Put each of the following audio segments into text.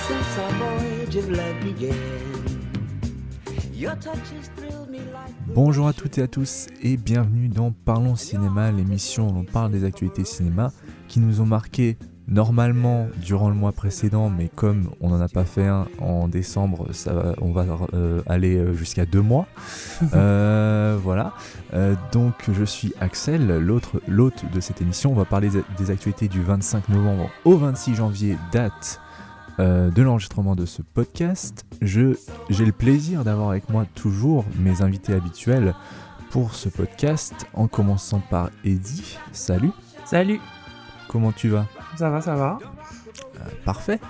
since our voyage of love began. Your touches thrill me like the Bonjour à toutes et à tous et bienvenue dans Parlons Cinéma, l'émission où l'on parle des actualités cinéma qui nous ont marqué normalement durant le mois précédent, mais comme on n'en a pas fait un en décembre, on va aller jusqu'à 2 mois. Voilà. Donc je suis Axel, l'hôte de cette émission. On va parler des actualités du 25 novembre au 26 janvier, date de l'enregistrement de ce podcast. J'ai le plaisir d'avoir avec moi toujours mes invités habituels pour ce podcast, en commençant par Eddy. Salut. Salut. Comment tu vas ? Ça va. Parfait.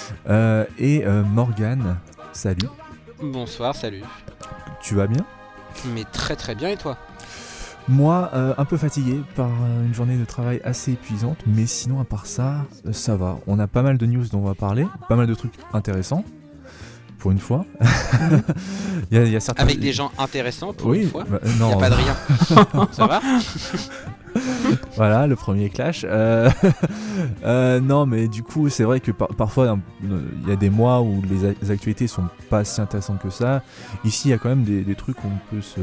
Et Morgane. Salut. Bonsoir, salut. Tu vas bien ? Mais très très bien, et toi ? Moi, un peu fatigué par une journée de travail assez épuisante, mais sinon à part ça, ça va. On a pas mal de news dont on va parler, pas mal de trucs intéressants, pour une fois. il y a certains... Avec des gens intéressants pour une fois. Non. Il n'y a pas de rien. Ça va ? Voilà, le premier clash. Non, mais du coup, c'est vrai que parfois, il y a des mois où les actualités sont pas si intéressantes que ça. Ici, il y a quand même des trucs où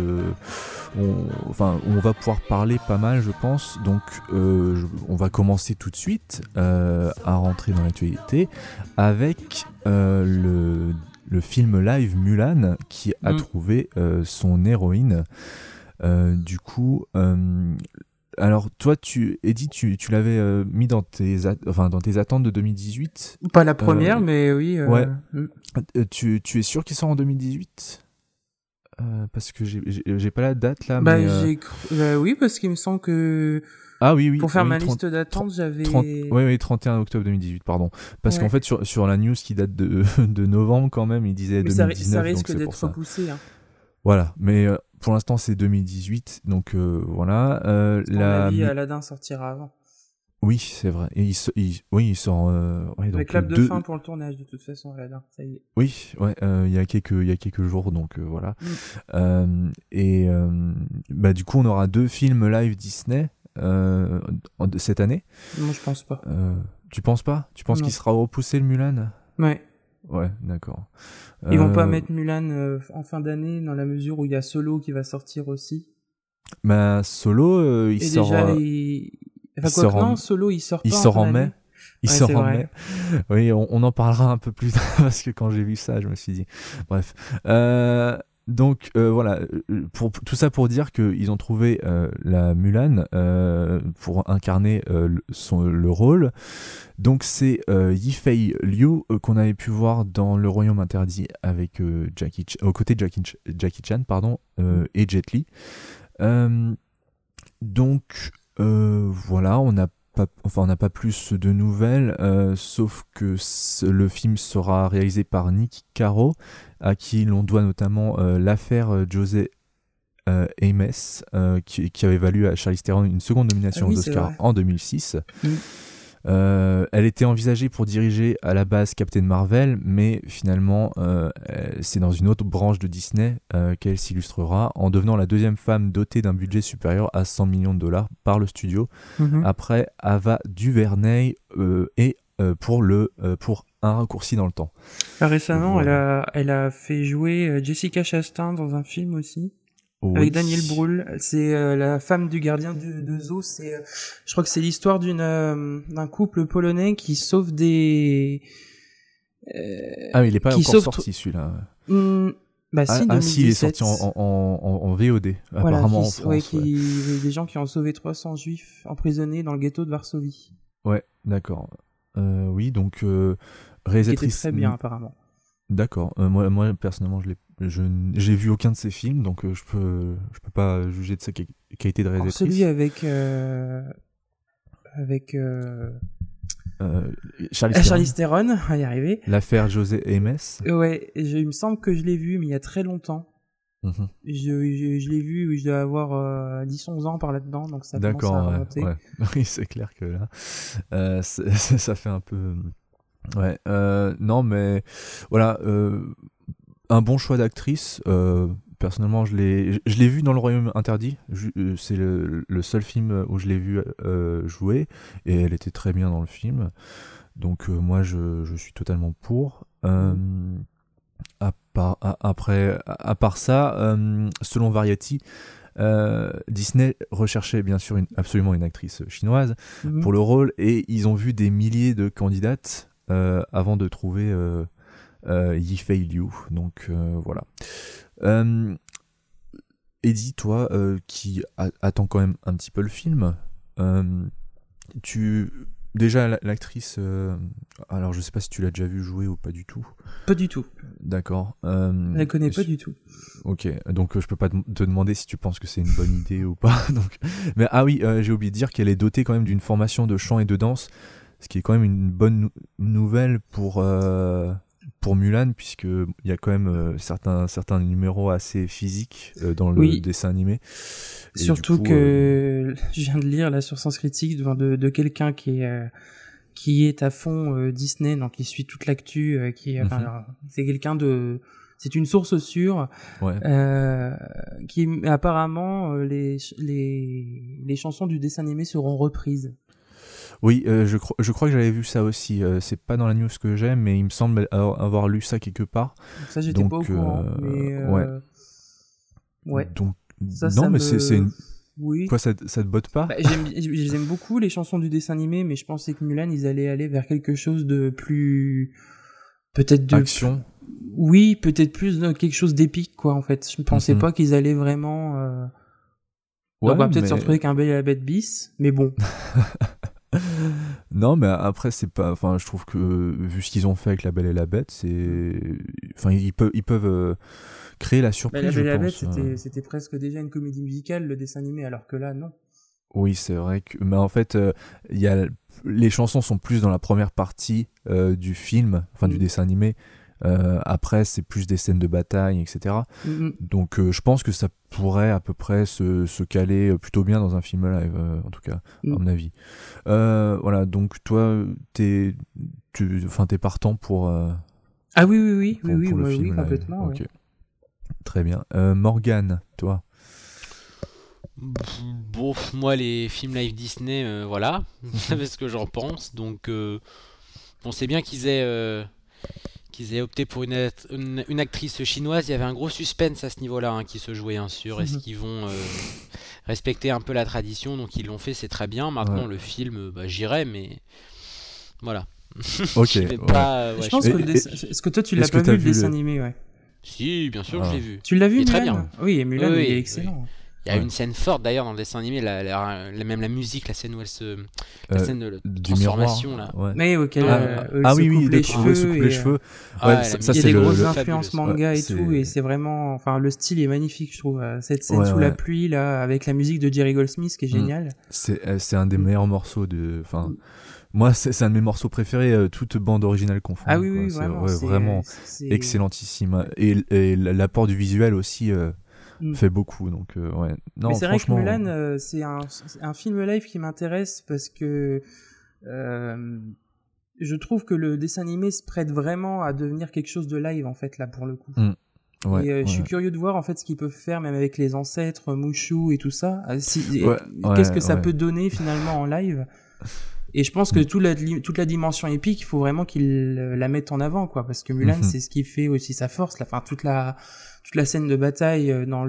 où on va pouvoir parler pas mal, je pense. Donc, on va commencer tout de suite à rentrer dans l'actualité avec le film live Mulan qui a trouvé son héroïne. Du coup... Alors toi, Eddy, tu l'avais mis dans tes attentes de 2018. Pas la première, mais oui. Ouais. Tu es sûr qu'il sort en 2018 ? Parce que j'ai pas la date là. Bah mais oui, parce qu'il me semble que. Ah oui. Pour faire oui, ma liste d'attente, j'avais. Oui, 31 octobre 2018, pardon. Parce Ouais. qu'en fait, sur la news qui date de novembre quand même, il disait mais 2019. ça risque donc c'est d'être pour ça. repoussé. Hein. Voilà, mais pour l'instant c'est 2018, donc voilà. À mon avis, Aladdin sortira avant. Oui, c'est vrai. Et il sort. Ouais, Avec clap de fin pour le tournage, de toute façon, Aladdin, ça y est. Oui, ouais. Il y a quelques jours, donc voilà. Bah du coup, on aura 2 films live Disney cette année. Moi, je pense pas. Tu penses pas ? Tu penses Non. qu'il sera repoussé le Mulan ? Ouais. Ouais, d'accord. Ils vont pas mettre Mulan en fin d'année, dans la mesure où il y a Solo qui va sortir aussi. Bah Solo, il Et sort. déjà, Solo, il sort pas. Il sort en mai. année. Il Ouais, sort c'est en vrai. mai. Oui, on en parlera un peu plus tard parce que quand j'ai vu ça, je me suis dit. Bref. Donc voilà, tout ça pour dire qu'ils ont trouvé la Mulan pour incarner le rôle. Donc c'est Yifei Liu qu'on avait pu voir dans Le Royaume Interdit avec aux côtés de Jackie Chan, et Jet Li. Donc voilà, on n'a pas plus de nouvelles, sauf que le film sera réalisé par Nick Caro, à qui l'on doit notamment l'affaire José Ames, qui avait valu à Charlize Theron une seconde nomination aux Oscars en 2006. Elle était envisagée pour diriger à la base Captain Marvel, mais finalement c'est dans une autre branche de Disney qu'elle s'illustrera en devenant la 2e femme dotée d'un budget supérieur à 100 millions de dollars par le studio, après Ava DuVernay pour un raccourci dans le temps. Récemment, Voilà. elle a fait jouer Jessica Chastain dans un film aussi. Oui. Avec Daniel Brühl, c'est la femme du gardien de zoo. Je crois que c'est l'histoire d'un couple polonais qui sauve des. Ah, mais il est pas qui encore sauve sorti celui-là. Bah si, 2017. Si, il est sorti en VOD, voilà, apparemment en France. Il y a des gens qui ont sauvé 300 juifs emprisonnés dans le ghetto de Varsovie. Ouais, d'accord. Oui, donc Qui réalisatrice. était très bien apparemment. D'accord. Moi personnellement, j'ai vu aucun de ces films, donc je peux pas juger de sa qualité de réalisatrice. Alors, celui avec Charlize Theron, on va y arriver. L'affaire José Ames. Ouais, il me semble que je l'ai vu, mais il y a très longtemps. Je l'ai vu, je dois avoir 10-11 ans par là-dedans, donc ça commence à remonter. Ouais. Oui, c'est clair que là, ça fait un peu... Ouais, non, mais voilà, un bon choix d'actrice. Personnellement, je l'ai vu dans Le Royaume Interdit. C'est le seul film où je l'ai vu jouer, et elle était très bien dans le film. Donc moi, je suis totalement pour. À part ça, selon Variety, Disney recherchait bien sûr absolument une actrice chinoise pour le rôle, et ils ont vu des milliers de candidates avant de trouver Yifei Liu. Donc voilà. Eddie, toi qui attends quand même un petit peu le film, déjà l'actrice, alors je sais pas si tu l'as déjà vu jouer ou pas du tout. Pas du tout. D'accord. Je la connais pas du tout. Ok, donc je peux pas te demander si tu penses que c'est une bonne idée ou pas. Donc... Mais oui, j'ai oublié de dire qu'elle est dotée quand même d'une formation de chant et de danse, ce qui est quand même une bonne nouvelle pour Mulan, puisqu'il y a quand même certains numéros assez physiques dans le dessin animé. Et surtout coup, que je viens de lire là sur Sens Critique de quelqu'un qui est à fond Disney, donc qui suit toute l'actu, c'est quelqu'un c'est une source sûre, qui apparemment les chansons du dessin animé seront reprises. Oui, je crois que j'avais vu ça aussi. C'est pas dans la news que j'ai, mais il me semble avoir lu ça quelque part. Donc ça, j'étais pas au courant. Ouais. Donc, c'est une... Oui. Quoi, ça te botte pas? J'aime beaucoup les chansons du dessin animé, mais je pensais que Mulan, ils allaient aller vers quelque chose de plus... Peut-être de... Action. Oui, peut-être plus de quelque chose d'épique, quoi, en fait. Je ne pensais pas qu'ils allaient vraiment... on va peut-être se retrouver avec un Belle et la Bête bis, mais bon... Non, mais après c'est pas, je trouve que vu ce qu'ils ont fait avec La Belle et la Bête, ils peuvent créer la surprise. La Belle et la Bête, c'était presque déjà une comédie musicale, le dessin animé, alors que là non. Oui, c'est vrai que, mais en fait les chansons sont plus dans la première partie du film, du dessin animé. Après c'est plus des scènes de bataille, etc. Donc je pense que ça pourrait à peu près se caler plutôt bien dans un film live, en tout cas à mon avis. Voilà, donc toi t'es partant pour ah oui pour le film complètement. Ok. Très bien. Morgane, toi? Bon, moi les films live Disney, voilà, vous savez ce que j'en pense. Donc c'est bien qu'ils aient opté pour une actrice chinoise. Il y avait un gros suspense à ce niveau-là qui se jouait sur est-ce qu'ils vont respecter un peu la tradition. Donc ils l'ont fait, c'est très bien. Maintenant le film, j'irai, mais voilà. Ok. Je pense que est-ce que toi tu l'as pas vu le dessin animé? Si, bien sûr que je l'ai vu. Tu l'as vu, Mulan? Très bien. Oui, et Mulan, il est excellent. Il y a une scène forte d'ailleurs dans le dessin animé, même la musique, la scène où la scène de transformation là. Mais auquel se coupe les cheveux. Ça, il y a des grosses influences manga et tout, et c'est vraiment, le style est magnifique, je trouve. Cette scène sous la pluie là, avec la musique de Jerry Goldsmith, qui est géniale. C'est un des meilleurs morceaux moi, c'est un de mes morceaux préférés, toute bande originale confondue. Ah oui, vraiment. C'est vraiment excellentissime. Et l'apport du visuel aussi fait beaucoup. Donc, ouais. Non, mais c'est franchement... vrai que Mulan, c'est un film live qui m'intéresse parce que je trouve que le dessin animé se prête vraiment à devenir quelque chose de live, en fait, là, pour le coup. Je suis curieux de voir en fait ce qu'ils peuvent faire, même avec les ancêtres, Mushu et tout ça. Qu'est-ce que ça peut donner finalement en live? Et je pense que toute la dimension épique, il faut vraiment qu'ils la mettent en avant, quoi, parce que Mulan, c'est ce qui fait aussi sa force. Toute la scène de bataille dans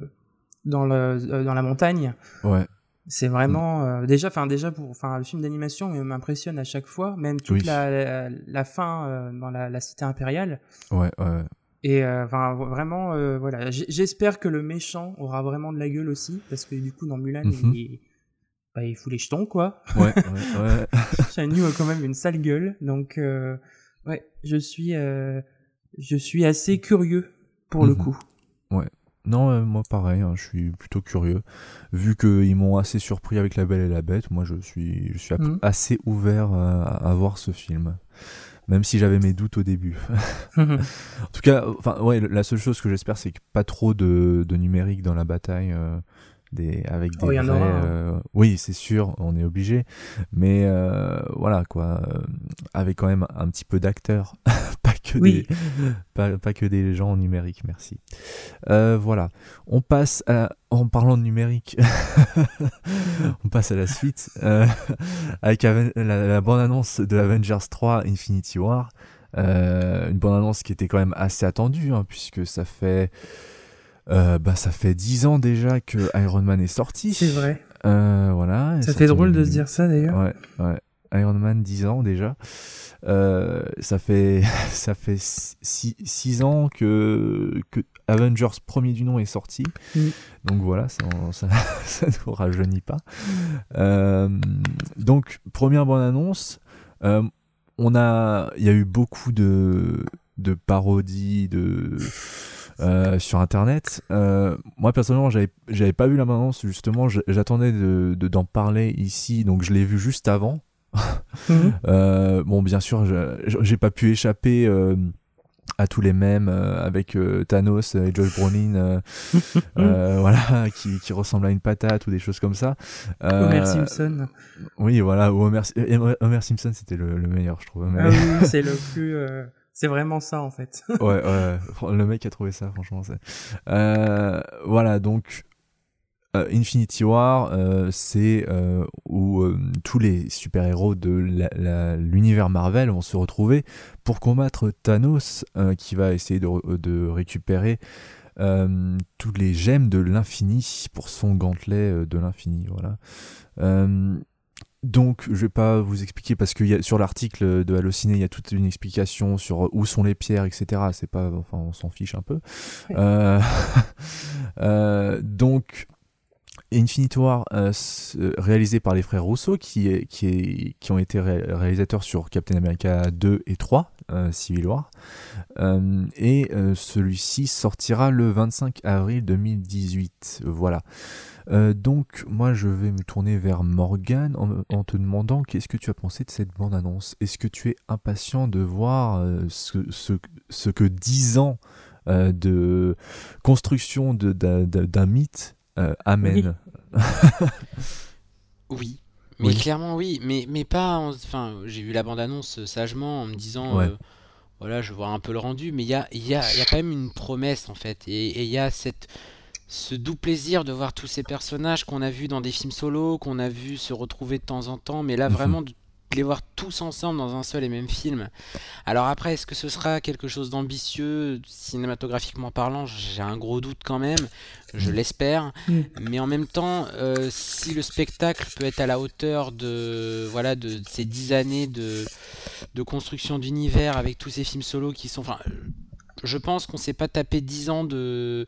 la montagne. Ouais. C'est vraiment déjà pour le film d'animation m'impressionne à chaque fois, même toute la fin dans la cité impériale. Ouais. Et vraiment voilà, j'espère que le méchant aura vraiment de la gueule aussi, parce que du coup dans Mulan il fout les jetons, quoi. Ouais. Shan Yu a quand même une sale gueule, donc je suis assez curieux pour le coup. Ouais. Non, moi pareil, je suis plutôt curieux. Vu qu'ils m'ont assez surpris avec La Belle et la Bête, moi je suis assez ouvert à voir ce film. Même si j'avais mes doutes au début. En tout cas, la seule chose que j'espère, c'est que pas trop de numérique dans la bataille. Avec des y en aura, oui, c'est sûr, on est obligé, mais voilà quoi, avec quand même un petit peu d'acteurs, pas que des gens en numérique. Merci. Voilà, on passe en parlant de numérique, on passe à la suite avec la bande-annonce de Avengers 3 Infinity War. Une bande-annonce qui était quand même assez attendue, hein, puisque ça fait 10 ans déjà que Iron Man est sorti. C'est vrai. Voilà. Ça fait drôle de se dire ça d'ailleurs. Ouais. Iron Man 10 ans déjà. Ça fait 6 ans que Avengers premier du nom est sorti. Donc voilà, ça ne rajeunit pas. Donc première bonne annonce. Il y a eu beaucoup de parodies sur internet. Moi personnellement j'avais pas vu la bande annonce, justement j'attendais d'en parler ici, donc je l'ai vu juste avant. Bon, bien sûr, j'ai pas pu échapper à tous les mèmes avec Thanos et Josh Brolin, voilà, qui ressemble à une patate ou des choses comme ça. Homer Simpson. Oui, voilà, Homer Simpson, c'était le meilleur, je trouve. Ah oui, c'est le plus. C'est vraiment ça en fait. Ouais, le mec a trouvé ça, franchement. Voilà, donc. Infinity War, c'est où tous les super-héros de l'univers Marvel vont se retrouver pour combattre Thanos, qui va essayer de récupérer tous les gemmes de l'infini pour son gantelet de l'infini. Voilà. Donc, je vais pas vous expliquer parce que sur l'article de Allociné, il y a toute une explication sur où sont les pierres, etc. C'est pas, enfin, on s'en fiche un peu. Donc. Infinity War, réalisé par les frères Russo, qui ont été réalisateurs sur Captain America 2 et 3, Civil War. Et celui-ci sortira le 25 avril 2018. Voilà. Donc, moi, je vais me tourner vers Morgane en te demandant qu'est-ce que tu as pensé de cette bande-annonce. Est-ce que tu es impatient de voir ce que 10 ans de construction d'un mythe amène. Oui. Mais clairement oui, mais pas. Enfin, j'ai vu la bande-annonce sagement en me disant, voilà, je vois un peu le rendu, mais il y a quand même une promesse en fait, et il y a ce doux plaisir de voir tous ces personnages qu'on a vus dans des films solo, qu'on a vus se retrouver de temps en temps, mais là vraiment de les voir tous ensemble dans un seul et même film. Alors après, est-ce que ce sera quelque chose d'ambitieux, cinématographiquement parlant? J'ai un gros doute quand même, je l'espère. Mais en même temps, si le spectacle peut être à la hauteur de ces 10 années de construction d'univers avec tous ces films solo qui sont... Enfin, je pense qu'on s'est pas tapé 10 ans de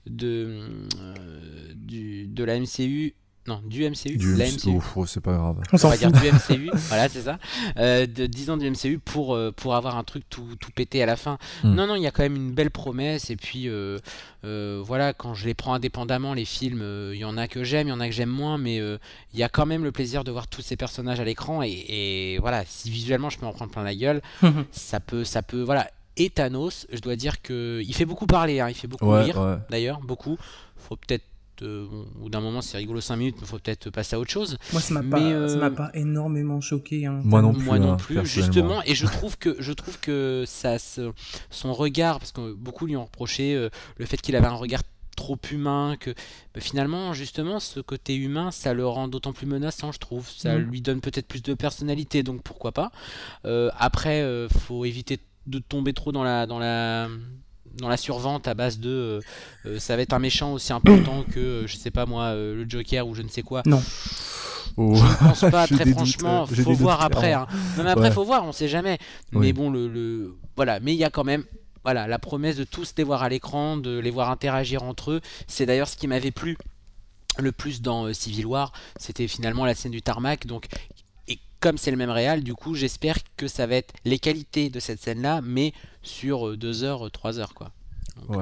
la MCU. Non, du MCU, de la MCU. C'est pas grave. On va dire du MCU, voilà, c'est ça. De 10 ans du MCU pour avoir un truc tout pété à la fin. Non, il y a quand même une belle promesse. Et puis, voilà, quand je les prends indépendamment, les films, il y en a que j'aime, il y en a que j'aime moins, mais il y a quand même le plaisir de voir tous ces personnages à l'écran. Et voilà, si visuellement je peux en prendre plein la gueule, ça peut, voilà. Et Thanos, je dois dire qu'il fait beaucoup parler, hein, il fait beaucoup rire, d'ailleurs, beaucoup. Faut peut-être au bout d'un moment c'est rigolo 5 minutes, mais il faut peut-être passer à autre chose. Moi ça m'a pas énormément choqué, hein. Moi non plus justement, et je trouve que son regard, parce que beaucoup lui ont reproché le fait qu'il avait un regard trop humain, que finalement justement ce côté humain ça le rend d'autant plus menaçant, je trouve. Ça lui donne peut-être plus de personnalité, donc pourquoi pas. Après faut éviter de tomber trop dans la survente à base de ça va être un méchant aussi important que je sais pas moi le Joker ou je ne sais quoi. Non. Je ne pense pas, très franchement, faut voir après, hein. Même après faut voir, on sait jamais. Mais bon, voilà, mais il y a quand même la promesse de tous les voir à l'écran, de les voir interagir entre eux. C'est d'ailleurs ce qui m'avait plu le plus dans Civil War, c'était finalement la scène du tarmac. Donc comme c'est le même réal, du coup, j'espère que ça va être les qualités de cette scène-là, mais sur 2 heures, 3 heures, quoi. Donc,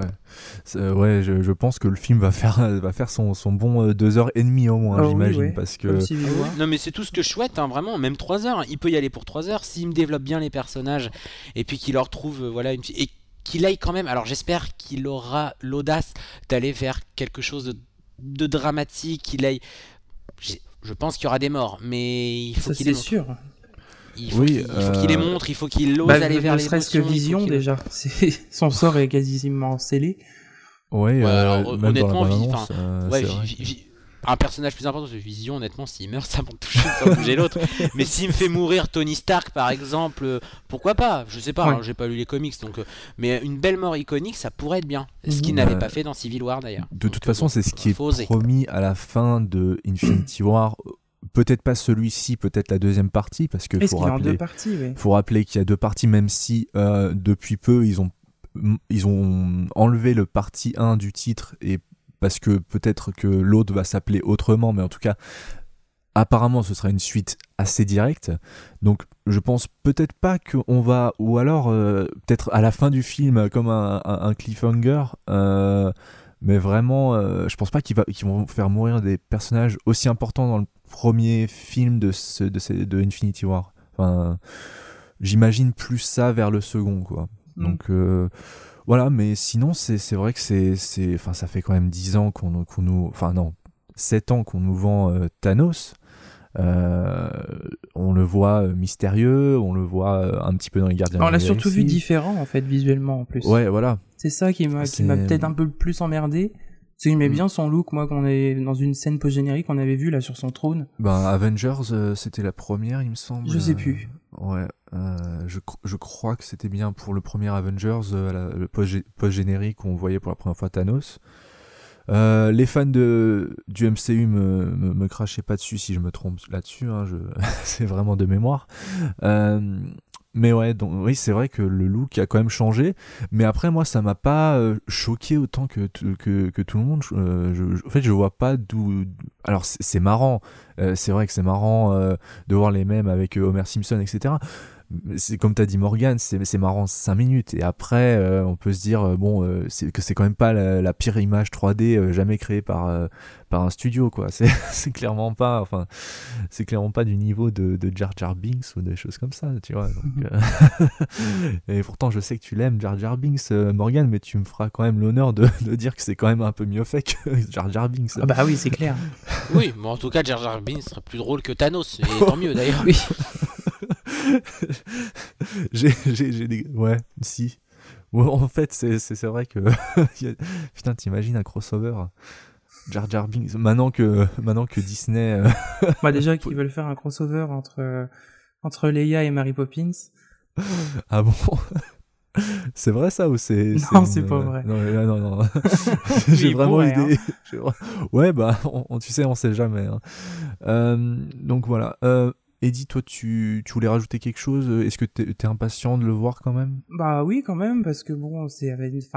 je pense que le film va faire son bon 2h30 au moins, j'imagine, parce que... Non, mais c'est tout ce que je souhaite, hein, vraiment, même 3 heures. Il peut y aller pour 3 heures, s'il me développe bien les personnages, et puis qu'il leur trouve, et qu'il aille quand même... Alors, j'espère qu'il aura l'audace d'aller vers quelque chose de dramatique, qu'il aille... Je pense qu'il y aura des morts, mais il faut qu'il les montre. C'est sûr. Il faut qu'il les montre, il faut qu'il ose aller vers les émotions. Ne serait-ce que Vision, déjà. Son sort est quasiment scellé. Alors, honnêtement, un personnage plus important. Vision, honnêtement, s'il meurt, ça m'en touche sans bouger l'autre. Mais s'il me fait mourir Tony Stark, par exemple, pourquoi pas? Je sais pas, alors, j'ai pas lu les comics, donc. Mais une belle mort iconique, ça pourrait être bien. Ce qu'il n'avait pas fait dans Civil War d'ailleurs. De toute façon, c'est ce qui est promis à la fin de Infinity War. Peut-être pas celui-ci, peut-être la deuxième partie, parce que faut rappeler qu'il y a 2 parties, même si depuis peu ils ont enlevé le partie 1 du titre, et parce que peut-être que l'autre va s'appeler autrement, mais en tout cas apparemment ce sera une suite assez directe. Donc je pense peut-être pas qu'on va, ou alors peut-être à la fin du film comme un cliffhanger, mais vraiment je pense pas qu'ils vont faire mourir des personnages aussi importants dans le premier film de Infinity War. Enfin, j'imagine plus ça vers le second, quoi. Donc voilà, mais sinon c'est vrai que enfin, ça fait quand même 10 ans qu'on nous, enfin non, 7 ans qu'on nous vend Thanos. On le voit mystérieux, on le voit un petit peu dans les Gardiens de la Galaxie. On l'a surtout vu différent en fait, visuellement en plus. Ouais, voilà. C'est ça qui m'a peut-être un peu plus emmerdé. C'est qu'il met bien son look, moi, qu'on est dans une scène post-générique qu'on avait vu là sur son trône. Avengers, c'était la première, il me semble. Je sais plus. Ouais, je crois que c'était bien pour le premier Avengers, le post-générique où on voyait pour la première fois Thanos. Les fans du MCU me crachez pas dessus si je me trompe là-dessus, hein, c'est vraiment de mémoire. Mais ouais, donc oui, c'est vrai que le look a quand même changé, mais après moi ça m'a pas choqué autant que tout le monde. En fait, je vois pas d'où. Alors c'est marrant, c'est vrai que c'est marrant de voir les mêmes avec Homer Simpson, etc. C'est comme t'as dit Morgan, c'est marrant 5 minutes, et après on peut se dire c'est quand même pas la pire image 3D jamais créée par un studio, quoi. C'est clairement pas, enfin c'est clairement pas du niveau de Jar Jar Binks ou des choses comme ça, tu vois. Donc, et pourtant je sais que tu l'aimes, Jar Jar Binks, Morgan, mais tu me feras quand même l'honneur de dire que c'est quand même un peu mieux fait que Jar Jar Binks. Ah bah oui, c'est clair. Oui, mais en tout cas Jar Jar Binks serait plus drôle que Thanos, et tant mieux d'ailleurs. Oui. Ouais, si. Ouais, en fait, c'est vrai que putain, t'imagines un crossover Jar Jar Binks maintenant que Disney bah déjà qu'ils veulent faire un crossover entre Leia et Mary Poppins. Ah bon? C'est vrai ça ou c'est Non, c'est pas vrai. Non. J'ai vraiment idée. Hein. Ouais, bah tu sais, on sait jamais, hein. Donc voilà. Eddie, toi, tu voulais rajouter quelque chose? Est-ce que t'es impatient de le voir quand même? Bah oui, quand même, parce que bon, c'est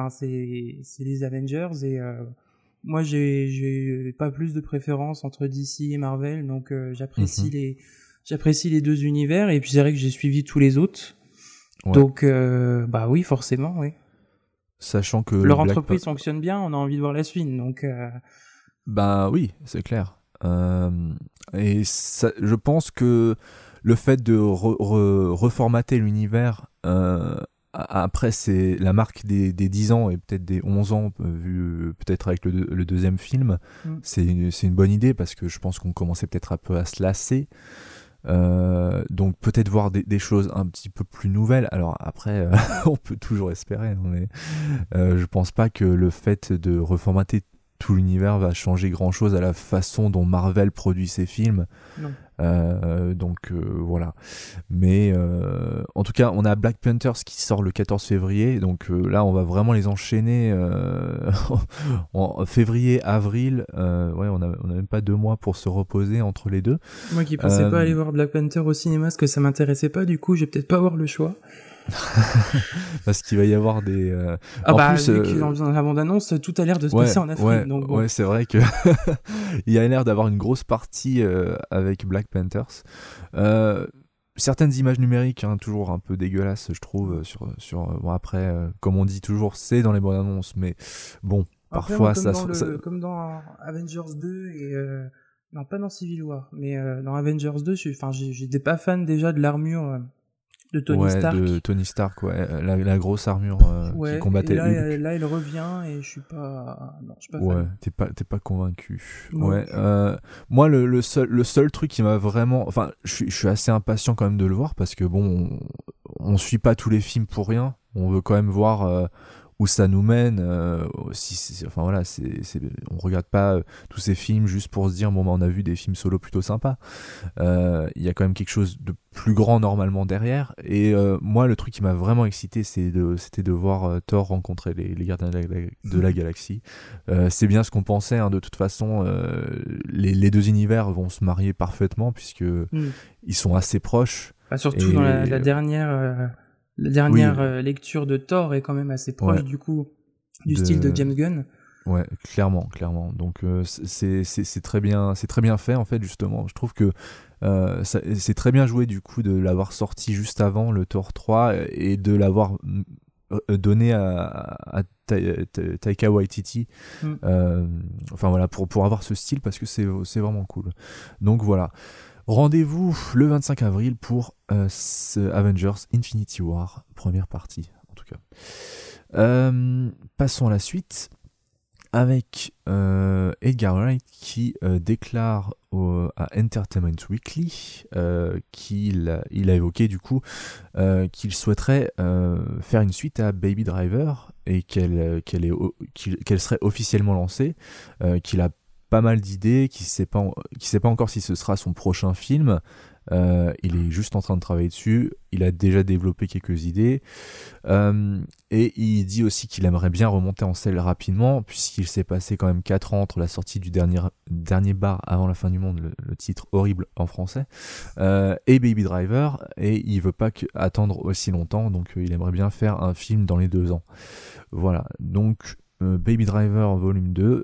les Avengers, et moi j'ai pas plus de préférence entre DC et Marvel, donc j'apprécie les 2 univers, et puis c'est vrai que j'ai suivi tous les autres. Ouais. Donc bah oui, forcément, oui. Sachant que leur entreprise fonctionne bien, on a envie de voir la suite, donc bah oui, c'est clair. Et ça, je pense que le fait de reformater l'univers après, c'est la marque des 10 ans et peut-être des 11 ans, vu peut-être avec le deuxième film, c'est une bonne idée, parce que je pense qu'on commençait peut-être un peu à se lasser. Donc peut-être voir des choses un petit peu plus nouvelles. Alors après, on peut toujours espérer, mais je pense pas que le fait de reformater tout l'univers va changer grand chose à la façon dont Marvel produit ses films. Non. Donc voilà. Mais en tout cas, on a Black Panthers qui sort le 14 février. Donc là, on va vraiment les enchaîner en février, avril. Ouais, on a même pas 2 mois pour se reposer entre les deux. Moi qui pensais pas aller voir Black Panther au cinéma parce que ça m'intéressait pas, du coup, je vais peut-être pas avoir le choix. Parce qu'il va y avoir des en plus, vu que dans la bande-annonce tout a l'air de se passer en Afrique, donc bon. Ouais, c'est vrai que il y a l'air d'avoir une grosse partie avec Black Panthers. Certaines images numériques, hein, toujours un peu dégueulasses, je trouve, sur bon, après comme on dit toujours, c'est dans les bandes-annonces, mais bon, après, parfois moi, comme dans Avengers 2 et non, pas dans Civil War, mais dans Avengers 2, j'étais pas fan déjà de l'armure de Tony Stark. De Tony Stark, ouais, la grosse armure qui combattait Hulk. Là, il revient et je suis pas fan. Ouais, t'es pas convaincu. Non. Ouais, moi le seul truc qui m'a vraiment, enfin, je suis assez impatient quand même de le voir, parce que bon, on suit pas tous les films pour rien. On veut quand même voir où ça nous mène. Enfin voilà, on regarde pas tous ces films juste pour se dire bon, bah, on a vu des films solo plutôt sympas. Il y a quand même quelque chose de plus grand normalement derrière. Et moi, le truc qui m'a vraiment excité, c'était de voir Thor rencontrer les gardiens de la galaxie. C'est bien ce qu'on pensait, hein, de toute façon. Les deux univers vont se marier parfaitement puisque ils sont assez proches. Surtout dans la dernière lecture de Thor est quand même assez proche du style de James Gunn. Ouais, clairement. Donc c'est très bien fait en fait, justement. Je trouve que c'est très bien joué du coup de l'avoir sorti juste avant le Thor 3 et de l'avoir donné à Taika Waititi. Enfin voilà, pour avoir ce style, parce que c'est vraiment cool. Donc voilà. Rendez-vous le 25 avril pour Avengers Infinity War, première partie en tout cas. Passons à la suite avec Edgar Wright qui déclare à Entertainment Weekly qu'il a évoqué du coup qu'il souhaiterait faire une suite à Baby Driver et qu'elle serait officiellement lancée, qu'il a pas mal d'idées, qui sait pas encore si ce sera son prochain film. Il est juste en train de travailler dessus. Il a déjà développé quelques idées. Et il dit aussi qu'il aimerait bien remonter en selle rapidement, puisqu'il s'est passé quand même 4 ans entre la sortie du dernier bar avant la fin du monde, le titre horrible en français, et Baby Driver, et il veut pas attendre aussi longtemps, donc il aimerait bien faire un film dans les 2 ans. Voilà, donc Baby Driver volume 2.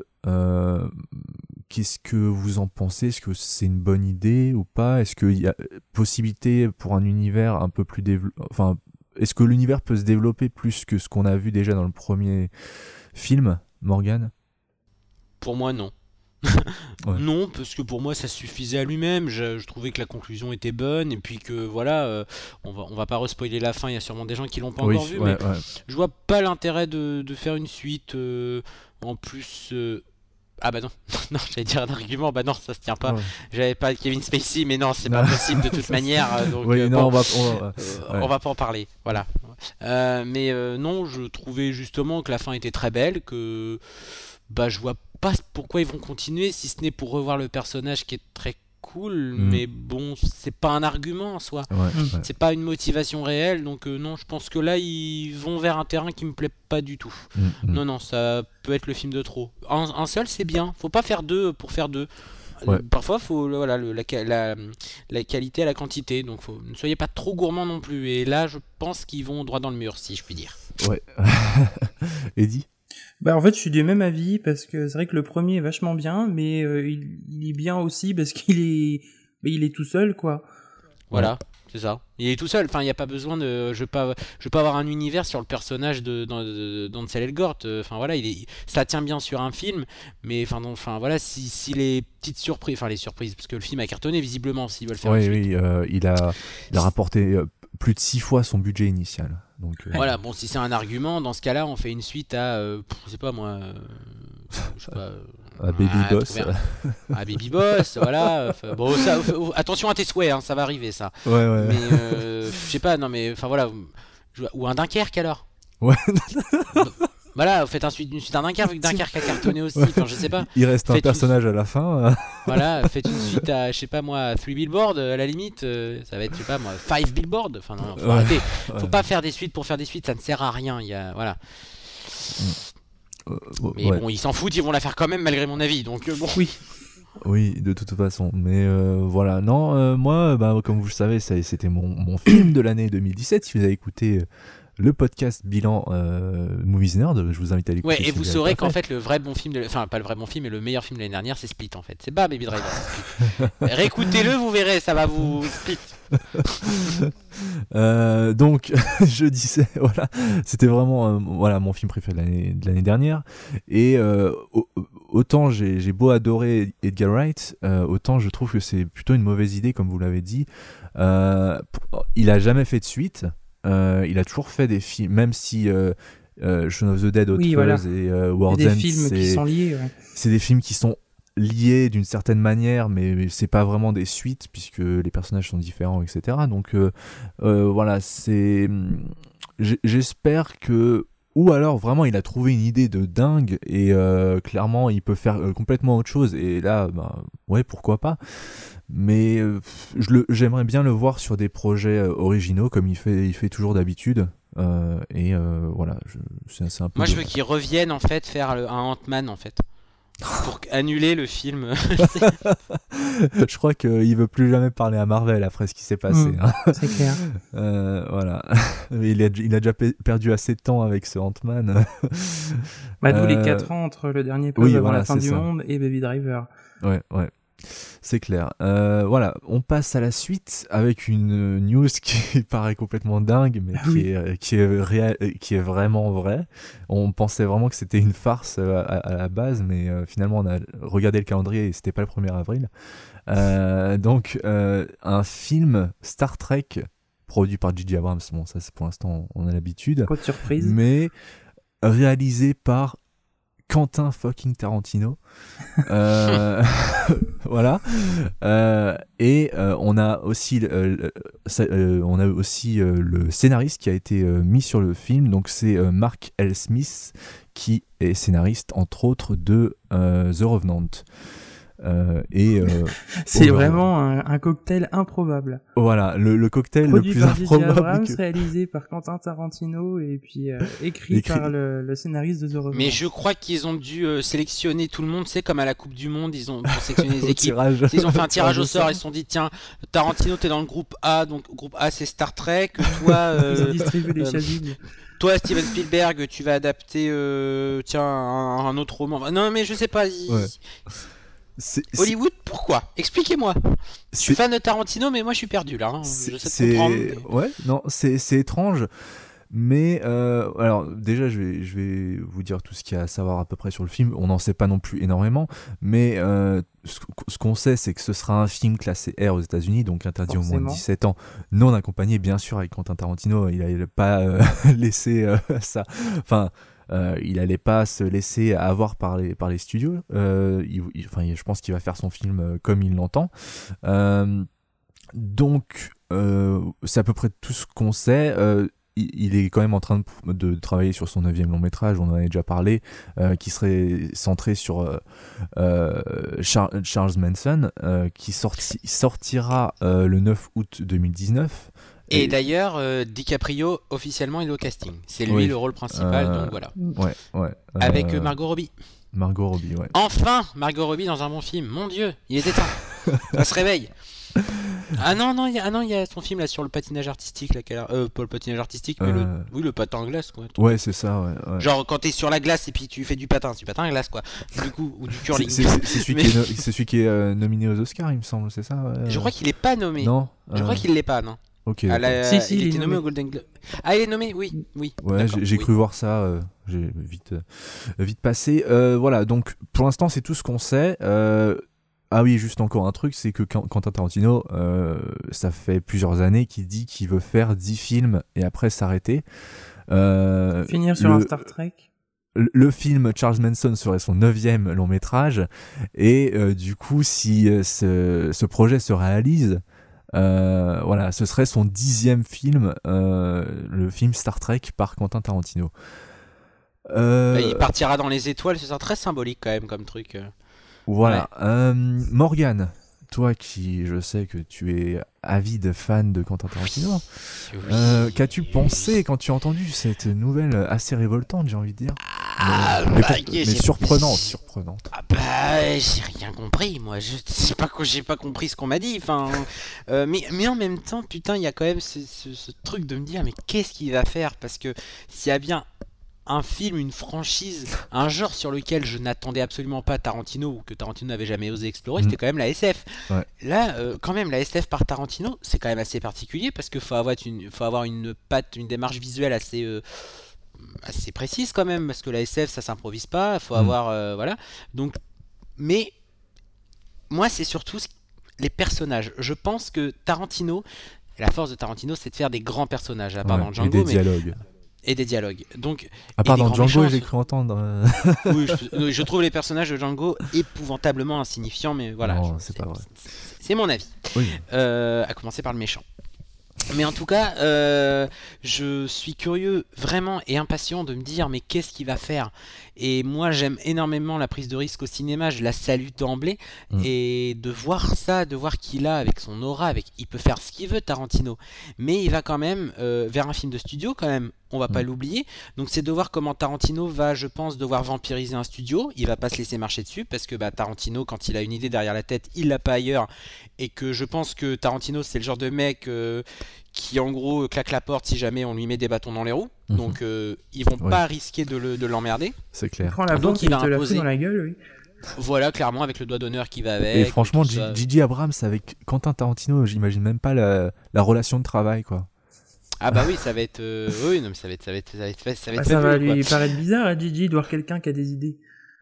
Qu'est-ce que vous en pensez? Est-ce que c'est une bonne idée ou pas? Est-ce qu'il y a possibilité pour un univers un peu plus enfin, est-ce que l'univers peut se développer plus que ce qu'on a vu déjà dans le premier film, Morgane? Pour moi, non. Ouais. Non, parce que pour moi ça suffisait à lui-même. Je trouvais que la conclusion était bonne, et puis que voilà, on va pas respoiler la fin. Il y a sûrement des gens qui l'ont pas encore vu, mais je vois pas l'intérêt de faire une suite. En plus, ah bah non, j'allais dire un argument, bah non, ça se tient pas. Ouais. J'avais pas Kevin Spacey, mais non, c'est pas possible de toute manière. Donc, non, on va pas en parler, voilà. Mais non, je trouvais justement que la fin était très belle, que bah je vois pas pourquoi ils vont continuer, si ce n'est pour revoir le personnage qui est très cool, mais bon, c'est pas un argument en soi. C'est pas une motivation réelle, donc non, je pense que là ils vont vers un terrain qui me plaît pas du tout. Non, ça peut être le film de trop. Un seul, c'est bien. Faut pas faire 2 pour faire 2. Parfois, faut la qualité à la quantité, donc ne soyez pas trop gourmand non plus. Et là, je pense qu'ils vont droit dans le mur, si je puis dire. Ouais. Eddie? En fait, je suis du même avis, parce que c'est vrai que le premier est vachement bien, mais il est bien aussi parce qu'il est tout seul, quoi. Voilà, c'est ça. Il est tout seul. Enfin, il n'y a pas besoin de. Je veux pas avoir un univers sur le personnage d'Ansel Elgort. Enfin voilà, ça tient bien sur un film, mais enfin voilà, si les petites surprises, enfin les surprises, parce que le film a cartonné visiblement, s'ils veulent faire une suite. Oui, il a rapporté plus de 6 fois son budget initial. Donc, voilà, bon, si c'est un argument, dans ce cas-là, on fait une suite à, je sais pas moi, à Baby Boss. À Baby Boss, voilà. Bon, ça, attention à tes souhaits, hein, ça va arriver, ça. Ouais. Mais je sais pas, non, mais enfin voilà, ou un Dunkerque alors. Ouais. Voilà, vous faites une suite d'un Dunkerque, vu que Dunkerque a cartonné aussi, enfin je sais pas. Il reste un personnage à la fin. Voilà, faites une suite à, je sais pas moi, 3 Billboards, à la limite, ça va être, je sais pas moi, 5 Billboards, enfin non, faut arrêter. Faut pas faire des suites pour faire des suites, ça ne sert à rien, voilà. Mais bon, ils s'en foutent, ils vont la faire quand même malgré mon avis, donc bon. Oui, de toute façon, mais voilà, non, moi, comme vous le savez, c'était mon film de l'année 2017, si vous avez écouté... le podcast bilan Movies Nerd, je vous invite à l'écouter. Ouais, et vous saurez qu'en fait le vrai bon film, enfin pas le vrai bon film, mais le meilleur film de l'année dernière, c'est Split en fait. C'est pas Baby Driver, c'est Split. Réécoutez-le, vous verrez, ça va vous Split. Donc je disais, voilà, c'était vraiment mon film préféré de l'année dernière. Et autant j'ai beau adorer Edgar Wright, autant je trouve que c'est plutôt une mauvaise idée, comme vous l'avez dit. Il a jamais fait de suite. Il a toujours fait des films, même si Shaun of the Dead, Hot Fuzz et World's End, c'est des films qui sont liés d'une certaine manière, mais c'est pas vraiment des suites puisque les personnages sont différents, etc. Donc voilà, j'espère que ou alors vraiment il a trouvé une idée de dingue et clairement il peut faire complètement autre chose et là ouais pourquoi pas, mais j'aimerais bien le voir sur des projets originaux comme il fait toujours d'habitude. Voilà, c'est un peu. Moi je veux qu'il revienne en fait faire un Ant-Man en fait. Pour annuler le film. Je crois qu'il veut plus jamais parler à Marvel après ce qui s'est passé. C'est clair. Voilà. Il a déjà perdu assez de temps avec ce Ant-Man. D'où les 4 ans entre le dernier pub avant la fin du monde et Baby Driver. Ouais. C'est clair. Voilà, on passe à la suite avec une news qui paraît complètement dingue, mais qui est vraiment vraie. On pensait vraiment que c'était une farce à la base, mais finalement on a regardé le calendrier et c'était pas le 1er avril. Donc un film Star Trek produit par J.J. Abrams. Bon, ça c'est pour l'instant on a l'habitude. Pas de surprise. Mais réalisé par Quentin fucking Tarantino. Voilà. Et on a aussi le scénariste qui a été mis sur le film. Donc c'est Mark L. Smith qui est scénariste entre autres de The Revenant. C'est vraiment un cocktail improbable. Voilà, le cocktail produit le plus par improbable. Abrams, réalisé par Quentin Tarantino et puis écrit par le scénariste de The Revenant. Mais je crois qu'ils ont dû sélectionner tout le monde, c'est comme à la Coupe du Monde, ils ont pour sélectionner les équipes. Ils ont fait un tirage au sort, ils se sont dit tiens, Tarantino t'es dans le groupe A, donc groupe A c'est Star Trek, toi ils ont distribué les chasubles. Toi, Steven Spielberg, tu vas adapter un autre roman. Non, mais je sais pas. Hollywood, pourquoi ? Expliquez-moi. Je suis fan de Tarantino, mais moi je suis perdu là. Je sais comprendre. Mais... Ouais, non, c'est étrange. Mais alors déjà, je vais vous dire tout ce qu'il y a à savoir à peu près sur le film. On n'en sait pas non plus énormément, mais ce qu'on sait, c'est que ce sera un film classé R aux États-Unis, donc interdit au moins de 17 ans, non accompagné, bien sûr, avec Quentin Tarantino. Il n'allait pas laisser ça. Enfin. Il allait pas se laisser avoir par les studios. Je pense qu'il va faire son film comme il l'entend. Donc, c'est à peu près tout ce qu'on sait. Il est quand même en train de travailler sur son 9e long métrage, on en avait déjà parlé, qui serait centré sur Charles Manson, qui sortira le 9 août 2019. Et d'ailleurs, DiCaprio, officiellement, il est au casting. C'est lui le rôle principal, donc voilà. Ouais. Avec Margot Robbie. Margot Robbie, ouais. Enfin, Margot Robbie dans un bon film. Mon Dieu, il était temps. Ça se réveille. Il y a son film là sur le patinage artistique là, pas le patinage artistique, mais le patin à glace quoi. Ouais, c'est ça, ouais. Genre quand t'es sur la glace et puis tu fais du patin à glace quoi. Du coup, ou du curling. C'est celui qui est nominé aux Oscars, il me semble, c'est ça. Je crois qu'il est pas nommé. Non. Je crois qu'il l'est pas, non. Ok. Si, il était nommé au Golden Globe. Ah, il est nommé, oui. Ouais, j'ai cru voir ça. J'ai vite passé. Voilà, donc pour l'instant c'est tout ce qu'on sait. Ah oui, juste encore un truc, c'est que Quentin Tarantino, ça fait plusieurs années qu'il dit qu'il veut faire 10 films et après s'arrêter. Finir sur un Star Trek. Le film Charles Manson serait son 9e long métrage et du coup, si ce projet se réalise, voilà, ce serait son 10e film, le film Star Trek par Quentin Tarantino. Il partira dans les étoiles, ce sera très symbolique quand même comme truc. Voilà. Ouais. Morgane, toi qui, je sais que tu es avide fan de Quentin Tarantino, qu'as-tu pensé quand tu as entendu cette nouvelle assez révoltante, j'ai envie de dire, mais surprenante. J'ai rien compris, moi. J'ai pas compris ce qu'on m'a dit. Enfin, mais en même temps, putain, il y a quand même ce truc de me dire, mais qu'est-ce qu'il va faire ? Parce que s'il y a bien un film, une franchise, un genre sur lequel je n'attendais absolument pas Tarantino ou que Tarantino n'avait jamais osé explorer, c'était quand même la SF. Ouais. Là, quand même, la SF par Tarantino, c'est quand même assez particulier parce qu'il faut avoir une patte, une démarche visuelle assez précise quand même, parce que la SF, ça s'improvise pas. Il faut avoir voilà. Donc, mais moi, c'est surtout les personnages. Je pense que Tarantino, la force de Tarantino, c'est de faire des grands personnages, à part dans Django, et des dialogues. Et des dialogues. Donc, à part dans Django, j'ai cru entendre. Oui, je trouve les personnages de Django épouvantablement insignifiants, mais voilà. Non, c'est pas vrai. C'est mon avis. Oui. À commencer par le méchant. Mais en tout cas, je suis curieux vraiment et impatient de me dire mais qu'est-ce qu'il va faire. Et moi j'aime énormément la prise de risque au cinéma, je la salue d'emblée. Et de voir ça, de voir qu'il a avec son aura, il peut faire ce qu'il veut Tarantino, mais il va quand même vers un film de studio quand même. On va pas l'oublier. Donc c'est de voir comment Tarantino va, je pense, devoir vampiriser un studio. Il va pas se laisser marcher dessus parce que Tarantino, quand il a une idée derrière la tête, il l'a pas ailleurs. Et que je pense que Tarantino, c'est le genre de mec qui en gros claque la porte si jamais on lui met des bâtons dans les roues. Donc ils vont pas risquer de l'emmerder. C'est clair. Il prend la bombe, il te la fout dans la gueule, oui. Voilà, clairement, avec le doigt d'honneur qui va avec. Et franchement, J.J. Abrams avec Quentin Tarantino, j'imagine même pas la relation de travail, quoi. Ah bah oui, ça va être oui, non mais ça va lui paraître bizarre à Gigi de voir quelqu'un qui a des idées.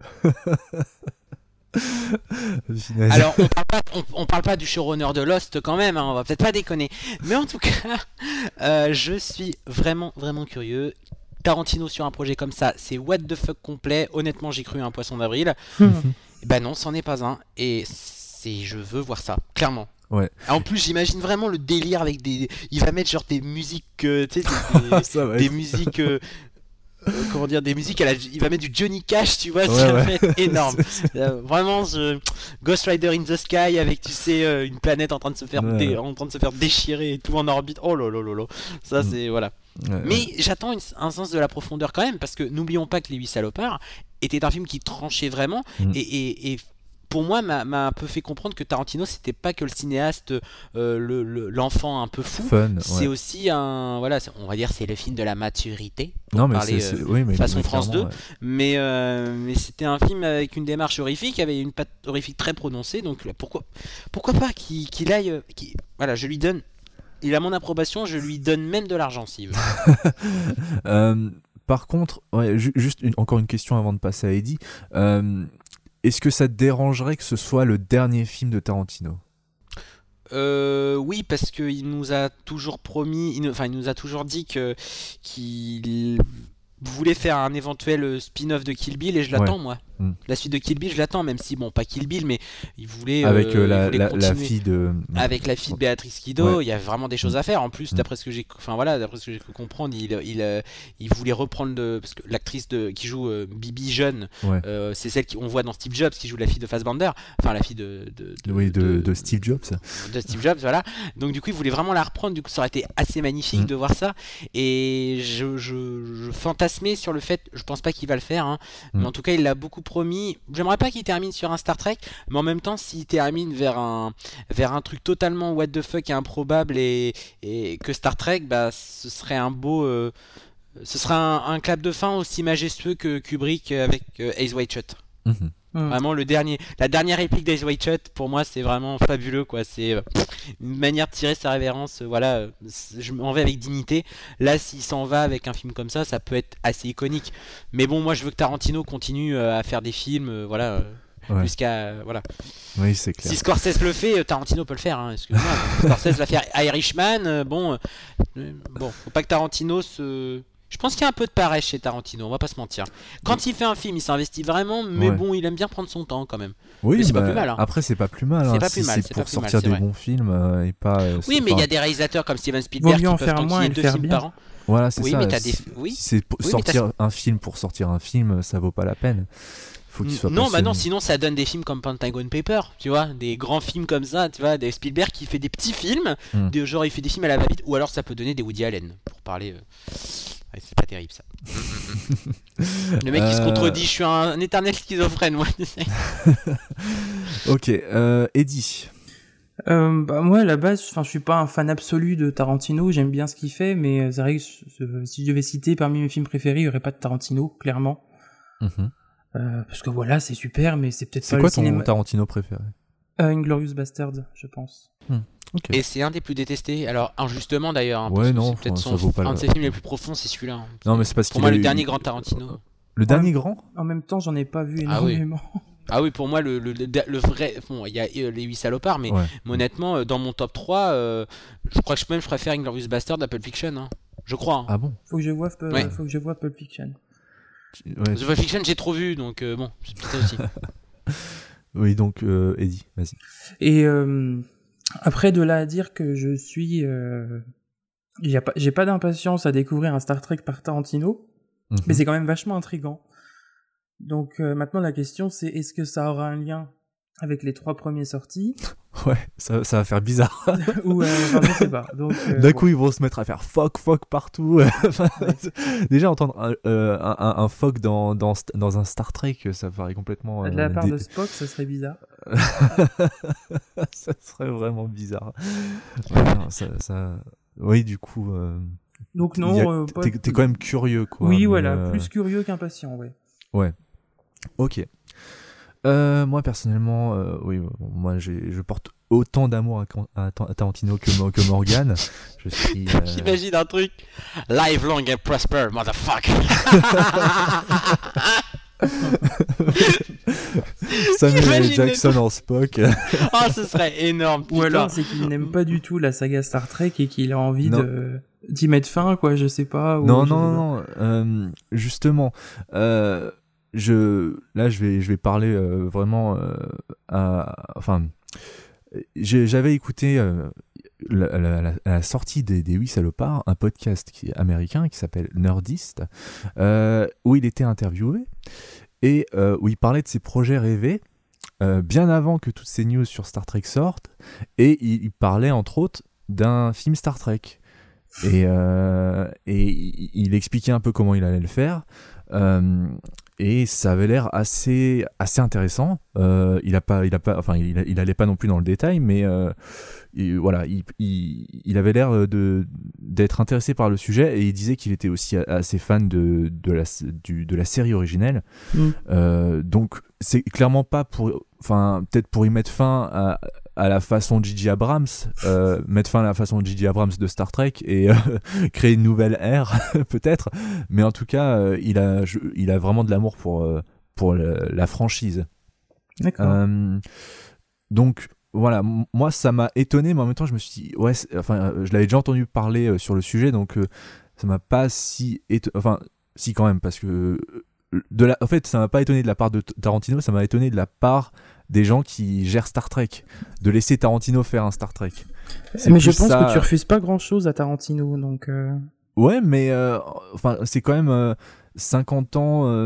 Alors on parle pas du showrunner de Lost quand même, hein, on va peut-être pas déconner. Mais en tout cas, je suis vraiment curieux. Tarantino sur un projet comme ça, c'est what the fuck complet. Honnêtement, j'ai cru à un poisson d'avril. Bah non, c'en est pas un. Et je veux voir ça, clairement. Ouais. En plus, j'imagine vraiment le délire avec il va mettre genre des musiques, tu sais, des musiques, comment dire, des musiques. Il va mettre du Johnny Cash, tu vois, ça va être énorme. Vraiment, Ghost Rider in the Sky avec, tu sais, une planète en train de se faire déchirer et tout en orbite. Oh là là là là. Ça, c'est voilà. Mais j'attends un sens de la profondeur quand même, parce que n'oublions pas que Les 8 salopards était un film qui tranchait vraiment et pour moi m'a un peu fait comprendre que Tarantino c'était pas que le cinéaste l'enfant un peu fou, c'est aussi on va dire c'est le film de la maturité pour parler façon France 2, mais c'était un film avec une démarche horrifique, avait une patte horrifique très prononcée, donc pourquoi pas qu'il aille voilà, je lui donne, il a mon approbation, je lui donne même de l'argent s'il veut. Par contre, juste encore une question avant de passer à Eddie. Est-ce que ça te dérangerait que ce soit le dernier film de Tarantino ? Oui, parce qu'il nous a toujours promis, il nous a toujours dit qu'il voulait faire un éventuel spin-off de Kill Bill, et je l'attends moi. La suite de Kill Bill, je l'attends, même si bon, pas Kill Bill, mais il voulait avec la fille de Béatrice Kiddo. Il y a vraiment des choses à faire. En plus, d'après ce que j'ai cru comprendre, il voulait reprendre parce que l'actrice qui joue Bibi jeune, c'est celle qu'on voit dans Steve Jobs, qui joue la fille de Fassbender, enfin la fille de Steve Jobs. De Steve Jobs, voilà. Donc du coup, il voulait vraiment la reprendre. Du coup, ça aurait été assez magnifique de voir ça. Et je fantasmais sur le fait, je pense pas qu'il va le faire, hein, mais en tout cas, il l'a beaucoup promis. J'aimerais pas qu'il termine sur un Star Trek, mais en même temps, s'il termine vers un truc totalement what the fuck et improbable et que Star Trek, bah ce serait un beau ce serait un clap de fin aussi majestueux que Kubrick avec Eyes Wide Shut. Vraiment la dernière réplique d'Eyes Wide Shut, pour moi c'est vraiment fabuleux, quoi. C'est une manière de tirer sa révérence, voilà, je m'en vais avec dignité. Là, s'il s'en va avec un film comme ça peut être assez iconique, mais bon, moi je veux que Tarantino continue à faire des films, voilà, jusqu'à voilà. Oui, c'est clair. Si Scorsese le fait, Tarantino peut le faire, hein, excuse-moi. Scorsese va faire Irishman, bon, faut pas que Tarantino Je pense qu'il y a un peu de paresse chez Tarantino, on va pas se mentir. Quand il fait un film, il s'investit vraiment, mais bon, il aime bien prendre son temps quand même. Oui, mais c'est pas plus mal. Hein. Après, c'est pas plus mal. C'est pas plus mal. C'est pour sortir des bons films et pas. Oui, mais il y a des réalisateurs comme Steven Spielberg qui peuvent t'enquiller 2 films par an. Voilà, c'est ça. Mais c'est sortir un film pour sortir un film, ça vaut pas la peine. Faut qu'il soit non, sinon ça donne des films comme Pentagon Paper, tu vois, des grands films comme ça, tu vois, des Spielberg qui fait des petits films, genre il fait des films à la va-vite, ou alors ça peut donner des Woody Allen, pour parler. C'est pas terrible ça. Le mec qui se contredit, je suis un éternel schizophrène, moi. Ok, Eddie. Moi à la base, je suis pas un fan absolu de Tarantino, j'aime bien ce qu'il fait, mais c'est vrai que si je devais citer parmi mes films préférés, il y aurait pas de Tarantino, clairement. Parce que voilà, c'est super, mais c'est peut-être pas le cinéma. C'est quoi ton Tarantino préféré? Inglourious Basterds, je pense. Okay. Et c'est un des plus détestés, alors injustement d'ailleurs, hein, ouais, non, c'est peut-être un de ses films les plus profonds, c'est celui-là. Hein. Non, mais c'est parce pour moi le dernier grand Tarantino. Le dernier grand? En même temps, j'en ai pas vu énormément. Ah oui, pour moi le vrai, bon, il y a les 8 salopards, mais honnêtement, dans mon top 3, je crois que je préfère Inglourious Basterds à Pulp Fiction, hein. Je crois. Hein. Ah bon? Faut que je vois Pulp Fiction. The Pulp Fiction, j'ai trop vu, donc bon, c'est peut-être ça aussi. Oui, donc Eddie, vas-y. Et après, de là à dire que je suis J'ai pas d'impatience à découvrir un Star Trek par Tarantino, mais c'est quand même vachement intriguant. Donc maintenant la question c'est est-ce que ça aura un lien avec les 3 premiers sortis? Ouais, ça va faire bizarre. Ou je sais pas. Donc, d'un coup, ils vont se mettre à faire fuck partout. Déjà, entendre un fuck dans un Star Trek, ça paraît complètement... de la part de Spock, ça serait bizarre. Ça serait vraiment bizarre. Ouais, non, ça... Oui, du coup... Donc non... t'es quand même curieux, quoi. Oui, voilà, plus curieux qu'impatient, ouais. Ouais, ok. Moi personnellement, oui, moi je porte autant d'amour à Tarantino que Morgan. Je suis. J'imagine un truc. Live long and prosper, motherfucker. Samuel Jackson en Spock. Oh, ce serait énorme. Ou alors c'est qu'il n'aime pas du tout la saga Star Trek et qu'il a envie d'y mettre fin, quoi. Je sais pas. Non. Justement. Je vais parler vraiment j'avais écouté à la sortie des 8 salopards un podcast qui est américain qui s'appelle Nerdist, où il était interviewé et où il parlait de ses projets rêvés bien avant que toutes ces news sur Star Trek sortent, et il parlait entre autres d'un film Star Trek et il expliquait un peu comment il allait le faire. Et ça avait l'air assez intéressant. Il allait pas non plus dans le détail, mais il avait l'air d'être intéressé par le sujet, et il disait qu'il était aussi assez fan de la série originelle. Donc c'est clairement pas peut-être pour y mettre fin à la façon de J.J. Abrams, mettre fin à la façon de J.J. Abrams de Star Trek et créer une nouvelle ère, peut-être. Mais en tout cas, il a vraiment de l'amour pour la franchise. D'accord. Donc, voilà, moi, ça m'a étonné, mais en même temps, je me suis dit, je l'avais déjà entendu parler sur le sujet, donc ça m'a pas si étonné. Enfin, si, quand même, parce que... en fait, ça m'a pas étonné de la part de Tarantino, ça m'a étonné de la part des gens qui gèrent Star Trek, de laisser Tarantino faire un Star Trek. Mais je pense que tu refuses pas grand chose à Tarantino, donc... Ouais, mais c'est quand même 50 ans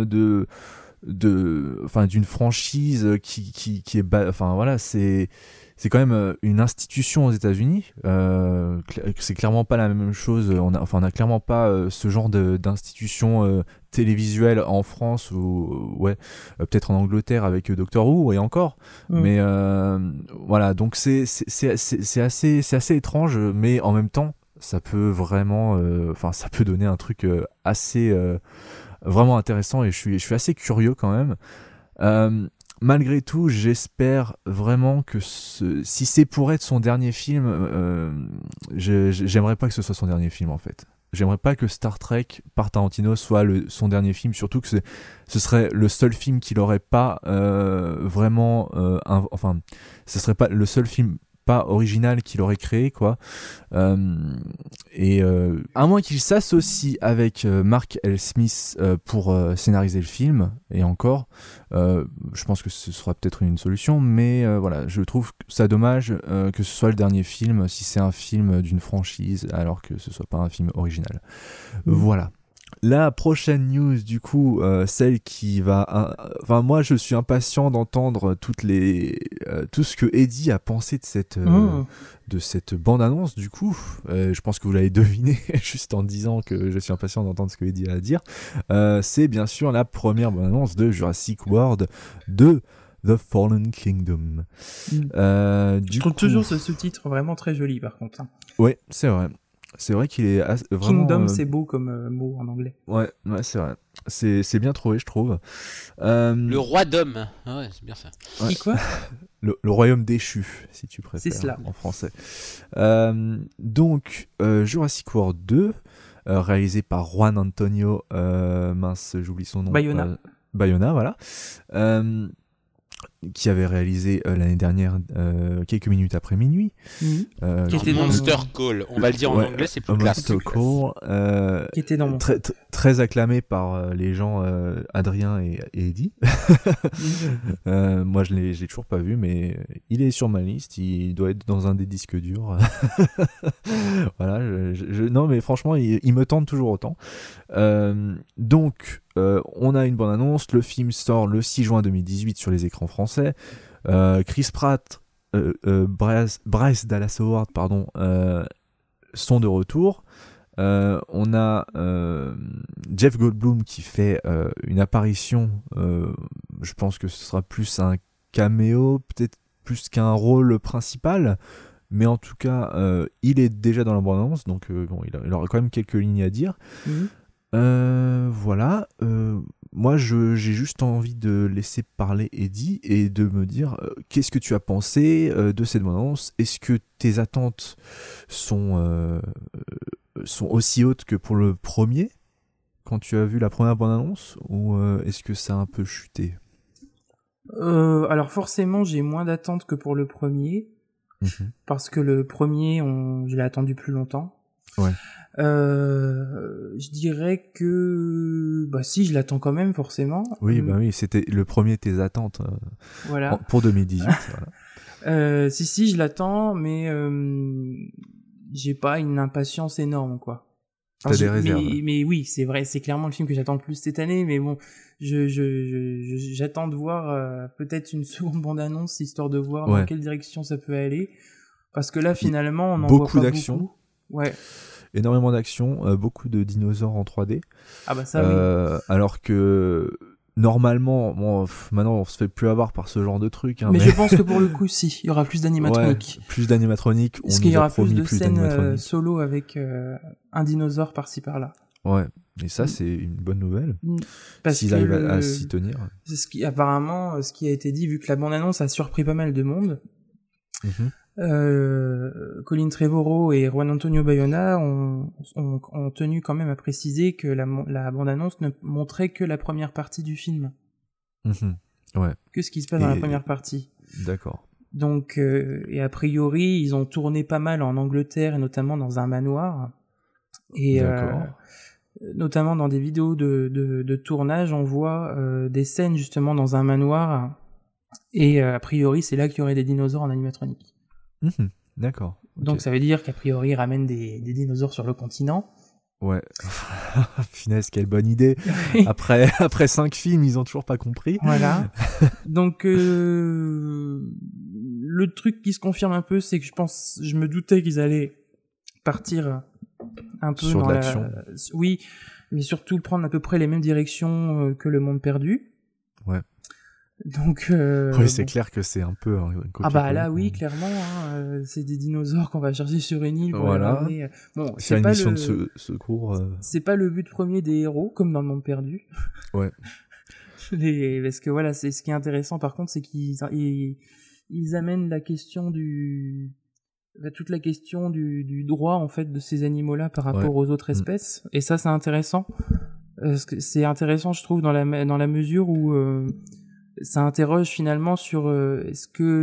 d'une franchise qui est c'est quand même une institution aux États-Unis. C'est clairement pas la même chose. On a clairement pas ce genre d'institution télévisuelle en France, ou peut-être en Angleterre avec Doctor Who et encore. Mais voilà, donc c'est assez étrange, mais en même temps ça peut vraiment ça peut donner un truc assez vraiment intéressant, et je suis assez curieux quand même. Malgré tout, j'espère vraiment que si c'est pour être son dernier film, j'aimerais pas que ce soit son dernier film, en fait. J'aimerais pas que Star Trek par Tarantino soit son dernier film, surtout que ce serait le seul film qu'il aurait pas vraiment ce serait pas le seul film pas original qu'il aurait créé, quoi. À moins qu'il s'associe avec Mark L. Smith pour scénariser le film, et encore, je pense que ce sera peut-être une solution, mais voilà, je trouve ça dommage que ce soit le dernier film, si c'est un film d'une franchise, alors que ce soit pas un film original. Voilà. La prochaine news, du coup, celle qui va... moi, je suis impatient d'entendre tout ce que Eddie a pensé de cette bande-annonce, du coup. Je pense que vous l'avez deviné, juste en disant que je suis impatient d'entendre ce que Eddie a à dire. C'est bien sûr la première bande-annonce de Jurassic World 2. The Fallen Kingdom. Je trouve toujours ce sous-titre vraiment très joli, par contre. Ouais, c'est vrai. C'est vrai qu'il est vraiment... Kingdom, c'est beau comme mot en anglais. Ouais, c'est vrai. C'est bien trouvé, je trouve. Le roi d'homme. Ah ouais, c'est bien ça. Ouais. Quoi le royaume déchu, si tu préfères. C'est cela. En français. Donc, Jurassic World 2, réalisé par Juan Antonio... j'oublie son nom. Bayona. Bayona, voilà. qui avait réalisé l'année dernière Quelques minutes après minuit. Qui était Monster Call, on va le dire en anglais, c'est plus classe. Monster Call, qui était dans mon très acclamé par les gens Adrien et Eddie. Moi je l'ai toujours pas vu, mais il est sur ma liste, il doit être dans un des disques durs. Voilà, non mais franchement il me tente toujours autant. Donc on a une bonne annonce, le film sort le 6 juin 2018 sur les écrans français. Chris Pratt, Bryce Dallas Howard sont de retour. On a Jeff Goldblum qui fait une apparition, je pense que ce sera plus un caméo, peut-être plus qu'un rôle principal, mais en tout cas il est déjà dans la bande-annonce, donc bon, il aura quand même quelques lignes à dire. Voilà, moi j'ai juste envie de laisser parler Eddie et de me dire qu'est-ce que tu as pensé de cette bande-annonce. Est-ce que tes attentes sont aussi hautes que pour le premier quand tu as vu la première bande-annonce, ou est-ce que ça a un peu chuté? Alors forcément j'ai moins d'attentes que pour le premier, parce que le premier je l'ai attendu plus longtemps. Ouais. Je dirais que si, je l'attends quand même forcément. Oui, oui, c'était le premier de tes attentes voilà. Pour 2018. Voilà. Si, je l'attends, mais j'ai pas une impatience énorme, quoi. T'as des réserves. Mais oui, c'est vrai, c'est clairement le film que j'attends le plus cette année, mais bon, j'attends de voir peut-être une seconde bande-annonce, histoire de voir dans quelle direction ça peut aller, parce que là finalement on en voit pas beaucoup. Ouais. Énormément d'action, beaucoup de dinosaures en 3D. Ah bah ça oui. Alors que normalement, maintenant on se fait plus avoir par ce genre de truc. Mais je pense que pour le coup, si, il y aura plus d'animatroniques. Ouais, plus d'animatroniques. Est-ce qu'il y aura plus de scènes solo avec un dinosaure par-ci par-là? Ouais, et ça c'est une bonne nouvelle. Parce s'ils arrivent à s'y tenir. C'est apparemment, ce qui a été dit, vu que la bande-annonce a surpris pas mal de monde. Colin Trevorrow et Juan Antonio Bayona ont tenu quand même à préciser que la bande-annonce ne montrait que la première partie du film. Ouais. Que ce qui se passe dans la première partie. D'accord. Donc, et a priori, ils ont tourné pas mal en Angleterre, et notamment dans un manoir. Et notamment dans des vidéos de tournage, on voit des scènes justement dans un manoir. Et a priori, c'est là qu'il y aurait des dinosaures en animatronique. D'accord. Okay. Donc ça veut dire qu'a priori ils ramènent des dinosaures sur le continent. Ouais. Finesse, quelle bonne idée. Après 5 films, ils ont toujours pas compris. Voilà. Donc le truc qui se confirme un peu, c'est que je me doutais qu'ils allaient partir un peu sur dans de l'action. Oui, mais surtout prendre à peu près les mêmes directions que Le Monde Perdu. Ouais. Donc oui, c'est clair que c'est un peu un ah bah là oui, clairement c'est des dinosaures qu'on va chercher sur une île pour les ramener. Bon, c'est pas une mission de secours. C'est pas le but premier des héros comme dans Le Monde Perdu. Ouais. Parce que voilà, c'est ce qui est intéressant par contre, c'est qu'ils amènent la question toute la question du droit en fait de ces animaux-là par rapport aux autres espèces, et ça c'est intéressant. C'est intéressant, je trouve, dans la mesure où ça interroge finalement sur est-ce que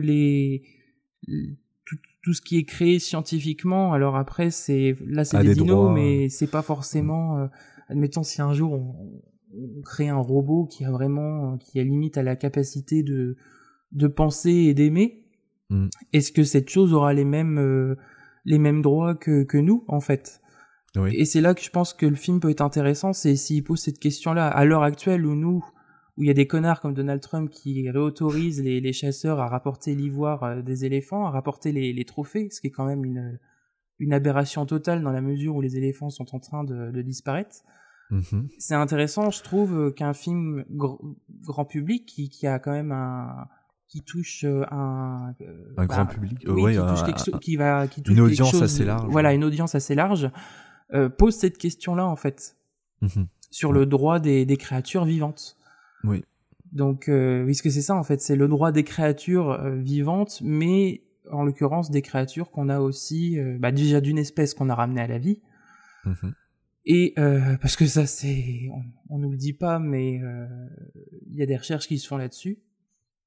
tout ce qui est créé scientifiquement, alors après c'est des dinos droits, mais c'est pas forcément admettons si un jour on crée un robot qui a limite à la capacité de penser et d'aimer, est-ce que cette chose aura les mêmes droits que nous en fait? Oui. Et c'est là que je pense que le film peut être intéressant, c'est s'il pose cette question-là à l'heure actuelle où il y a des connards comme Donald Trump qui réautorisent les chasseurs à rapporter l'ivoire des éléphants, à rapporter les trophées, ce qui est quand même une aberration totale dans la mesure où les éléphants sont en train de disparaître. C'est intéressant, je trouve, qu'un film grand public qui a quand même qui touche un grand public, qui touche une audience assez large. Voilà, une audience assez large, pose cette question-là en fait, sur le droit des créatures vivantes. Oui. Donc, puisque c'est ça en fait, c'est le droit des créatures vivantes, mais en l'occurrence des créatures qu'on a aussi, déjà d'une espèce qu'on a ramenée à la vie. Et parce que ça, on nous le dit pas, mais il y a des recherches qui se font là-dessus.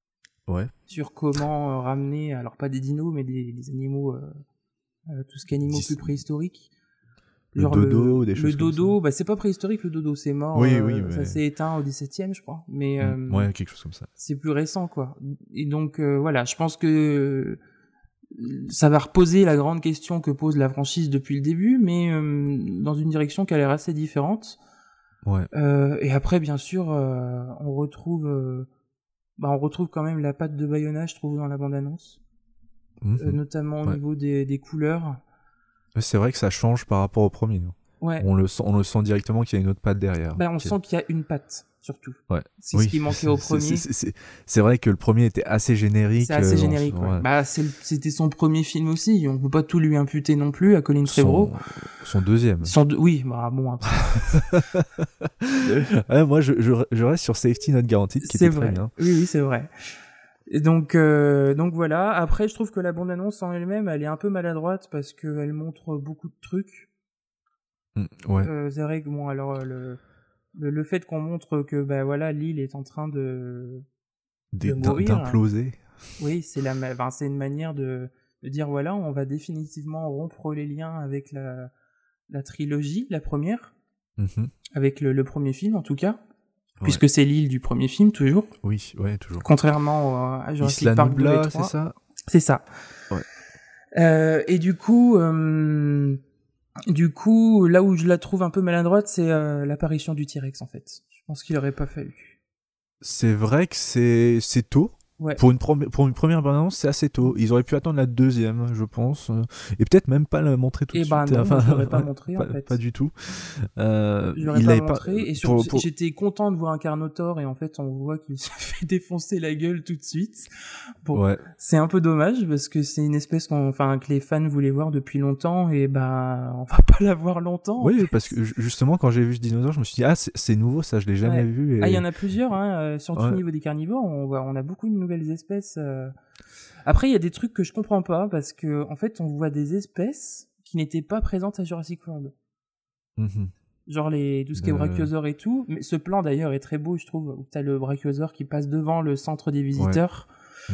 sur comment ramener, alors pas des dinos, mais des animaux, tout ce qui est animaux plus préhistoriques. Genre le dodo, des choses comme ça. Le dodo, bah c'est pas préhistorique, le dodo, c'est mort. Oui, ça s'est éteint au 17e, je crois. Mais ouais, quelque chose comme ça. C'est plus récent, quoi. Et donc voilà, je pense que ça va reposer la grande question que pose la franchise depuis le début, mais dans une direction qui a l'air assez différente. Ouais. Et après, bien sûr, on retrouve quand même la patte de Bayona, je trouve, dans la bande-annonce, notamment au niveau des couleurs. C'est vrai que ça change par rapport au premier. Ouais. On le sent directement qu'il y a une autre patte derrière. On sent qu'il y a une patte, surtout. Ouais. C'est ce qui manquait au premier. C'est vrai que le premier était assez générique. C'est assez générique, ouais. C'était son premier film aussi. On peut pas tout lui imputer non plus à Colin Trevorrow. Son deuxième. Oui, bon, après. Moi, je reste sur Safety Not Guaranteed, qui était très bien. Oui, c'est vrai. Et donc voilà. Après, je trouve que la bande-annonce en elle-même, elle est un peu maladroite parce qu'elle montre beaucoup de trucs. Ouais. C'est vrai que bon, alors le fait qu'on montre que l'île est en train de mourir, d'imploser. Oui, c'est une manière de dire voilà, on va définitivement rompre les liens avec la trilogie, la première, avec le premier film en tout cas. Puisque c'est l'île du premier film, toujours. Oui, ouais, toujours. Contrairement à Jurassic Park 2 et 3. C'est ça ? C'est ça. Ouais. Et du coup, là où je la trouve un peu maladroite, c'est l'apparition du T-Rex, en fait. Je pense qu'il aurait pas fallu. C'est vrai que c'est tôt. Ouais. Pour une première bande-annonce, c'est assez tôt. Ils auraient pu attendre la deuxième, je pense, et peut-être même pas la montrer tout de suite. Non, je l'aurais pas montré en fait. Pas du tout. Je l'aurais pas montré. Et surtout, j'étais content de voir un Carnotaur et en fait, on voit qu'il se fait défoncer la gueule tout de suite. Bon, c'est un peu dommage parce que c'est une espèce que les fans voulaient voir depuis longtemps et on va pas la voir longtemps. Oui, parce que justement, quand j'ai vu ce dinosaure, je me suis dit c'est nouveau, ça, je l'ai jamais vu. Et... il y en a plusieurs, surtout au niveau des carnivores, on a beaucoup de nouvelles espèces. Après, il y a des trucs que je comprends pas parce que en fait, on voit des espèces qui n'étaient pas présentes à Jurassic World. Genre tout ce qui est brachiosaure et tout. Mais ce plan d'ailleurs est très beau, je trouve, où t'as le brachiosaure qui passe devant le centre des visiteurs.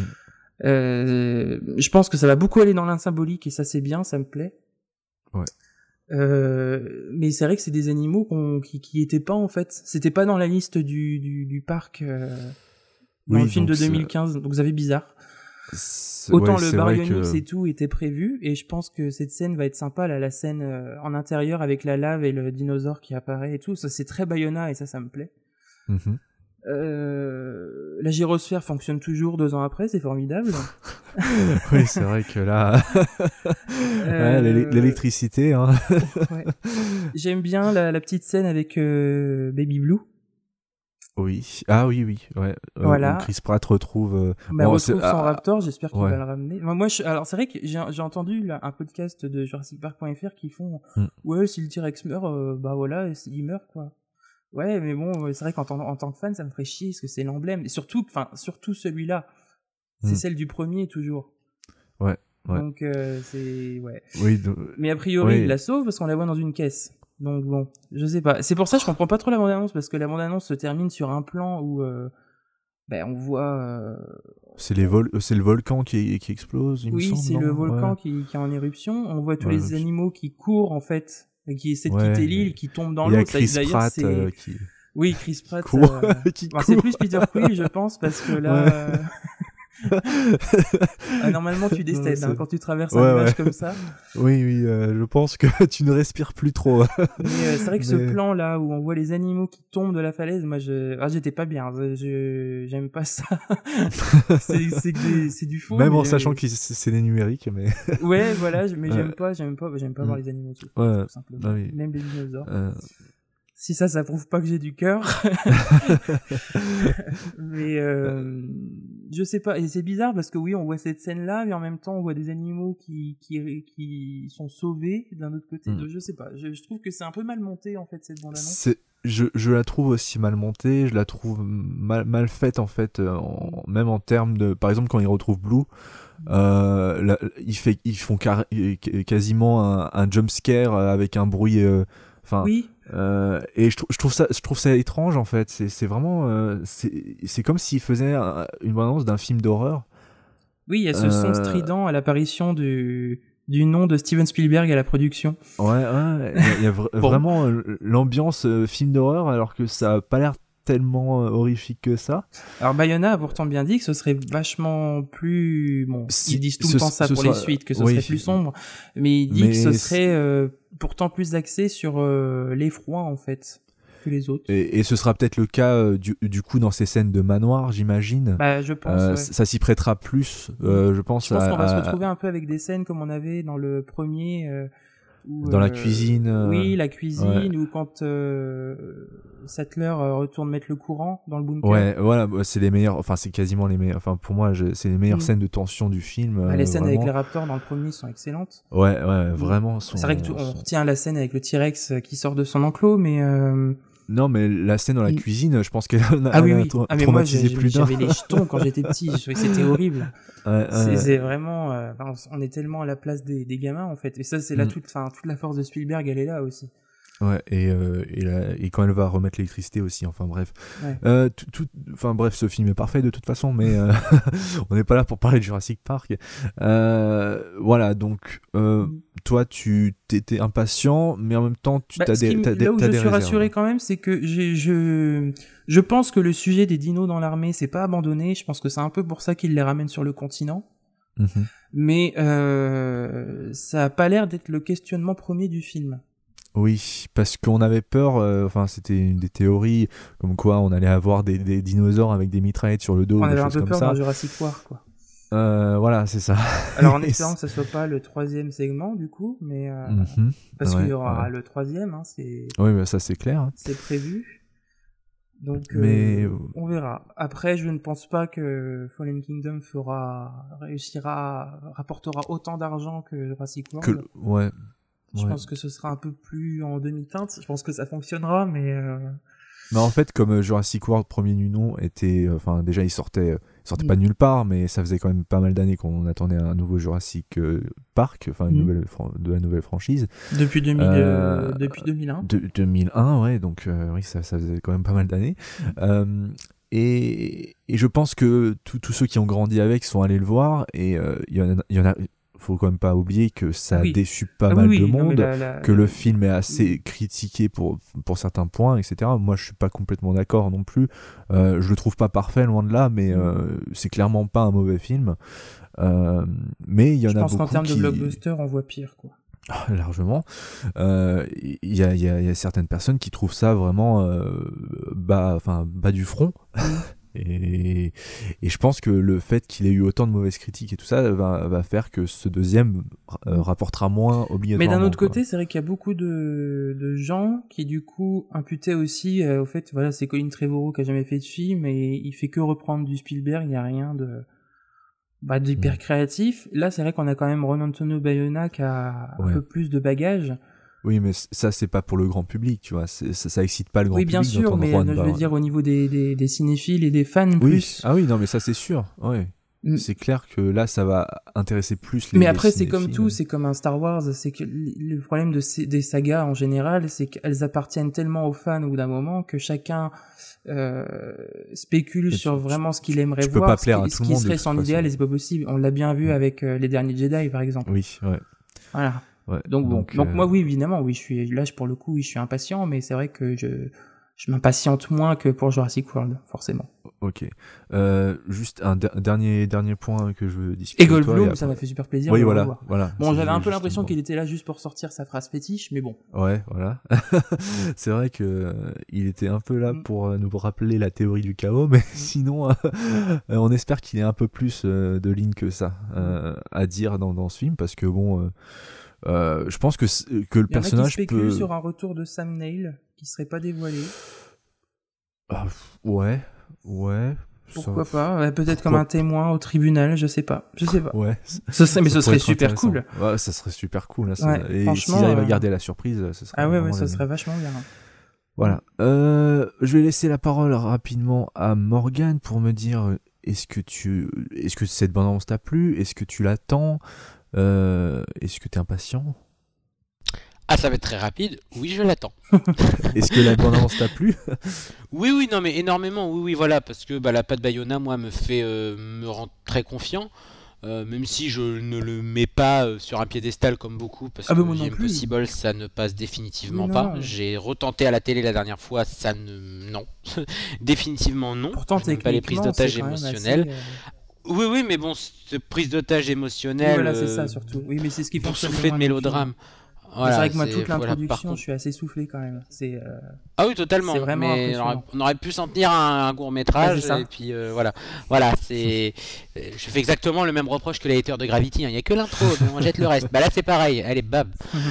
Je pense que ça va beaucoup aller dans l'insymbolique et ça c'est bien, ça me plaît. Ouais. Mais c'est vrai que c'est des animaux qui étaient pas en fait. C'était pas dans la liste du parc. Dans le film de 2015, donc vous avez bizarre. Autant le Baryonyx et tout était prévu, et je pense que cette scène va être sympa, la scène en intérieur avec la lave et le dinosaure qui apparaît et tout, ça c'est très Bayona et ça me plaît. La gyrosphère fonctionne toujours 2 ans après, c'est formidable. Oui, c'est vrai que là, l'électricité. Hein. Ouais. J'aime bien la petite scène avec Baby Blue. Oui, oui, ouais. Voilà. Chris Pratt retrouve. Retrouve son Raptor, j'espère qu'il va le ramener. Alors c'est vrai que j'ai entendu un podcast de JurassicPark.fr qui font si le T-Rex meurt, il meurt quoi. Ouais, mais bon, c'est vrai qu'en tant que fan, ça me ferait chier parce que c'est l'emblème. Et surtout celui-là, c'est celle du premier toujours. Ouais. Donc c'est Oui. Mais a priori, il la sauve parce qu'on la voit dans une caisse. Donc bon, je sais pas. C'est pour ça que je comprends pas trop la bande-annonce parce que la bande-annonce se termine sur un plan où on voit. C'est le volcan qui explose. Il me semble, c'est le volcan qui est en éruption. On voit tous les animaux qui courent en fait, et qui essaient de quitter l'île, qui tombent dans l'eau. Il y a Chris Pratt qui. Oui, Chris Pratt. Qui c'est plus Peter Quill, je pense, parce que là. Normalement tu décèdes quand tu traverses un nuage comme ça. Oui, je pense que tu ne respires plus trop. Mais c'est vrai que ce plan là où on voit les animaux qui tombent de la falaise, moi j'étais pas bien, j'aime pas ça. c'est du faux. Même en sachant que c'est des numériques, mais ouais, voilà, mais j'aime pas voir les animaux tout simplement. Oui. Même les dinosaures. Si ça prouve pas que j'ai du cœur. Mais je sais pas, et c'est bizarre parce que oui, on voit cette scène-là, mais en même temps, on voit des animaux qui sont sauvés d'un autre côté. Donc, je sais pas, je trouve que c'est un peu mal monté en fait cette bande-annonce. Je la trouve aussi mal montée, je la trouve mal faite en fait, même en termes de, par exemple quand ils retrouvent Blue, ils font quasiment un jump scare avec un bruit. Et je trouve ça étrange en fait. C'est vraiment, c'est comme s'il faisait une bande-annonce d'un film d'horreur. Oui, il y a ce son strident à l'apparition du nom de Steven Spielberg à la production. Ouais, il y a vraiment l'ambiance film d'horreur, alors que ça a pas l'air tellement horrifique que ça. Alors Bayona a pourtant bien dit que ce serait vachement plus... Bon, ils disent tout le temps ça pour les suites, que ce serait plus sombre, mais il dit que ce serait pourtant plus axé sur l'effroi en fait que les autres. Et ce sera peut-être le cas du coup dans ces scènes de manoir, j'imagine. Bah, je pense, ça s'y prêtera plus, je pense. Je pense qu'on va se retrouver un peu avec des scènes comme on avait dans le premier... dans la cuisine. Oui, la cuisine, ou quand Sattler retourne mettre le courant dans le bunker. Ouais, voilà, c'est les meilleurs, enfin c'est quasiment les meilleurs, enfin pour moi c'est les meilleures scènes de tension du film. Les scènes avec les raptors dans le premier sont excellentes. Ouais, vraiment. C'est vrai qu'on retient la scène avec le T-Rex qui sort de son enclos, mais... Non, mais la scène dans la cuisine, je pense qu'elle a mais moi, j'avais les jetons quand j'étais petit, je trouvais que c'était horrible. C'est vraiment... on est tellement à la place des gamins, en fait. Et ça, c'est là toute la force de Spielberg, elle est là aussi. Ouais, et quand elle va remettre l'électricité aussi, enfin bref. Ouais. Enfin bref, ce film est parfait de toute façon, mais on n'est pas là pour parler de Jurassic Park. Voilà, donc toi, tu t'étais impatient, mais en même temps, t'as des réserves. Là où je suis rassuré quand même, c'est que je pense que le sujet des dinos dans l'armée, c'est pas abandonné. Je pense que c'est un peu pour ça qu'ils les ramènent sur le continent. Mm-hmm. Mais ça a pas l'air d'être le questionnement premier du film. Oui, parce qu'on avait peur, enfin c'était une des théories, comme quoi on allait avoir des dinosaures avec des mitraillettes sur le dos, on des avait choses un peu comme peur ça. Dans Jurassic World, quoi. Voilà, c'est ça. Alors en espérant que ça soit pas le 3e segment du coup, mais parce qu'il y aura le 3e, hein, c'est. Oui, mais ça c'est clair. Hein. C'est prévu. Donc mais on verra. Après, je ne pense pas que Fallen Kingdom rapportera autant d'argent que Jurassic World. Je pense que ce sera un peu plus en demi-teinte. Je pense que ça fonctionnera, mais... Mais en fait, comme Jurassic World premier du nom était... Enfin, déjà, il sortait pas de nulle part, mais ça faisait quand même pas mal d'années qu'on attendait un nouveau Jurassic Park, enfin, de la nouvelle franchise. Depuis 2001. 2001, ouais, donc oui, ça faisait quand même pas mal d'années. Et je pense que tous ceux qui ont grandi avec sont allés le voir, et il y en a faut quand même pas oublier que ça a déçu pas mal de monde, que le film est assez critiqué pour certains points, etc. Moi, je suis pas complètement d'accord non plus. Je le trouve pas parfait, loin de là, mais c'est clairement pas un mauvais film. Mais il y en a beaucoup qui... Je pense qu'en termes de blockbuster, on voit pire, quoi. Largement. Il y a certaines personnes qui trouvent ça vraiment bas du front. Et je pense que le fait qu'il ait eu autant de mauvaises critiques et tout ça va faire que ce deuxième rapportera moins obligatoirement. Mais d'un autre côté, c'est vrai qu'il y a beaucoup de gens qui du coup imputaient aussi au fait, voilà, c'est Colin Trevorrow qui a jamais fait de film et il fait que reprendre du Spielberg, il n'y a rien d'hyper créatif. Là, c'est vrai qu'on a quand même Antonio Bayona qui a un peu plus de bagages. Oui, mais ça, c'est pas pour le grand public, tu vois. Ça excite pas le grand public. Oui, bien sûr, mais je veux dire au niveau des cinéphiles et des fans plus. Ah oui, non, mais ça, c'est sûr. Ouais. C'est clair que là, ça va intéresser plus les. Mais après, c'est comme tout, c'est comme un Star Wars. C'est que le problème des sagas en général, c'est qu'elles appartiennent tellement aux fans au bout d'un moment que chacun spécule sur vraiment ce qu'il aimerait voir, ce qui serait son idéal, et c'est pas possible. On l'a bien vu avec les derniers Jedi, par exemple. Oui, ouais. Voilà. Ouais, donc moi, oui, évidemment, oui, je suis là pour le coup, oui, je suis impatient, mais c'est vrai que je m'impatiente moins que pour Jurassic World, forcément. Ok. Juste un dernier point que je veux discuter. Et Goldblum, ça m'a fait super plaisir. Oui, voilà. Bon, j'avais un peu l'impression qu'il était là juste pour sortir sa phrase fétiche, mais bon. Ouais, voilà. C'est vrai que il était un peu là pour nous rappeler la théorie du chaos, mais sinon, on espère qu'il y a un peu plus de lignes que ça à dire dans ce film, parce que bon. Je pense que le personnage peut... sur un retour de Sam Neill qui serait pas dévoilé. Ouais. Pourquoi pas, peut-être comme un témoin au tribunal, je sais pas. Ouais. Ce serait super cool. Ouais, ça serait super cool. Là, ouais, et s'ils arrivent à garder la surprise, ce serait. Ça serait vachement bien. Voilà. Je vais laisser la parole rapidement à Morgane pour me dire est-ce que cette bande-annonce t'a plu ? Est-ce que tu l'attends ? Est-ce que t'es impatient ? Ah, ça va être très rapide. Oui, je l'attends. Est-ce que la bande-annonce t'a plu? Oui, non, mais énormément. Oui, voilà, parce que la patte Bayona, moi, me rend très confiant. Même si je ne le mets pas sur un piédestal comme beaucoup, parce que The Impossible, ça ne passe définitivement pas. J'ai retenté à la télé la dernière fois, non. Définitivement non. Pourtant, je n'aime pas les prises d'otage émotionnelles. Oui, mais bon, cette prise d'otage émotionnelle. Oui, voilà, c'est ça surtout. Oui, mais c'est ce qui pour souffler de mélodrame. Voilà, c'est vrai que moi, toute l'introduction, je suis assez soufflé quand même. Ah oui, totalement. C'est vraiment mais on aurait pu s'en tenir à un court-métrage. Et puis voilà, c'est. Je fais exactement le même reproche que les haters de Gravity. Il n'y a que l'intro, on jette le reste. Là, c'est pareil. Allez, bab.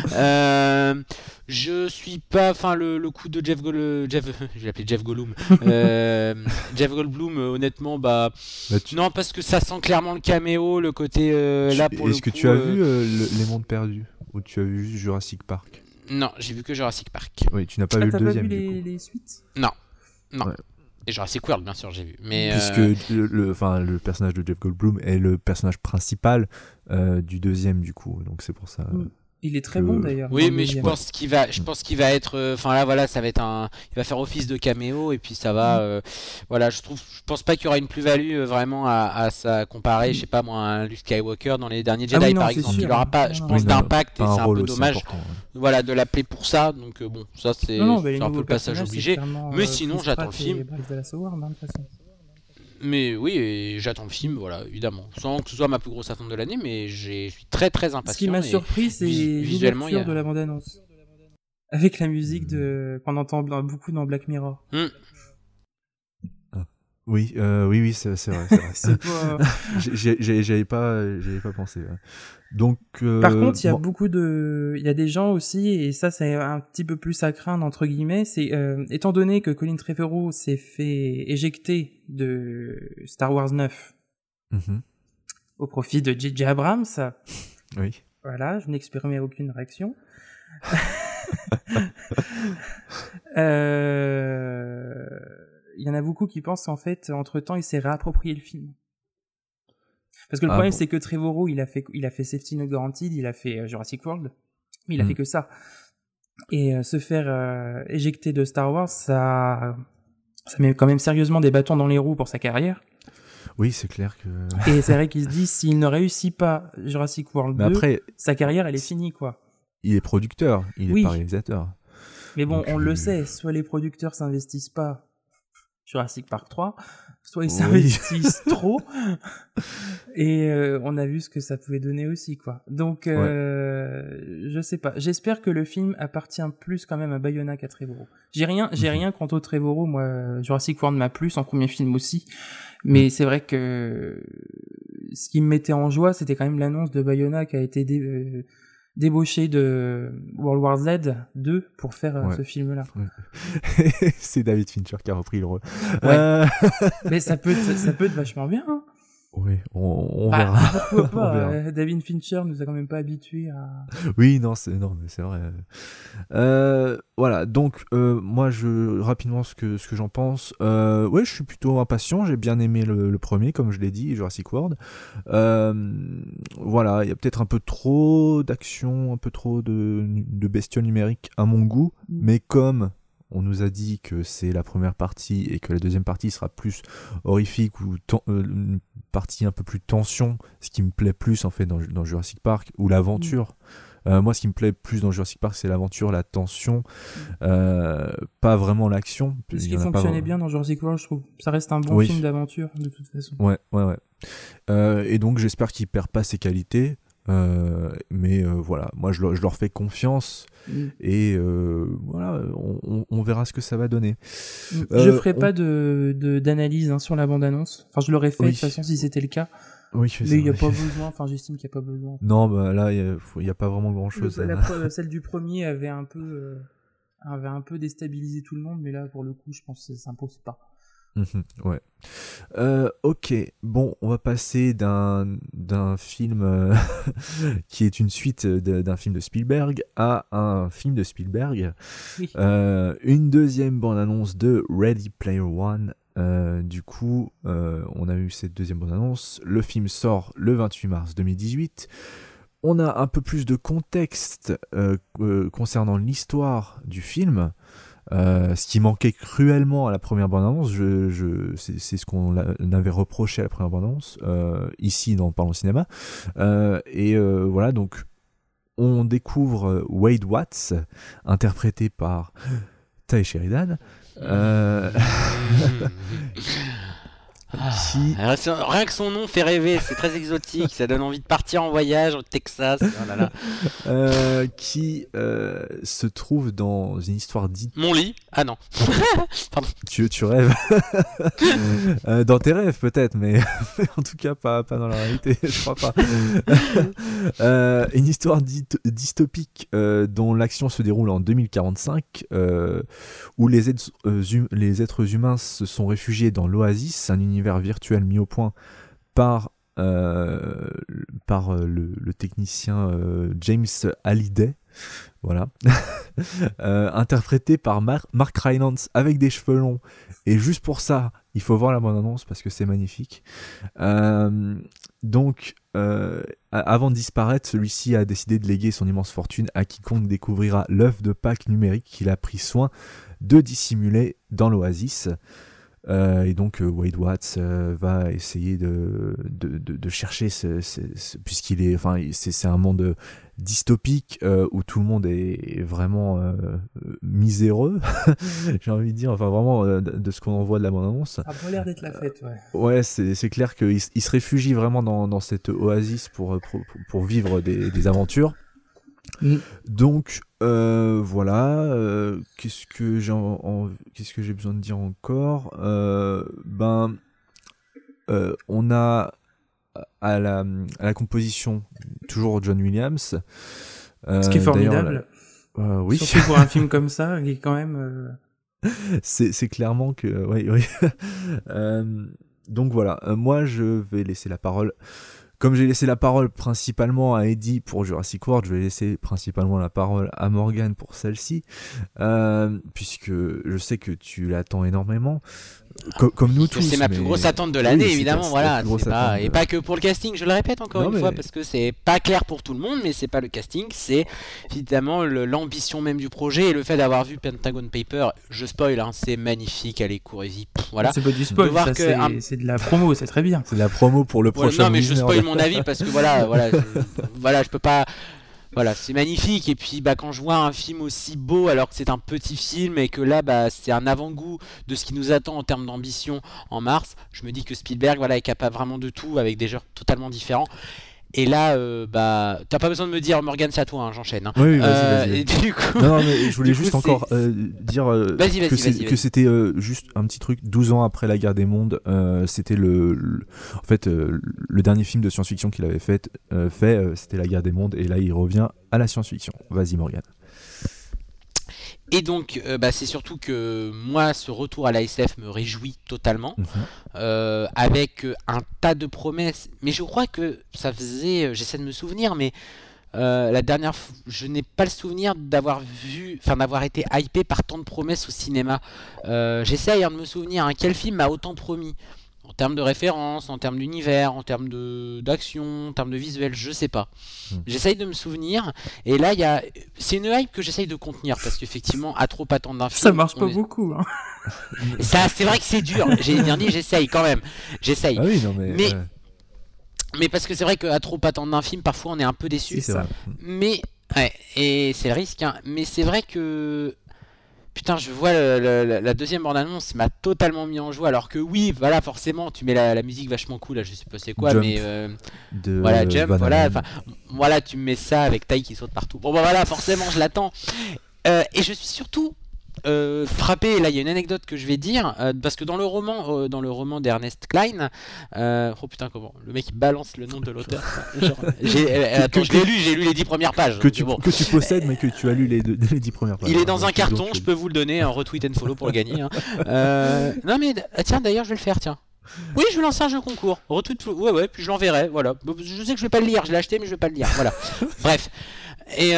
Je suis pas. Enfin, le coup de Jeff Goldblum. Je vais l'appeler Jeff Goldblum. Jeff Goldblum, honnêtement, non, parce que ça sent clairement le caméo, le côté. Là, pour Est-ce que tu as vu Les Mondes Perdus? Ou tu as vu Jurassic Park? Non, j'ai vu que Jurassic Park. Oui, tu n'as pas vu le deuxième. T'as pas vu les suites? Non. Ouais. Et Jurassic World, bien sûr, j'ai vu. Mais puisque le personnage de Jeff Goldblum est le personnage principal du deuxième, du coup. Donc c'est pour ça. Il est très bon d'ailleurs. Oui, mais je pense qu'il va être. Enfin là, voilà, ça va être il va faire office de caméo et puis ça va. Voilà, je pense pas qu'il y aura une plus-value vraiment à ça comparer, je sais pas moi, à un Luke Skywalker dans les derniers Jedi par exemple. Il aura pas, je pense, d'impact et c'est un peu dommage. Voilà, de l'appeler pour ça. Donc bon, ça c'est un peu le passage obligé. Mais sinon, j'attends le film. Mais oui, et j'attends le film, voilà, évidemment. Sans que ce soit ma plus grosse attente de l'année, mais je suis très très impatient. Ce qui m'a surpris, c'est l'ouverture de la bande-annonce. Avec la musique qu'on entend beaucoup dans Black Mirror. Oui, c'est vrai. J'avais pas pensé. Ouais. Donc, par contre, il y a il y a des gens aussi, et ça c'est un petit peu plus à craindre entre guillemets, c'est étant donné que Colin Trevorrow s'est fait éjecter de Star Wars 9 au profit de J.J. Abrams. Oui. Voilà, je n'exprimais aucune réaction. Il y en a beaucoup qui pensent qu'en fait, entre-temps, il s'est réapproprié le film. Parce que le problème, c'est que Trevorrow, il a fait Safety Not Guaranteed, il a fait Jurassic World, mais il a fait que ça. Et se faire éjecter de Star Wars, ça met quand même sérieusement des bâtons dans les roues pour sa carrière. Oui, c'est clair que... Et c'est vrai qu'il se dit, s'il ne réussit pas Jurassic World 2, après, sa carrière, elle est finie, quoi. Il est producteur, il est pas réalisateur. Mais bon, on le sait, soit les producteurs s'investissent pas Jurassic Park 3, soit ils s'investissent trop, et on a vu ce que ça pouvait donner aussi, quoi. Donc, je sais pas. J'espère que le film appartient plus quand même à Bayona qu'à Trevorrow. J'ai rien contre Trevorrow. Moi, Jurassic World m'a plu, son premier film aussi. Mais c'est vrai que ce qui me mettait en joie, c'était quand même l'annonce de Bayona qui a été débauché de World War Z 2 pour faire ce film-là. Ouais. C'est David Fincher qui a repris le rôle. Ouais. Mais ça peut être vachement bien. Hein. Oui, on verra. Pourquoi pas, on verra. David Fincher nous a quand même pas habitués à... Oui, non, mais c'est vrai. Voilà, donc moi, rapidement, ce que j'en pense. Ouais, je suis plutôt impatient. J'ai bien aimé le premier, comme je l'ai dit, Jurassic World. Voilà, il y a peut-être un peu trop d'action, un peu trop de bestioles numériques à mon goût, mais comme... on nous a dit que c'est la première partie et que la deuxième partie sera plus horrifique ou une partie un peu plus tension, ce qui me plaît plus en fait dans Jurassic Park, ou l'aventure. Moi, ce qui me plaît plus dans Jurassic Park, c'est l'aventure, la tension, pas vraiment l'action. Ce qui fonctionnait bien dans Jurassic World, je trouve. Ça reste un bon film d'aventure, de toute façon. Ouais. Et donc, j'espère qu'il perd pas ses qualités. Mais voilà, moi je leur fais confiance et voilà, on verra ce que ça va donner. Je ferai pas d'analyse sur la bande-annonce. Enfin, je l'aurais fait de toute façon si c'était le cas. Oui, mais il n'y a pas besoin. Enfin, j'estime qu'il n'y a pas besoin. Non, là, il y a pas vraiment grand-chose. Celle du premier avait un peu déstabilisé tout le monde, mais là, pour le coup, je pense que ça s'impose pas. Ouais. Ok, bon, on va passer d'un film qui est une suite d'un film de Spielberg à un film de Spielberg. Oui. Une deuxième bande-annonce de Ready Player One. Du coup, on a eu cette deuxième bande-annonce. Le film sort le 28 mars 2018. on a un peu plus de contexte concernant l'histoire du film. Ce qui manquait cruellement à la première bande-annonce, c'est ce qu'on avait reproché à la première bande-annonce, ici dans Parlons Cinéma. Voilà, donc on découvre Wade Watts, interprété par Tye Sheridan. Rien que son nom fait rêver, c'est très exotique, ça donne envie de partir en voyage au Texas. Oh là là. Qui se trouve dans une histoire dite... Mon lit. Ah non. Pardon. Tu rêves. Dans tes rêves peut-être, mais en tout cas pas dans la réalité, je crois pas. Une histoire dystopique dont l'action se déroule en 2045, où les êtres humains se sont réfugiés dans l'Oasis, un univers virtuel mis au point par le technicien James Halliday, voilà, interprété par Mark Rylance avec des cheveux longs, et juste pour ça il faut voir la bande-annonce parce que c'est magnifique. Donc avant de disparaître, celui-ci a décidé de léguer son immense fortune à quiconque découvrira l'œuf de Pâques numérique qu'il a pris soin de dissimuler dans l'Oasis. Et donc Wade Watts va essayer de chercher puisqu'il est, enfin c'est un monde dystopique où tout le monde est vraiment miséreux, j'ai envie de dire, enfin vraiment de ce qu'on en voit de la bande-annonce. Ça a pas l'air d'être la fête, ouais. Ouais, c'est clair qu'il se réfugie vraiment dans cette oasis pour vivre des aventures. Donc voilà, qu'est-ce que j'ai besoin de dire encore, on a à la composition toujours John Williams, ce qui est formidable. Oui. Surtout pour un film comme ça, qui est quand même c'est clairement que oui. Donc voilà, moi je vais laisser la parole. Comme j'ai laissé la parole principalement à Eddie pour Jurassic World, je vais laisser principalement la parole à Morgane pour celle-ci, puisque je sais que tu l'attends énormément, comme nous tous. C'est ma plus grosse attente de l'année, évidemment, voilà. Et pas que pour le casting, je le répète encore une fois, parce que c'est pas clair pour tout le monde, mais c'est pas le casting, c'est évidemment l'ambition même du projet et le fait d'avoir vu Pentagon Paper. Je spoil, hein, c'est magnifique, allez, courez-y. Voilà. C'est pas du spoil, c'est de la promo, c'est très bien. C'est de la promo pour le prochain. Non, mais je spoil mon avis parce que je peux pas. Voilà, c'est magnifique. Et puis quand je vois un film aussi beau alors que c'est un petit film et que là c'est un avant-goût de ce qui nous attend en termes d'ambition en mars, je me dis que Spielberg est capable vraiment de tout avec des genres totalement différents. Et là, t'as pas besoin de me dire, Morgane, c'est à toi, hein, j'enchaîne. Hein. Oui, vas-y. Et du coup, non, mais je voulais juste encore dire que c'était juste un petit truc. 12 ans après La Guerre des Mondes, c'était le dernier film de science-fiction qu'il avait fait, c'était La Guerre des Mondes, et là il revient à la science-fiction. Vas-y, Morgane. Et donc, c'est surtout que moi, ce retour à la SF me réjouit totalement, avec un tas de promesses. Mais je crois que ça faisait, j'essaie de me souvenir, mais la dernière fois, je n'ai pas le souvenir d'avoir été hypé par tant de promesses au cinéma. J'essaie de me souvenir, quel film m'a autant promis en termes de référence, en termes d'univers, en termes d'action, en termes de visuel, je sais pas. J'essaye de me souvenir, et là c'est une hype que j'essaye de contenir, parce qu'effectivement, à trop attendre d'un film... Ça marche pas beaucoup, hein. Ça, c'est vrai que c'est dur, j'ai bien dit, j'essaye quand même, j'essaye. Ah oui, non mais... Mais parce que c'est vrai qu'à trop attendre d'un film, parfois on est un peu déçu. C'est ça. Mais, et c'est le risque, hein. Mais c'est vrai que... Putain, je vois la deuxième bande-annonce m'a totalement mis en joie, alors que oui, voilà, forcément, tu mets la musique vachement cool, là, je sais pas c'est quoi, Jump, mais voilà, Jump, voilà, tu me mets ça avec Ty qui saute partout. Bon, voilà, forcément, je l'attends. Et je suis surtout frappé, là, il y a une anecdote que je vais dire, parce que dans le roman d'Ernest Cline, oh putain, comment le mec il balance le nom de l'auteur. J'ai lu les 10 premières pages. Que tu possèdes, mais que tu as lu les 10 premières pages. Il est dans un carton, je peux vous le donner, un retweet and follow pour le gagner. Hein. Non mais tiens, d'ailleurs je vais le faire, tiens. Oui, je vais lancer un jeu concours. Retweet, ouais, puis je l'enverrai, voilà. Je sais que je vais pas le lire, je l'ai acheté mais je vais pas le lire, voilà. Bref. Et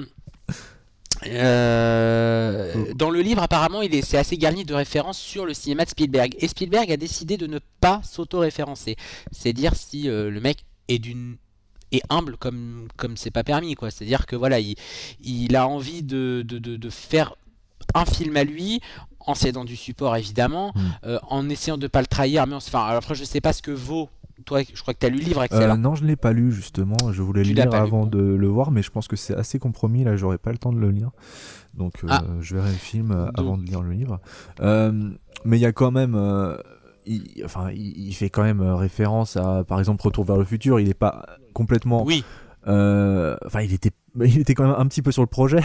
dans le livre, apparemment, c'est assez garni de références sur le cinéma de Spielberg. Et Spielberg a décidé de ne pas s'auto-référencer. C'est dire si le mec est et humble comme c'est pas permis, quoi. C'est-à-dire que voilà, il a envie de faire un film à lui, en s'aidant du support évidemment, en essayant de pas le trahir, mais enfin, alors après je sais pas ce que vaut. Toi, je crois que tu as lu le livre, Axel. Non, je ne l'ai pas lu, justement. Je voulais le lire avant de le voir, mais je pense que c'est assez compromis. Là, j'aurais pas le temps de le lire. Donc, je verrai le film avant de lire le livre. Mais il y a quand même... il fait quand même référence à, par exemple, Retour vers le futur. Il n'est pas complètement... Oui. Il était quand même un petit peu sur le projet.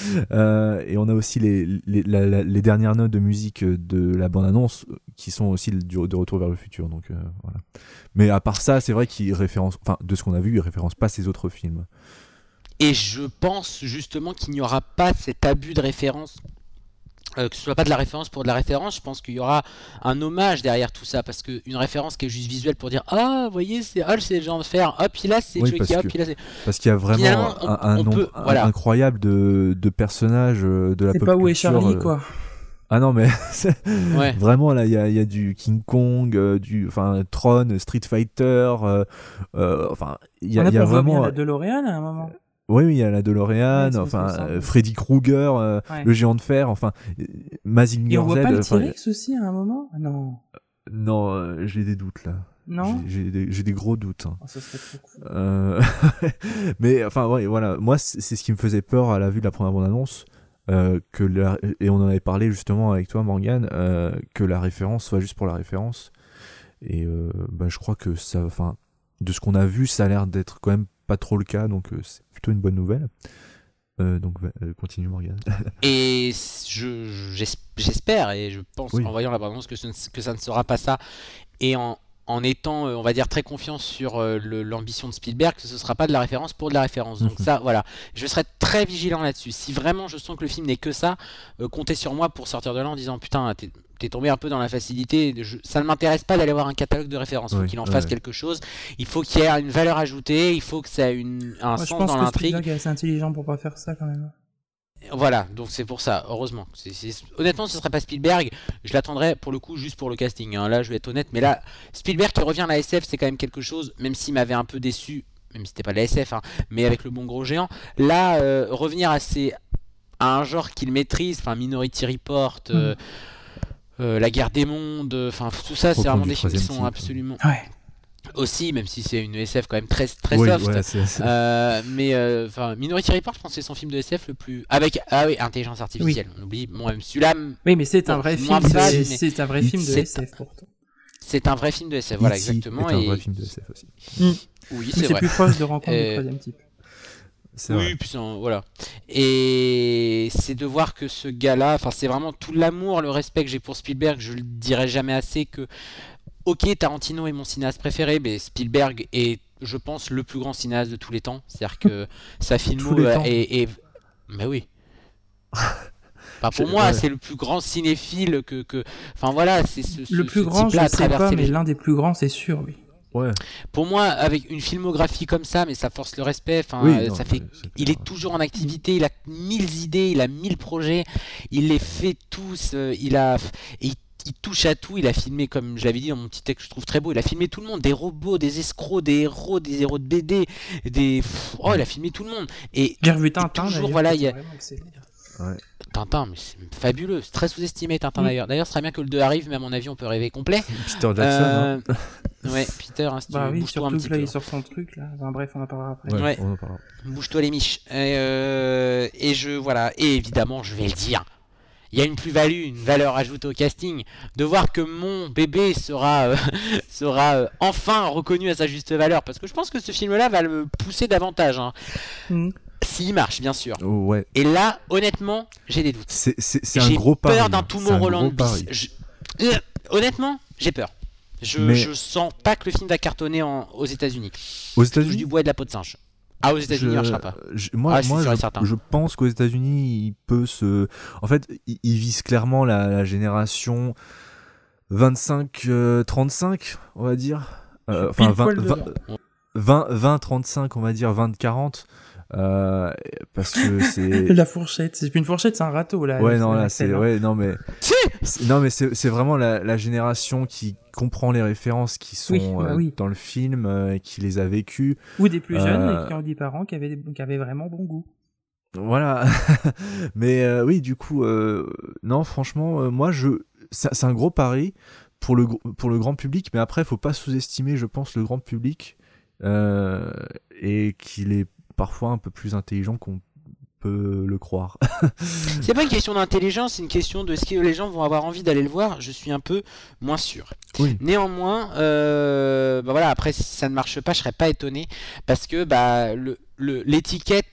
Et on a aussi les dernières notes de musique de la bande-annonce qui sont aussi de Retour vers le futur. Donc voilà. Mais à part ça, c'est vrai qu'il référence, enfin de ce qu'on a vu, il référence pas ses autres films. Et je pense justement qu'il n'y aura pas cet abus de référence. Que ce soit pas de la référence pour de la référence, je pense qu'il y aura un hommage derrière tout ça, parce qu'une référence qui est juste visuelle pour dire vous voyez c'est Hulk, c'est le genre de fer, hop puis là c'est Chucky, hop puis là c'est... Parce qu'il y a vraiment un nombre incroyable de personnages de la pop culture. C'est pas où est Charlie quoi. Ah non mais vraiment là il y a du King Kong, Tron, Street Fighter, il y a vraiment la DeLorean à un moment. Oui, il y a la DeLorean, Freddy Krueger, le géant de fer, Mazinger Z. Et on voit pas le T-Rex aussi à un moment ? Non. Non, j'ai des doutes là. Non. J'ai des gros doutes. Hein. Ça serait trop cool. Mais voilà, moi c'est ce qui me faisait peur à la vue de la première bande-annonce, et on en avait parlé justement avec toi Morgane, que la référence soit juste pour la référence. Et je crois que ça, de ce qu'on a vu, ça a l'air d'être quand même pas trop le cas, donc c'est plutôt une bonne nouvelle. Donc continue Morgane. Et j'espère et je pense en voyant la bande-annonce que ça ne sera pas ça, et en étant on va dire très confiant sur l'ambition de Spielberg, que ce sera pas de la référence pour de la référence. Donc ça voilà, je serai très vigilant là-dessus. Si vraiment je sens que le film n'est que ça, comptez sur moi pour sortir de là en disant putain t'es tombé un peu dans la facilité, ça ne m'intéresse pas d'aller voir un catalogue de références, il faut qu'il en fasse quelque chose, il faut qu'il y ait une valeur ajoutée, il faut que ça ait un sens dans l'intrigue. Je pense que Spielberg est assez intelligent pour pas faire ça quand même. Voilà, donc c'est pour ça, heureusement. Honnêtement, ce serait pas Spielberg, je l'attendrais pour le coup juste pour le casting, hein. Là je vais être honnête, mais là, Spielberg qui revient à la SF, c'est quand même quelque chose, même s'il m'avait un peu déçu, même si c'était pas de la SF, hein, mais avec le bon gros géant, là, revenir à un genre qu'il maîtrise, Minority Report, La Guerre des Mondes, tout ça, c'est vraiment des films qui sont absolument... Ouais. Aussi, même si c'est une SF quand même très soft, mais Minority Report, je pense que c'est son film de SF le plus avec intelligence artificielle. On oublie, même celui-là. Oui, mais c'est un vrai film. C'est un vrai film de SF pourtant. C'est un vrai film de SF, voilà exactement. C'est un vrai film de SF aussi. Oui, c'est plus proche de Rencontre du troisième type. Oui, puis voilà. Et c'est de voir que ce gars-là, c'est vraiment tout l'amour, le respect que j'ai pour Spielberg. Je le dirai jamais assez que. Ok, Tarantino est mon cinéaste préféré, mais Spielberg est, je pense, le plus grand cinéaste de tous les temps. C'est-à-dire que sa filmo est... Mais oui. Pour moi, c'est le plus grand cinéphile que... Enfin voilà, c'est le plus grand, je sais pas, mais l'un des plus grands, c'est sûr, oui. Ouais. Pour moi, avec une filmographie comme ça, mais ça force le respect. Il est toujours en activité. Il a 1000 idées, il a 1000 projets. Il les fait tous. Il touche à tout. Il a filmé, comme je l'avais dit dans mon petit texte, je trouve très beau. Il a filmé tout le monde, des robots, des escrocs, des héros de BD, il a filmé tout le monde. Et j'ai revu Tintin. Toujours, voilà, il y a. Tintin, mais c'est fabuleux, c'est très sous-estimé Tintin d'ailleurs. D'ailleurs, ce serait bien que le 2 arrive, mais à mon avis, on peut rêver complet. Peter Jackson. Ouais, Peter, si tu veux, bouge-toi un petit peu. Il sort son truc là. Bref, on en parlera après. Ouais. On en parlera. Bouge-toi les miches. Et évidemment, je vais le dire. Il y a une plus-value, une valeur ajoutée au casting, de voir que mon bébé sera enfin reconnu à sa juste valeur, parce que je pense que ce film-là va le pousser davantage. S'il marche, bien sûr. Ouais. Et là, honnêtement, j'ai des doutes. C'est un gros pari. J'ai peur d'un Tomorrowland bis. Honnêtement, j'ai peur. Je sens pas que le film va cartonner aux États-Unis. Aux États-Unis, du bois et de la peau de singe. Aux États-Unis, il marchera pas. Je pense qu'aux États-Unis, il peut se. En fait, il vise clairement la génération 25-35, on va dire. 20-35, on va dire 20-40. parce que c'est la fourchette, c'est plus une fourchette, c'est un râteau là. Ouais, non, là c'est non mais c'est vraiment la génération qui comprend les références qui sont dans le film et qui les a vécues, ou des plus jeunes et qui ont des parents qui avaient vraiment bon goût. Voilà. Mais oui, du coup non, franchement moi c'est un gros pari pour le grand public, mais après faut pas sous-estimer, je pense, le grand public et qu'il est parfois un peu plus intelligent qu'on peut le croire. C'est pas une question d'intelligence, c'est une question de ce que les gens vont avoir envie d'aller le voir. Je suis un peu moins sûr. Oui. Néanmoins, voilà, après si ça ne marche pas, je serais pas étonné parce que l'étiquette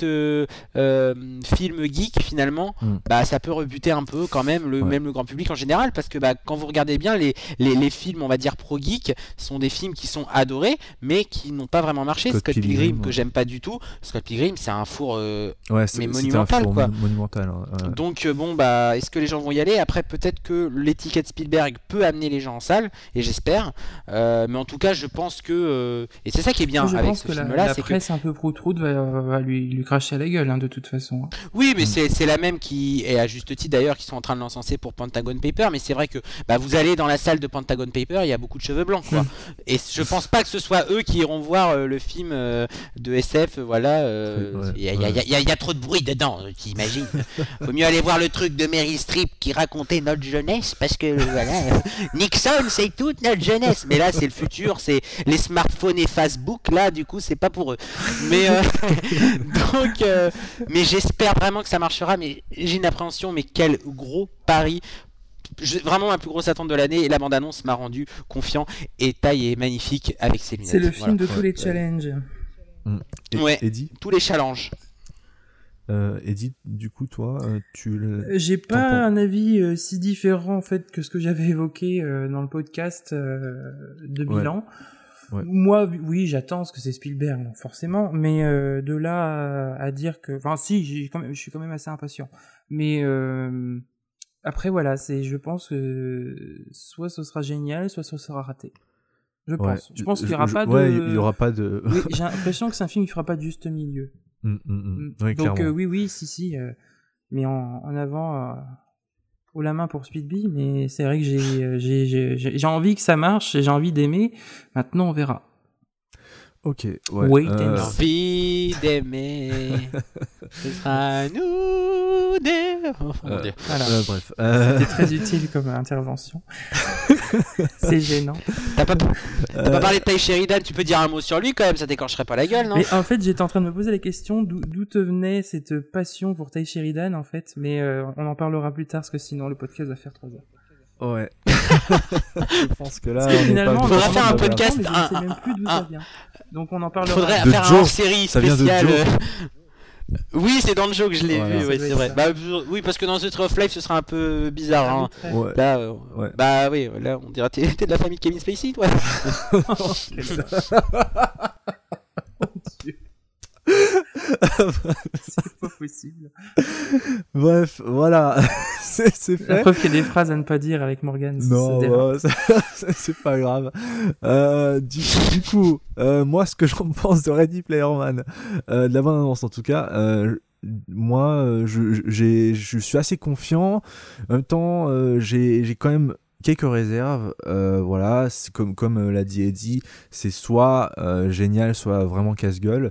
film geek finalement, ça peut rebuter un peu quand même même le grand public en général, parce que quand vous regardez bien les films, on va dire pro geek, sont des films qui sont adorés mais qui n'ont pas vraiment marché. Scott Pilgrim que j'aime pas du tout. Scott Pilgrim c'est un four mais monumental, un four quoi. Monumental. Donc est-ce que les gens vont y aller? Après peut-être que l'étiquette Spielberg peut amener les gens en salle, et j'espère, mais en tout cas je pense que et c'est ça qui est bien avec ce film là, la presse un peu prout-prout va lui cracher à la gueule de toute façon. Oui, mais c'est la même qui, et à juste titre d'ailleurs, qui sont en train de l'encenser pour Pentagon Paper, mais c'est vrai que vous allez dans la salle de Pentagon Paper, il y a beaucoup de cheveux blancs, quoi. Et je pense pas que ce soit eux qui iront voir le film de SF, voilà. Il y a trop de bruit dedans, t'imagines. Faut mieux aller voir le truc de Meryl Streep qui racontait notre jeunesse, parce que voilà, Nixon c'est toute notre jeunesse, mais là c'est le futur, c'est les smartphones et Facebook, là du coup c'est pas pour eux. Mais donc, mais j'espère vraiment que ça marchera, mais j'ai une appréhension, mais quel gros pari. Vraiment ma plus grosse attente de l'année, et la bande-annonce m'a rendu confiant, et Taille est magnifique avec ses lunettes. C'est le film de tous les challenges. Eddie, tous les challenges. Eddie, du coup toi, j'ai pas un avis si différent en fait que ce que j'avais évoqué dans le podcast de bilan. Ouais. Moi, oui, j'attends parce que c'est Spielberg, donc forcément, mais de là à dire que, enfin, si, je suis quand même assez impatient. Mais après, voilà, je pense que soit ce sera génial, soit ce sera raté. Je pense. Je pense qu'il y aura pas de. Ouais, il y aura pas de. Oui, j'ai l'impression que c'est un film qui fera pas de juste milieu. Ouais, donc oui, si, mais en avant. Haut la main pour Speedbee, mais c'est vrai que j'ai envie que ça marche et j'ai envie d'aimer. Maintenant, on verra. Ok, ouais. Wait envie d'aimer, ce sera nous des... Voilà. Bref. C'était très utile comme intervention. C'est gênant. T'as pas parlé de Ty Sheridan, tu peux dire un mot sur lui quand même, ça t'écorcherait pas la gueule, non? Mais en fait, j'étais en train de me poser la question d'où te venait cette passion pour Ty Sheridan, en fait, mais on en parlera plus tard, parce que sinon le podcast va faire 3 heures. Ouais. Je pense que là, finalement, on faudra faire un podcast. Mais je ne sais même plus d'où ça vient. Donc on en parlera. Faudrait faire une série spéciale. Oui, c'est dans le jeu que je l'ai vu, ouais, c'est vrai. Oui, parce que dans The Tree of Life, ce sera un peu bizarre. Hein. Ouais. Là, oui, là, on dirait t'es de la famille de Kevin Spacey, toi. Mon Dieu. C'est pas possible. Bref, voilà. c'est fait. La preuve qu'il y a des phrases à ne pas dire avec Morgan. Non, c'est pas grave. Du coup, moi, ce que j'en pense de Ready Player One, de la bande-annonce en tout cas, moi, je suis assez confiant. En même temps, j'ai quand même quelques réserves. Voilà, c'est comme l'a dit Eddie, c'est soit génial, soit vraiment casse-gueule.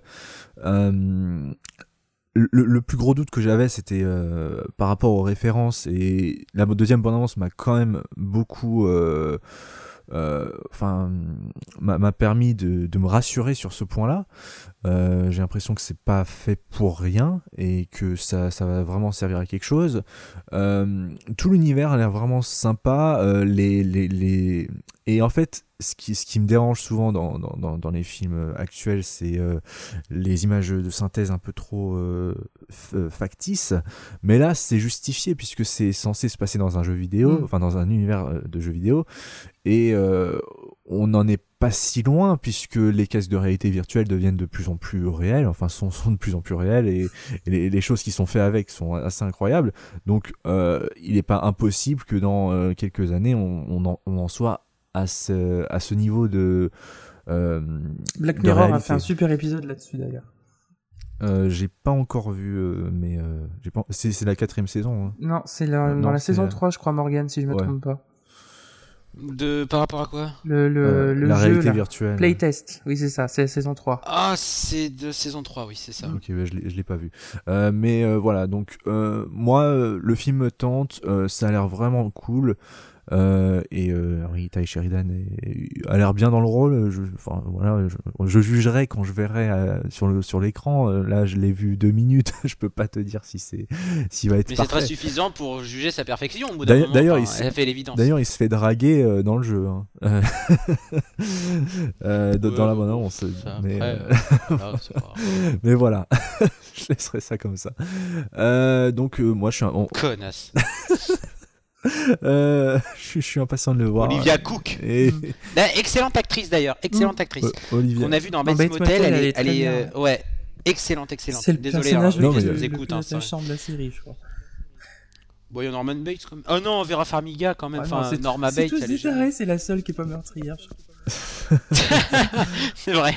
Le plus gros doute que j'avais, c'était par rapport aux références, et la deuxième bande-annonce m'a quand même beaucoup m'a permis de me rassurer sur ce point-là. J'ai l'impression que c'est pas fait pour rien et que ça va vraiment servir à quelque chose. Tout l'univers a l'air vraiment sympa. Et en fait, ce qui me dérange souvent dans les films actuels, c'est les images de synthèse un peu trop factices. Mais là, c'est justifié puisque c'est censé se passer dans un jeu vidéo, enfin dans un univers de jeux vidéo. Et on n'en est pas si loin puisque les casques de réalité virtuelle deviennent de plus en plus réels, enfin sont de plus en plus réels, et les choses qui sont faites avec sont assez incroyables. Donc il n'est pas impossible que dans quelques années on en soit à ce niveau de Black Mirror a fait un super épisode là-dessus d'ailleurs. J'ai pas encore vu, mais c'est la 4e saison. Hein. Non, c'est dans la saison 3, je crois, Morgane, si je me trompe pas. Par rapport à quoi ? Le la jeu, réalité virtuelle. Playtest, oui, c'est ça, c'est la saison 3. Ah, c'est de saison 3, oui, c'est ça. Ok, je l'ai pas vu. Mais voilà, donc moi, le film me tente, ça a l'air vraiment cool. Et Ty Sheridan a l'air bien dans le rôle. Je jugerai quand je verrai sur l'écran. Là, je l'ai vu 2 minutes. Je peux pas te dire s'il va être. Mais parfait. c'est très suffisant pour juger sa perfection. Au bout d'un moment, d'ailleurs, elle fait l'évidence. D'ailleurs, il se fait draguer dans le jeu. Hein. Dans la bande-annonce. Mais, mais voilà, je laisserai ça comme ça. Donc moi, je suis un connasse. je suis impatient de le voir. Olivia Cook. Excellente actrice d'ailleurs, excellente actrice. Olivia. On a vu dans Bates Motel, elle est ouais, excellente. C'est le personnage nous écoute, le plus attachant de la série, je crois. Bon, il y a Norman Bates quand même. Oh non, Vera Farmiga quand même. Norma Bates. C'est tout pareil, c'est la seule qui est pas meurtrière. C'est vrai.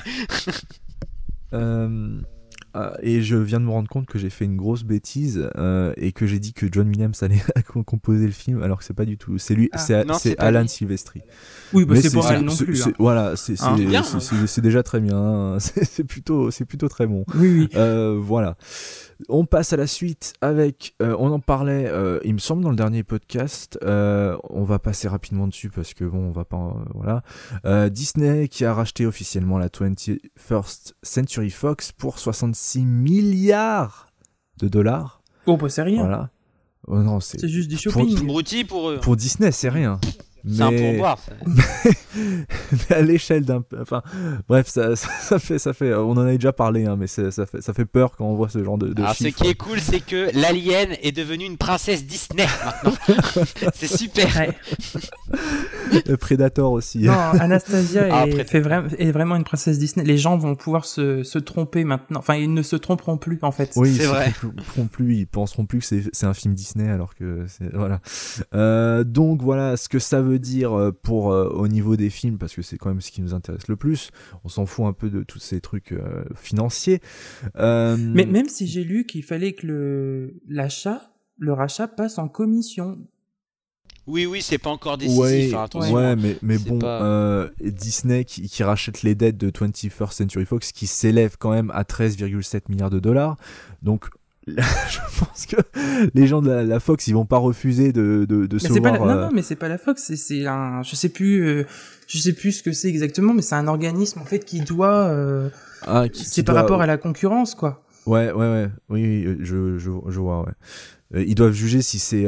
Et je viens de me rendre compte que j'ai fait une grosse bêtise et que j'ai dit que John Williams allait composer le film, alors que c'est pas du tout. C'est lui, c'est Alan Silvestri. Oui, bah c'est pas elle non plus. Voilà, c'est déjà très bien. C'est plutôt très bon. Oui. Voilà. On passe à la suite avec, on en parlait, il me semble dans le dernier podcast, on va passer rapidement dessus parce que bon, on va pas, voilà. Disney qui a racheté officiellement la 21st Century Fox pour 66 milliards de dollars. Oh, bah c'est rien. Voilà. Oh, non, c'est juste du shopping. Pour eux. Pour Disney, c'est rien. C'est un pourboire. Mais à l'échelle d'un, enfin, bref, ça fait. On en a déjà parlé, hein, mais ça fait peur quand on voit ce genre de Alors, chiffres. ce qui est cool, c'est que l'alien est devenue une princesse Disney maintenant. C'est super. Ouais. Predator aussi. Non, Anastasia est vraiment une princesse Disney. Les gens vont pouvoir se tromper maintenant. Enfin, ils ne se tromperont plus en fait. Oui, c'est vrai. Ils penseront plus que c'est un film Disney, alors que c'est voilà. Donc voilà ce que ça veut dire pour au niveau des films, parce que c'est quand même ce qui nous intéresse le plus. On s'en fout un peu de tous ces trucs financiers. Mais même si j'ai lu qu'il fallait que le rachat passe en commission. Oui, c'est pas encore décisif. Mais bon, Disney qui rachète les dettes de 21st Century Fox, qui s'élève quand même à 13,7 milliards de dollars. Donc je pense que les gens de la Fox, ils vont pas refuser de se voir. Non, mais c'est pas la Fox, c'est un, je sais plus ce que c'est exactement, mais c'est un organisme en fait qui doit, c'est par rapport à la concurrence, quoi. Ouais, oui, je vois, ouais. Ils doivent juger si ça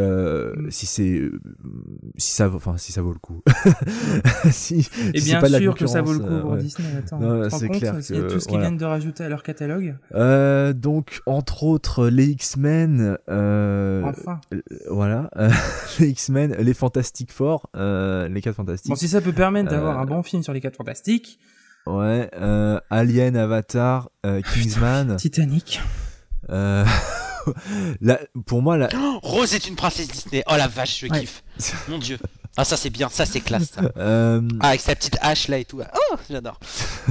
vaut le coup. Et bien sûr que ça vaut le coup pour Disney. Attends, non, c'est clair. Il y a tout ce qu'ils viennent de rajouter à leur catalogue. Donc, entre autres, les X-Men. Enfin. Voilà. Les X-Men, les Fantastic Four, les 4 Fantastiques. Bon, si ça peut permettre d'avoir un bon film sur les 4 Fantastiques. Ouais. Alien, Avatar, Kingsman. Titanic. Pour moi, Rose est une princesse Disney. Oh la vache, je kiffe. Mon dieu. Ah, ça c'est bien, ça c'est classe. Ça. Avec sa petite hache là et tout. Oh, j'adore.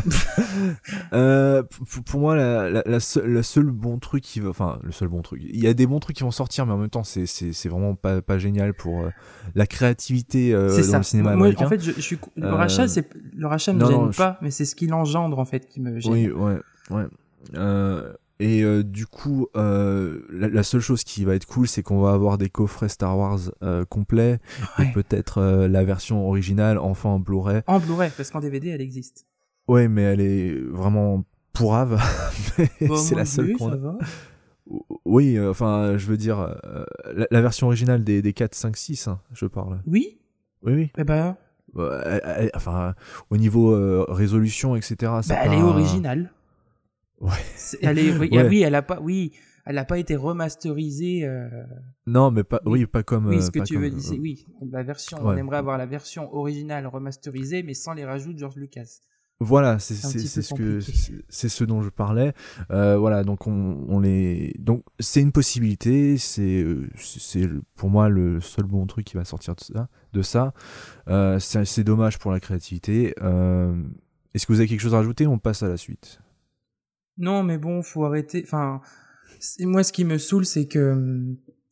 Pour moi, le seul bon truc qui va, enfin, le seul bon truc. Il y a des bons trucs qui vont sortir, mais en même temps, c'est vraiment pas génial pour la créativité dans le cinéma américain. En fait, le rachat me gêne pas, mais c'est ce qu'il engendre en fait qui me gêne. Oui, ouais. Et du coup, la seule chose qui va être cool, c'est qu'on va avoir des coffrets Star Wars complets, et peut-être la version originale, enfin en Blu-ray. En Blu-ray, parce qu'en DVD, elle existe. Ouais, mais elle est vraiment pourrave. C'est la seule qu'on a. Oui, enfin, je veux dire, la version originale des 4, 5, 6, hein, je parle. Oui. Oui. Eh ben... enfin, au niveau résolution, etc. Elle est originale. Ouais. Oui, elle a pas été remasterisée. Non, mais pas comme. Oui, ce que tu veux dire, c'est la version. On aimerait avoir la version originale remasterisée, mais sans les rajouts de George Lucas. Voilà, c'est ce dont je parlais. Voilà, donc donc c'est une possibilité. C'est pour moi le seul bon truc qui va sortir de ça. C'est dommage pour la créativité. Est-ce que vous avez quelque chose à rajouter ? On passe à la suite. Non, mais bon, faut arrêter. Enfin, moi, ce qui me saoule, c'est que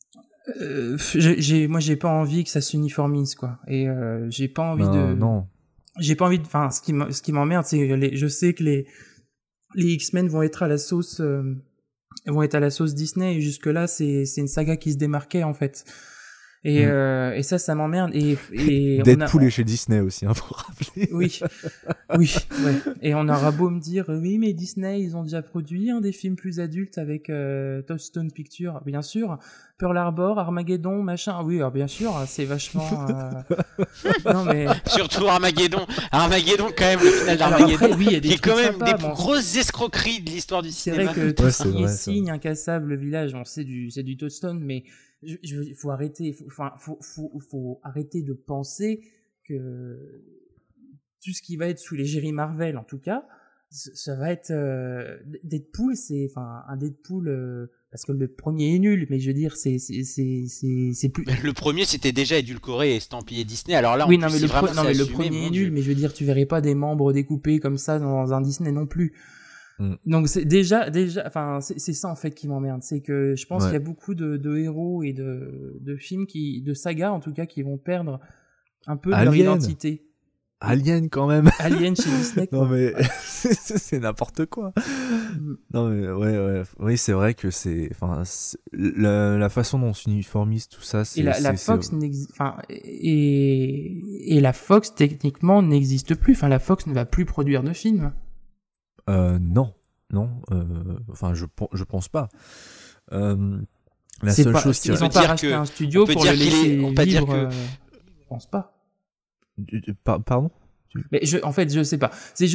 j'ai pas envie que ça s'uniformise, quoi. Et j'ai pas envie Non. J'ai pas envie de. Enfin, ce qui m'emmerde, c'est je sais que les X-Men vont être à la sauce Disney, et jusque là, c'est une saga qui se démarquait en fait. Et ça m'emmerde. Et Deadpool est chez Disney aussi, faut rappeler. Oui, ouais. Et on aura beau me dire, oui, mais Disney, ils ont déjà produit des films plus adultes avec Touchstone Pictures, bien sûr. Pearl Harbor, Armageddon, machin. Oui, alors bien sûr, c'est vachement. Non mais. Surtout Armageddon. Armageddon, quand même, le final d'Armageddon. Oui, il y a des trucs quand même sympas, des grosses escroqueries de l'histoire du cinéma. C'est vrai que tout ce qui est Signe, Incassable, le village, c'est du Touchstone, mais il faut arrêter. Faut arrêter de penser que tout ce qui va être sous l'égérie Marvel, en tout cas, ça va être Deadpool, c'est un Deadpool. Parce que le premier est nul, mais je veux dire, c'est plus. Le premier, c'était déjà édulcoré et estampillé Disney. Alors là, oui, non, mais le premier est nul, mais je veux dire, tu verrais pas des membres découpés comme ça dans un Disney non plus. Donc c'est déjà, enfin, c'est ça en fait qui m'emmerde, c'est que je pense qu'il y a beaucoup de héros et de films de sagas en tout cas, qui vont perdre un peu de leur identité. Alien quand même. Alien chez Disney. Non mais c'est n'importe quoi. Non mais oui, c'est vrai que la façon dont on s'uniformise tout ça, c'est. Et la Fox et la Fox techniquement n'existe plus. Enfin, la Fox ne va plus produire de films. Non. Enfin, je pense pas. La seule chose ils ont pas racheté un studio pour le laisser vivre. Je pense pas. Pardon? Mais en fait, je sais pas.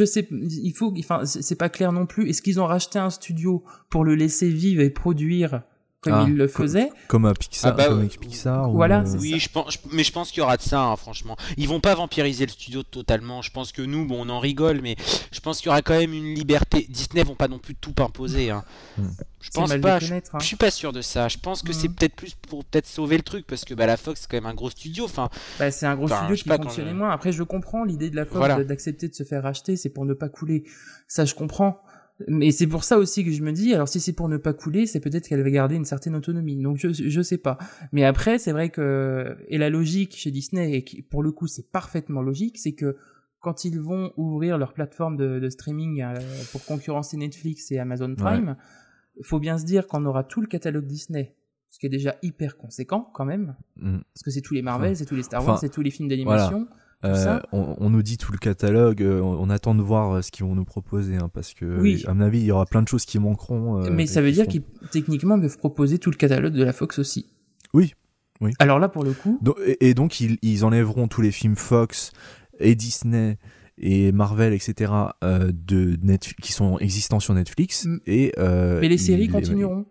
C'est pas clair non plus. Est-ce qu'ils ont racheté un studio pour le laisser vivre et produire comme ils le faisaient, comme à Pixar, comme avec Pixar. Voilà. Oui, je pense qu'il y aura de ça, franchement. Ils vont pas vampiriser le studio totalement. Je pense que nous, on en rigole, mais je pense qu'il y aura quand même une liberté. Disney vont pas non plus tout imposer. Je pense pas. Je suis pas sûr de ça. Je pense que c'est peut-être plus pour sauver le truc, parce que la Fox, c'est quand même un gros studio. C'est un gros studio qui fonctionnait moins. Après, je comprends l'idée de la Fox d'accepter de se faire racheter, c'est pour ne pas couler. Ça, je comprends. Mais c'est pour ça aussi que je me dis, alors si c'est pour ne pas couler, c'est peut-être qu'elle va garder une certaine autonomie. Donc je sais pas. Mais après, c'est vrai que, et la logique chez Disney, et qui, pour le coup c'est parfaitement logique, c'est que quand ils vont ouvrir leur plateforme de streaming pour concurrencer Netflix et Amazon Prime, faut bien se dire qu'on aura tout le catalogue Disney, ce qui est déjà hyper conséquent quand même, parce que c'est tous les Marvel, c'est tous les Star Wars, c'est tous les films d'animation. Voilà. On nous dit tout le catalogue, on attend de voir ce qu'ils vont nous proposer, parce que à mon avis il y aura plein de choses qui manqueront. Mais ça veut dire qu'ils techniquement peuvent proposer tout le catalogue de la Fox aussi. Oui. Alors là pour le coup. Donc ils enlèveront tous les films Fox et Disney et Marvel, etc. de Netflix, qui sont existants sur Netflix. Mais les séries continueront.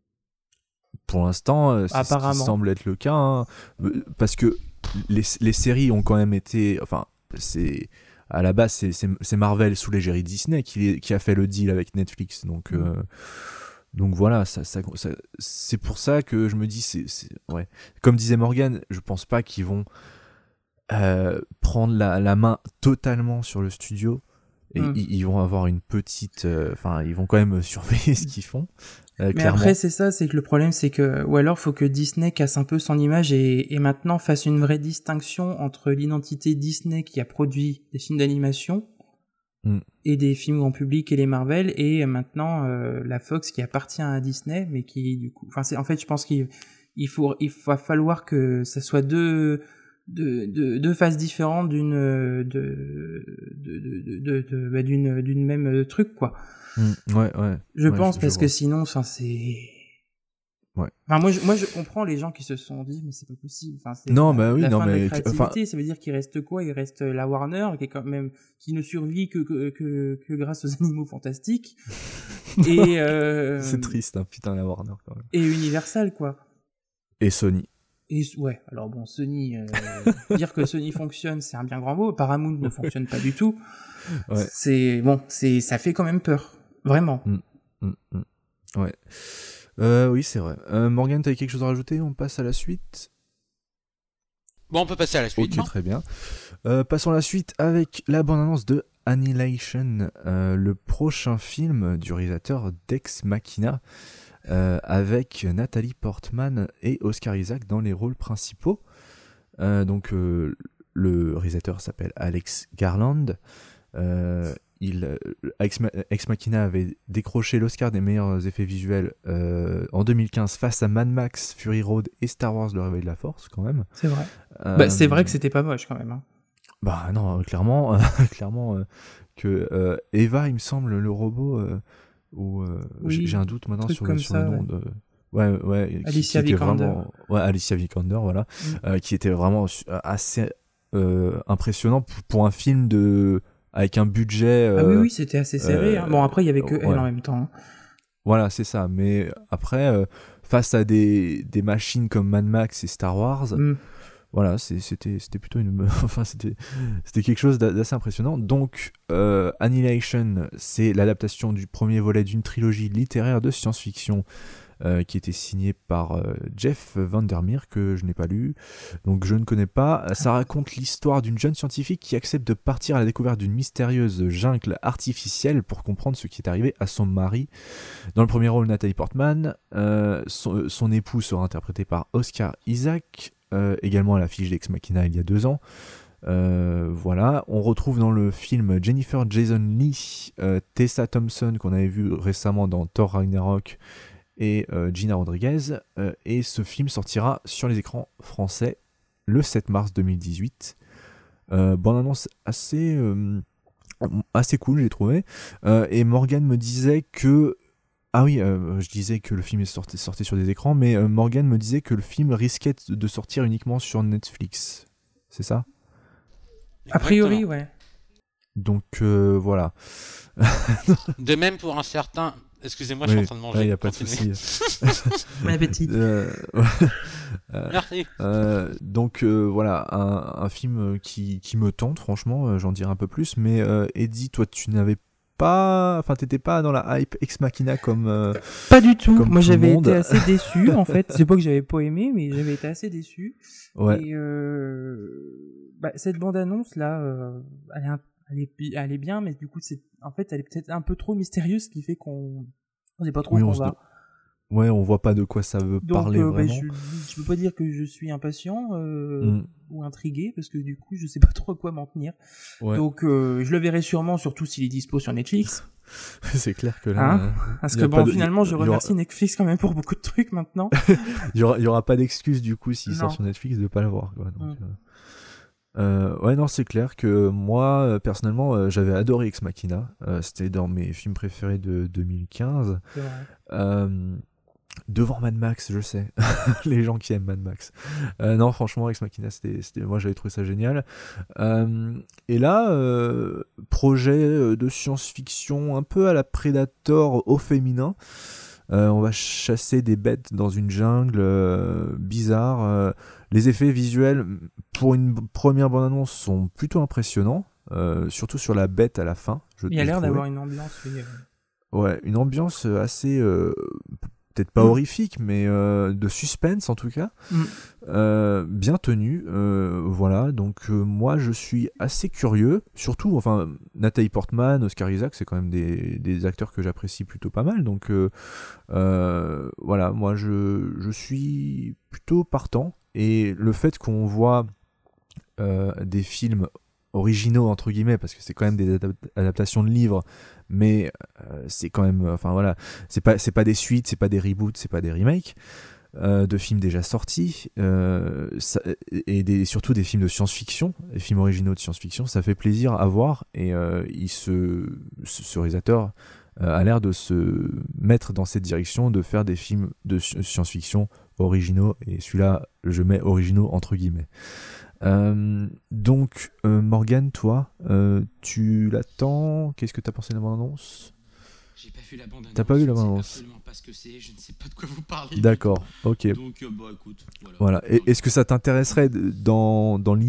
Pour l'instant, c'est ce qui semble être le cas, parce que les séries ont quand même été, c'est à la base c'est Marvel sous l'égérie Disney qui a fait le deal avec Netflix, donc voilà, ça c'est pour ça que je me dis comme disait Morgan, je pense pas qu'ils vont prendre la main totalement sur le studio. Et ils vont avoir une petite, ils vont quand même surveiller ce qu'ils font. Mais après c'est que le problème c'est que, ou alors faut que Disney casse un peu son image et maintenant fasse une vraie distinction entre l'identité Disney qui a produit des films d'animation et des films grand public et les Marvel, et maintenant la Fox qui appartient à Disney mais qui du coup, en fait je pense qu'il va falloir que ça soit deux phases différentes d'une même truc, quoi. Je pense, parce que sinon, c'est. Moi, je comprends les gens qui se sont dit, mais c'est pas possible. Fin de la créativité, ça veut dire qu'il reste quoi? Il reste la Warner, qui ne survit que grâce aux Animaux Fantastiques. Et c'est triste, putain, la Warner quand même. Et Universal, quoi. Et Sony. Alors bon, Sony, dire que Sony fonctionne, c'est un bien grand mot. Paramount ne fonctionne pas du tout. Ça fait quand même peur, vraiment. Oui, c'est vrai. Morgane, t'avais quelque chose à rajouter? On passe à la suite. Bon, on peut passer à la suite. Ok, très bien. Passons à la suite avec la bande-annonce de Annihilation, le prochain film du réalisateur d'Ex Machina, avec Nathalie Portman et Oscar Isaac dans les rôles principaux. Donc le réalisateur s'appelle Alex Garland. Ex Machina avait décroché l'Oscar des meilleurs effets visuels en 2015 face à Mad Max, Fury Road et Star Wars Le Réveil de la Force, quand même. C'est vrai. C'est vrai que c'était pas moche quand même. Hein. Bah non, clairement, que Eva, il me semble, le robot, oui, j'ai un doute maintenant sur le nom de... Ouais, Alicia Vikander. Alicia Vikander, voilà, qui était vraiment assez impressionnant pour un film avec un budget... oui, c'était assez serré. Hein. Bon, après, il y avait que elle en même temps. Hein. Voilà, c'est ça. Mais après, face à des machines comme Mad Max et Star Wars... Voilà, c'était plutôt c'était quelque chose d'assez impressionnant. Donc, Annihilation, c'est l'adaptation du premier volet d'une trilogie littéraire de science-fiction qui était signée par Jeff Vandermeer, que je n'ai pas lu, donc je ne connais pas. Ça raconte l'histoire d'une jeune scientifique qui accepte de partir à la découverte d'une mystérieuse jungle artificielle pour comprendre ce qui est arrivé à son mari. Dans le premier rôle, Nathalie Portman, son époux sera interprété par Oscar Isaac, également à l'affiche d'Ex Machina il y a 2 ans. Voilà, on retrouve dans le film Jennifer Jason Leigh, Tessa Thompson qu'on avait vu récemment dans Thor Ragnarok et Gina Rodriguez, et ce film sortira sur les écrans français le 7 mars 2018. Bonne annonce assez cool, j'ai trouvé, et Morgane me disait que je disais que le film sortait sur des écrans, mais Morgane me disait que le film risquait de sortir uniquement sur Netflix. C'est ça ? A priori, ouais. Donc voilà. De même pour un certain... Excusez-moi, je suis en train de manger. Il n'y a pas de souci. Bon appétit. Merci. Donc voilà, un film qui me tente, franchement, j'en dirai un peu plus. Mais Eddie, toi, tu n'avais pas... Enfin, t'étais pas dans la hype Ex Machina comme... Pas du tout. Moi, j'avais été assez déçu, en fait. C'est pas que j'avais pas aimé, mais j'avais été assez déçu. Ouais. Et cette bande-annonce, là, elle est bien, mais du coup, elle est peut-être un peu trop mystérieuse, ce qui fait qu'on ne sait pas trop où on va. Ouais, on voit pas de quoi ça veut parler vraiment. Je peux pas dire que je suis impatient ou intrigué, parce que du coup, je sais pas trop à quoi m'en tenir. Ouais. Donc, je le verrai sûrement, surtout s'il est dispo sur Netflix. C'est clair que là... Parce que finalement, je remercie Netflix quand même pour beaucoup de trucs maintenant. il y aura pas d'excuse, du coup, s'il sort sur Netflix, de pas le voir, quoi. Donc, ouais, non, c'est clair que moi, personnellement, j'avais adoré Ex Machina. C'était dans mes films préférés de 2015. C'est vrai. Devant Mad Max, je sais. Les gens qui aiment Mad Max. Non, franchement, Ex Machina, moi, j'avais trouvé ça génial. Et là, projet de science-fiction un peu à la Predator au féminin. On va chasser des bêtes dans une jungle bizarre. Les effets visuels, pour une première bande-annonce, sont plutôt impressionnants, surtout sur la bête à la fin. Il y a l'air d'avoir une ambiance. Ouais, une ambiance assez, peut-être pas horrifique, mais de suspense en tout cas. Bien tenue, voilà. Donc moi, je suis assez curieux. Surtout, Nathalie Portman, Oscar Isaac, c'est quand même des acteurs que j'apprécie plutôt pas mal. Donc voilà, moi, je suis plutôt partant. Et le fait qu'on voit des films originaux entre guillemets, parce que c'est quand même des adaptations de livres, mais c'est quand même, c'est pas des suites, c'est pas des reboots, c'est pas des remakes de films déjà sortis, et surtout des films de science-fiction, des films originaux de science-fiction, ça fait plaisir à voir. Et ce réalisateur a l'air de se mettre dans cette direction, de faire des films de science-fiction originaux, et celui-là, je mets originaux entre guillemets. Donc, Morgane, toi, tu l'attends. Qu'est-ce que t'as pensé de la bande-annonce ? J'ai pas vu la bande-annonce. T'as pas vu la bande-annonce ? Je sais absolument pas ce que c'est, je ne sais pas de quoi vous parlez. D'accord, ok. Donc, écoute, voilà. Est-ce que ça t'intéresserait dans l'idée ?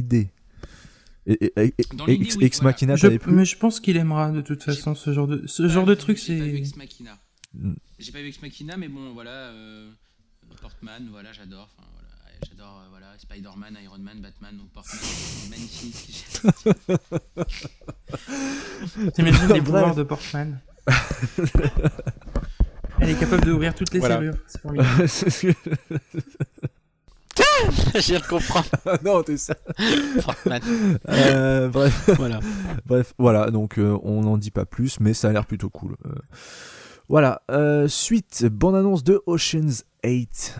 Ex Machina, mais je pense qu'il aimera de toute façon ce genre de truc. J'ai pas vu Ex Machina. J'ai pas vu Ex Machina, mais bon, voilà, Portman, voilà, j'adore. J'adore, Spider-Man, Iron Man, Batman, donc Portman, c'est magnifique. T'imagines les pouvoirs de Portman. Elle est capable d'ouvrir toutes les serrures. C'est formidable. Je viens de comprendre. Non, t'es ça. Bref, voilà. Donc, on n'en dit pas plus, mais ça a l'air plutôt cool. Voilà. Suite, bande-annonce de Ocean's 8.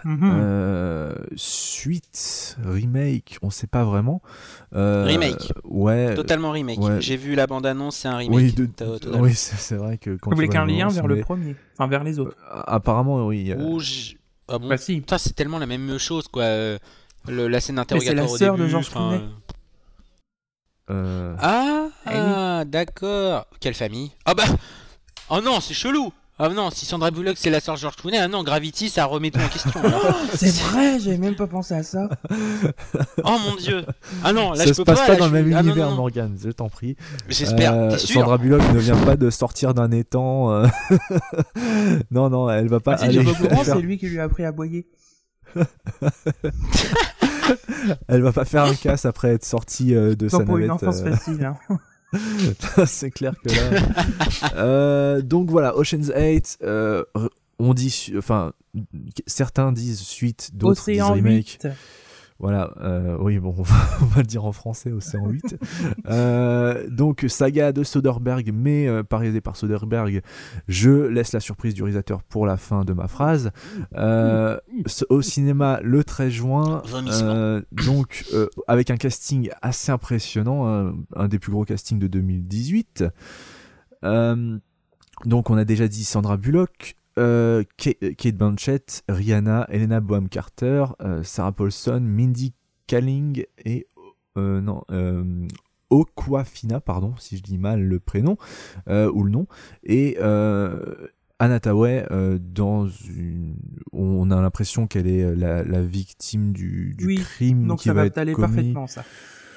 Suite, remake, on sait pas vraiment. Remake. Ouais. Totalement remake. Ouais. J'ai vu la bande-annonce, c'est un remake. Oui, c'est vrai que quand vous voulez qu'un lien vers le premier, enfin vers les autres. Apparemment, oui. Ah bon, bah si. Putain, c'est tellement la même chose, quoi. La scène d'interrogatoire au début. C'est la sœur de George Clooney. D'accord. Quelle famille? Ah bah. Oh non, c'est chelou. Ah non, si Sandra Bullock c'est la sœur de George Clooney, ah non, Gravity, ça remet tout en question. C'est vrai, j'avais même pas pensé à ça. Oh mon dieu. Ah non, là ça je se peux passe pas là, dans le même non, univers, non. Morgane, je t'en prie. J'espère, t'es sûr? Sandra Bullock ne vient pas de sortir d'un étang. Non, elle va pas aller. C'est lui qui lui a appris à aboyer. Elle va pas faire un casse après être sortie de sa navette. Pour une enfance facile, hein. C'est clair que là. Donc voilà, Ocean's 8, on dit, enfin, certains disent suite, d'autres Océan disent remake. 8. Voilà, oui, bon, on va le dire en français, Océan 8. Donc, saga de Soderbergh, mais pas réalisé par Soderbergh. Je laisse la surprise du réalisateur pour la fin de ma phrase. Au cinéma le 13 juin. Donc, avec un casting assez impressionnant, un des plus gros castings de 2018. Donc, on a déjà dit Sandra Bullock. Kate Blanchett, Rihanna, Helena Bonham Carter, Sarah Paulson, Mindy Kaling et Awkwafina, pardon si je dis mal le prénom ou le nom, et Anna Thaoué, on a l'impression qu'elle est la victime du crime donc qui ça va va être t'aller commis. parfaitement ça.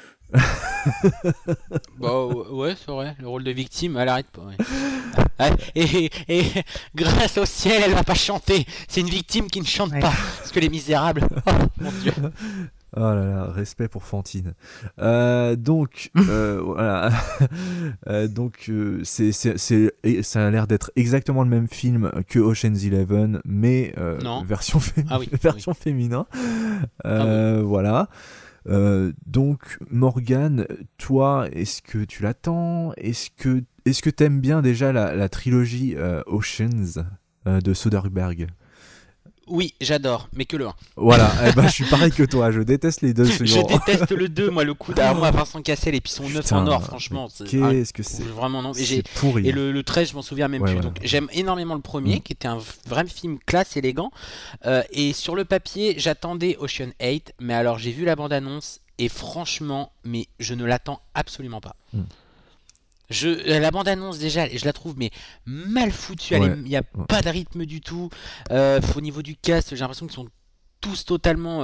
Bah ouais, c'est vrai, le rôle de victime, elle arrête pas. Ouais. Et grâce au ciel, elle va pas chanter. C'est une victime qui ne chante pas. Parce que les misérables. Oh mon dieu. Oh là là, respect pour Fantine. Donc voilà. Donc ça a l'air d'être exactement le même film que Ocean's 11, mais version féminin. Voilà. Donc Morgane, toi, est-ce que tu l'attends? Est-ce que t'aimes bien déjà la trilogie Oceans de Soderbergh? Oui, j'adore, mais que le 1. Voilà, je suis pareil que toi, je déteste les deux Je déteste le 2, moi, le coup d'armoire Vincent Cassel et puis son 9 en or, franchement. Qu'est-ce que c'est? Vraiment non. C'est pourri. Et le 13, je m'en souviens même plus. Ouais. Donc j'aime énormément le premier, qui était un vrai film classe, élégant. Et sur le papier, j'attendais Ocean 8, mais alors j'ai vu la bande-annonce et franchement, mais je ne l'attends absolument pas. La bande-annonce déjà, je la trouve mais mal foutue, il n'y a pas de rythme du tout. Au niveau du cast, j'ai l'impression qu'ils sont tous totalement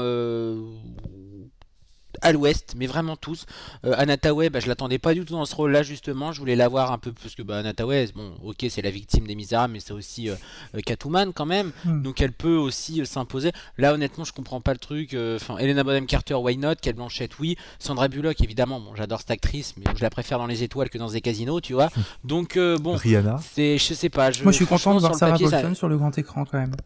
à l'ouest, mais vraiment tous. Anna Thaoué, je l'attendais pas du tout dans ce rôle-là justement. Je voulais la voir un peu parce que Anna Thaoué, bon, ok, c'est la victime des Misérables, mais c'est aussi Catwoman quand même, donc elle peut aussi s'imposer. Là, honnêtement, je comprends pas le truc. Enfin, Helena Bonham Carter, why not? Kate Blanchett, oui. Sandra Bullock, évidemment. Bon, j'adore cette actrice, mais je la préfère dans les étoiles que dans des casinos, tu vois. Donc bon, Rihanna. Je sais pas. Moi, je suis content de voir Sarah Paulson sur le grand écran quand même.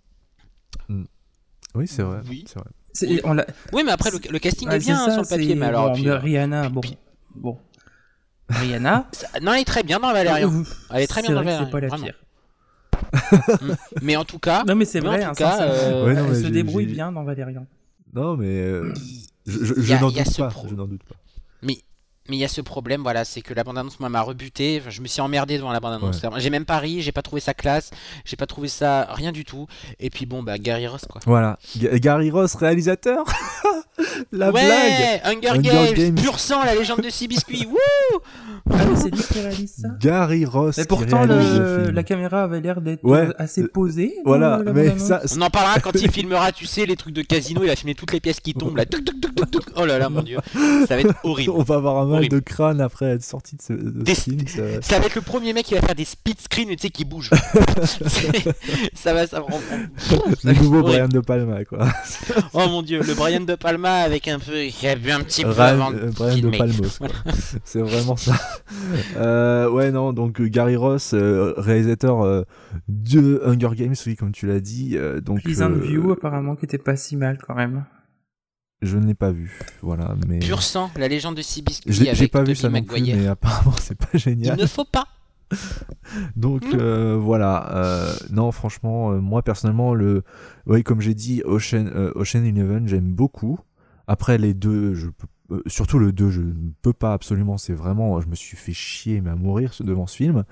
Oui, c'est vrai. Oui. C'est vrai. Oui, mais après le casting est bien sur le papier, mais alors. Bon, Rihanna, bon. Rihanna. Non, elle est très bien dans Valérian. Elle est très bien dans Valérian. C'est pas la pire. Mais en tout cas. Non, mais c'est vrai. En tout cas, elle se débrouille bien dans Valérian. Non, mais je n'en doute pas. Je n'en doute pas. Mais il y a ce problème, voilà, c'est que la bande-annonce m'a rebuté. Enfin, je me suis emmerdé devant la bande-annonce. J'ai même pas ri, j'ai pas trouvé ça classe, j'ai pas trouvé ça rien du tout. Et puis bon, Gary Ross quoi. Voilà, Gary Ross, réalisateur. La blague. Hunger Games, pur sang, la légende de Seabiscuit. Wouh. Ah oui, c'est lui qui réalise ça. Gary Ross. Et pourtant, la caméra avait l'air d'être assez posée. Voilà, mais ça. On en parlera quand il filmera, tu sais, les trucs de casino. Il a filmé toutes les pièces qui tombent là. Oh là là, mon dieu, ça va être horrible. On va avoir un mal de crâne après être sorti de ce film. Ça va être le premier mec qui va faire des split screens, tu sais, qui bouge. ça va me rendre. Le nouveau Brian De Palma, quoi. Oh mon dieu, le Brian De Palma Palma avec un peu, il a bu un petit peu avant de Brian filmer. De Palmos, quoi. C'est vraiment ça. Ouais, non, donc Gary Ross, réalisateur de Hunger Games, oui, comme tu l'as dit. Donc, Pleasant View, apparemment, qui était pas si mal quand même. Je ne l'ai pas vu, voilà. Mais... Pur sang, la légende de Seabiscuit avec j'ai pas vu Tobey ça non Maguire. plus, mais apparemment c'est pas génial. Il ne faut pas. Donc voilà, non franchement, moi personnellement, oui, comme j'ai dit, Ocean 11, j'aime beaucoup. Après les deux, surtout le 2, je ne peux pas absolument, c'est vraiment, je me suis fait chier mais à mourir devant ce film.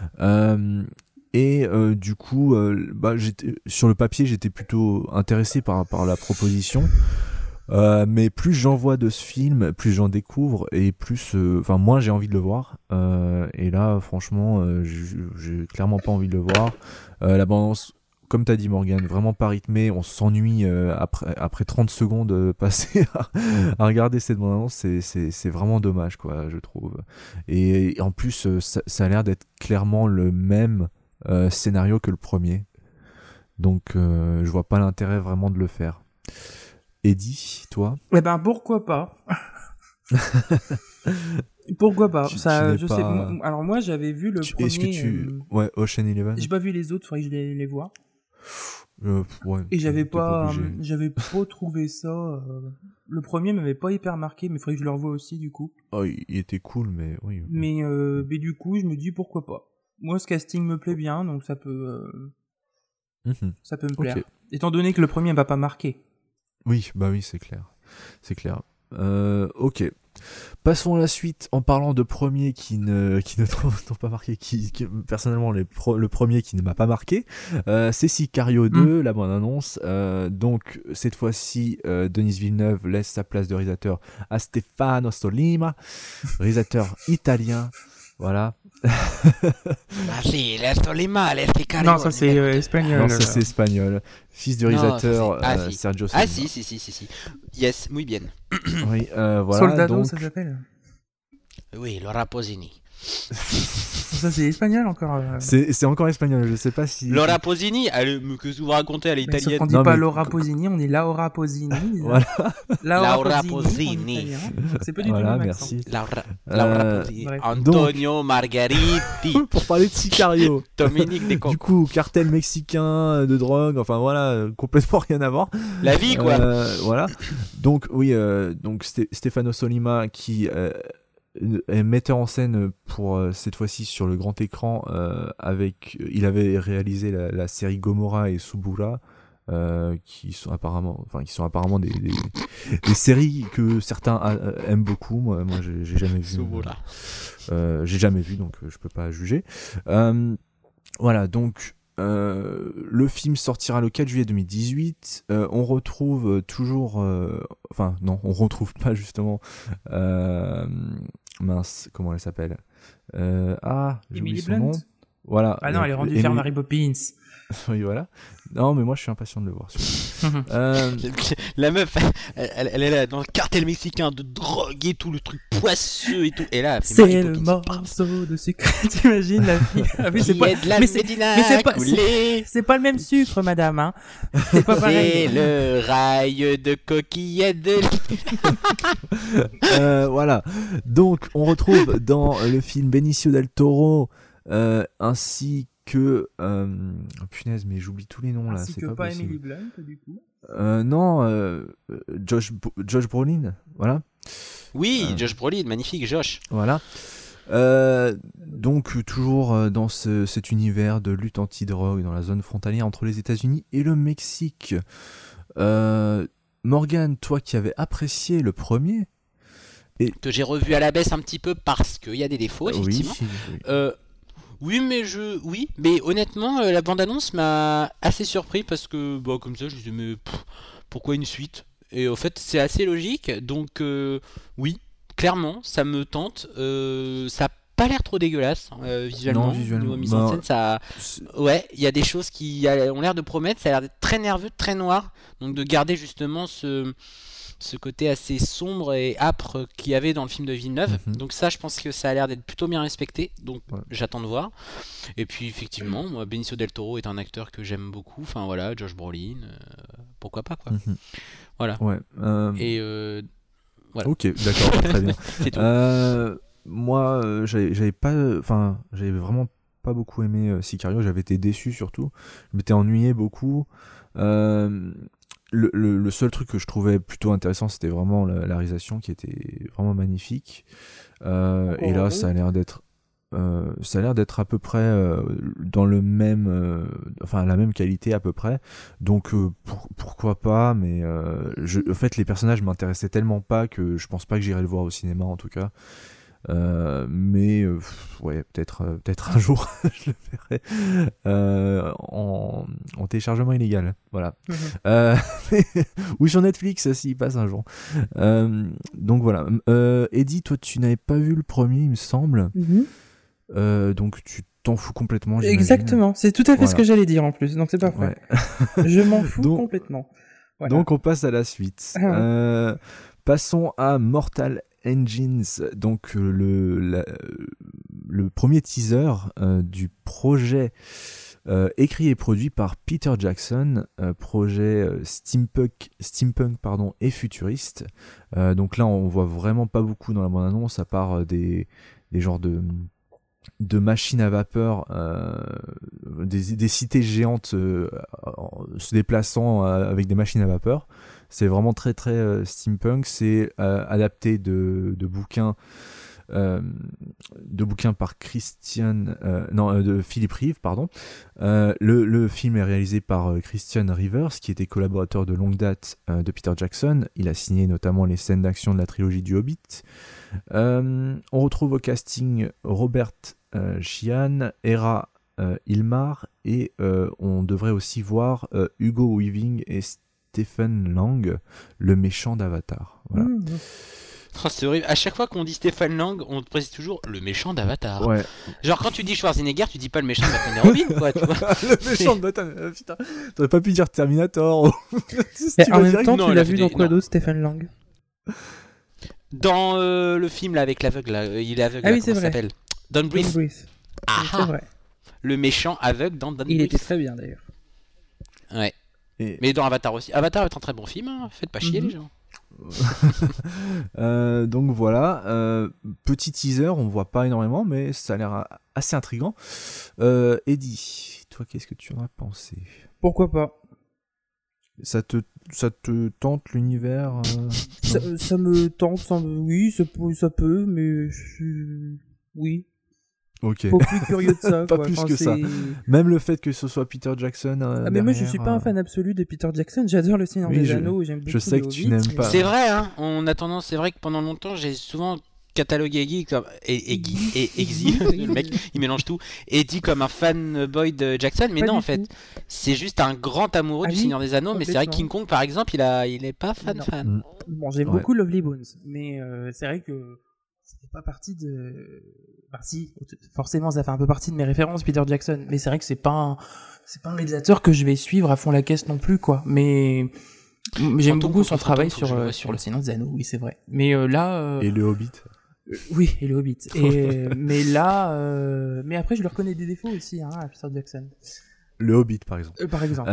Du coup, sur le papier, j'étais plutôt intéressé par la proposition. Mais plus j'en vois de ce film, plus j'en découvre et plus, moins j'ai envie de le voir. Et là, franchement, j'ai clairement pas envie de le voir. La bande-annonce, comme t'as dit Morgane, vraiment pas rythmée. On s'ennuie après 30 secondes passées à regarder cette bande-annonce. C'est vraiment dommage, quoi, je trouve. Et en plus, ça a l'air d'être clairement le même scénario que le premier. Donc, je vois pas l'intérêt vraiment de le faire. Eddie, toi ? Eh ben pourquoi pas. Pourquoi pas. Ça, je sais. Alors moi j'avais vu le premier. Est-ce que ouais, Ocean 11. J'ai pas vu les autres, faudrait que je les vois. Ouais. Et j'avais pas trouvé ça. Le premier m'avait pas hyper marqué, mais faudrait que je le revoie aussi du coup. Oh, il était cool, mais oui. Mais du coup, je me dis pourquoi pas. Moi, ce casting me plaît bien, donc ça peut. Ça peut me plaire. Okay. Étant donné que le premier m'a pas marqué. Oui, c'est clair. Ok. Passons à la suite en parlant de premiers qui ne t'ont pas marqué, qui personnellement le premier qui ne m'a pas marqué, c'est Sicario 2, la bande-annonce. Donc cette fois-ci, Denis Villeneuve laisse sa place de réalisateur à Stefano Sollima, réalisateur italien. Voilà. Si, Sollima, Sicario. Non, ça c'est espagnol. Non, ça c'est espagnol. Fils du réalisateur Sergio Sollima. Si. Yes, muy bien. Oui, voilà. Soldado, donc... ça s'appelle. Oui, Laura Pausini. Ça c'est espagnol encore. C'est encore espagnol, je sais pas si. Laura Pausini, que vous racontez, elle est italienne. On dit pas Laura Pausini, on dit Laura Pausini. Voilà. Laura Pausini. C'est pas du tout le même merci. Laura Pausini. Antonio Margariti. Pour parler de Sicario. Dominique Descamps. Du coup, cartel mexicain de drogue, enfin voilà, complètement rien à voir. La vie quoi. Voilà. Donc oui, donc Stefano Sollima qui est metteur en scène pour cette fois-ci sur le grand écran il avait réalisé la série Gomorrah et Subura qui sont apparemment des séries que certains aiment beaucoup. Moi j'ai jamais vu. J'ai jamais vu, donc je peux pas juger. Voilà, donc le film sortira le 4 juillet 2018. On retrouve toujours on retrouve pas justement mince, comment elle s'appelle, j'ai oublié son nom. Voilà. Ah non, elle est rendue faire Mary Poppins. Oui, voilà. Non, mais moi je suis impatient de le voir. La meuf, elle est là dans le cartel mexicain de drogue et tout, le truc poisseux et tout. Et là, c'est le morceau de sucre. T'imagines la fille? Ah oui, c'est pas. C'est pas le même sucre, madame. Hein. C'est pas pareil. C'est le rail de coquillette de. Voilà. Donc, on retrouve dans le film Benicio del Toro ainsi que punaise, mais j'oublie tous les noms là, c'est pas possible. Emily Blunt du coup. Non, Josh Brolin, voilà. Oui, Josh Brolin, magnifique Josh. Voilà. Donc toujours dans cet univers de lutte anti-drogue dans la zone frontalière entre les États-Unis et le Mexique. Morgane, toi qui avais apprécié le premier et que j'ai revu à la baisse un petit peu parce qu'il y a des défauts effectivement. Oui, mais honnêtement, la bande-annonce m'a assez surpris parce que, comme ça, je me disais, mais pourquoi une suite ? Et au fait, c'est assez logique, donc oui, clairement, ça me tente. Ça n'a pas l'air trop dégueulasse visuellement. Non, visuellement. Mise en scène, ça... Ouais, il y a des choses qui ont l'air de promettre, ça a l'air d'être très nerveux, très noir, donc de garder justement ce ce côté assez sombre et âpre qu'il y avait dans le film de Villeneuve. Donc ça, je pense que ça a l'air d'être plutôt bien respecté. Donc j'attends de voir. Et puis effectivement, moi, Benicio del Toro est un acteur que j'aime beaucoup. Enfin voilà, Josh Brolin, pourquoi pas quoi. Voilà. Ouais. Et voilà. Ok, d'accord, très bien. C'est tout. Moi, j'avais vraiment pas beaucoup aimé Sicario. J'avais été déçu surtout. Je m'étais ennuyé beaucoup. Le seul truc que je trouvais plutôt intéressant, c'était vraiment la réalisation qui était vraiment magnifique. Et là, ça a l'air d'être à peu près dans le même, la même qualité à peu près. Donc pourquoi pas, mais en fait les personnages m'intéressaient tellement pas que je pense pas que j'irai le voir au cinéma en tout cas. Mais ouais, peut-être un jour je le verrai en téléchargement illégal, voilà. Ou sur Netflix s'il passe un jour. Donc voilà. Eddie, toi tu n'avais pas vu le premier, il me semble. Donc tu t'en fous complètement, j'imagine. Exactement, c'est tout à fait ce que j'allais dire en plus, donc c'est parfait. Je m'en fous complètement. Voilà. Donc on passe à la suite. Passons à Mortal Engines, donc le premier teaser du projet écrit et produit par Peter Jackson, projet steampunk et futuriste. Donc là on voit vraiment pas beaucoup dans la bande-annonce à part des genres de machines à vapeur, des cités géantes se déplaçant avec des machines à vapeur. C'est vraiment très très steampunk. C'est adapté de bouquins par de Philip Reeve, pardon. Le film est réalisé par Christian Rivers, qui était collaborateur de longue date de Peter Jackson. Il a signé notamment les scènes d'action de la trilogie du Hobbit. On retrouve au casting Robert Sheehan, Hera Ilmar, et on devrait aussi voir Hugo Weaving et Stephen Lang, le méchant d'Avatar. Voilà. Oh, c'est horrible. À chaque fois qu'on dit Stephen Lang, on te précise toujours le méchant d'Avatar. Ouais. Genre quand tu dis Schwarzenegger, tu dis pas le méchant de Batman et Robin, quoi. Tu vois. Le méchant de Batman. Putain, t'aurais pas pu dire Terminator. Mais en même temps, tu l'as vu dans quoi d'autre, Stephen Lang? Dans le film là avec l'aveugle, là, il est aveugle. Ah oui, là, c'est comment vrai. ça s'appelle? Don't Breathe. Ah, c'est vrai. Le méchant aveugle dans Don't Breathe. Il était très bien d'ailleurs. Ouais. Mais dans Avatar aussi. Avatar est un très bon film, hein. Faites pas chier les gens. Donc voilà, petit teaser, on voit pas énormément, mais ça a l'air assez intriguant. Eddie, toi, qu'est-ce que tu en as pensé? Pourquoi pas? Ça te tente l'univers ça me tente, oui, ça peut, mais oui. Ok. Pas plus curieux de ça. Pas quoi. plus que ça. Même le fait que ce soit Peter Jackson. Mais moi je suis pas un fan absolu de Peter Jackson. J'adore le Seigneur des Anneaux. J'aime beaucoup. Je sais que tu n'aimes pas. C'est vrai, hein. On a tendance. C'est vrai que pendant longtemps, j'ai souvent catalogué Eggy comme Eggy. Le mec, il mélange tout. Eddie comme un fanboy de Jackson, mais pas non en fait, c'est juste un grand amoureux du Seigneur des Anneaux. Mais c'est vrai que King Kong, par exemple, il est pas fan. Bon, j'aime beaucoup Lovely Bones, mais c'est vrai que ça fait pas partie de. Bah si, forcément, ça fait un peu partie de mes références, Peter Jackson. Mais c'est vrai que c'est pas un réalisateur que je vais suivre à fond la caisse non plus, quoi. Mais j'aime beaucoup son travail sur le Seigneur des Anneaux, oui, c'est vrai. Mais là. Et le Hobbit. Oui, et le Hobbit. Mais là, mais après, je lui reconnais des défauts aussi, hein, à Peter Jackson. Le Hobbit, par exemple. Par exemple.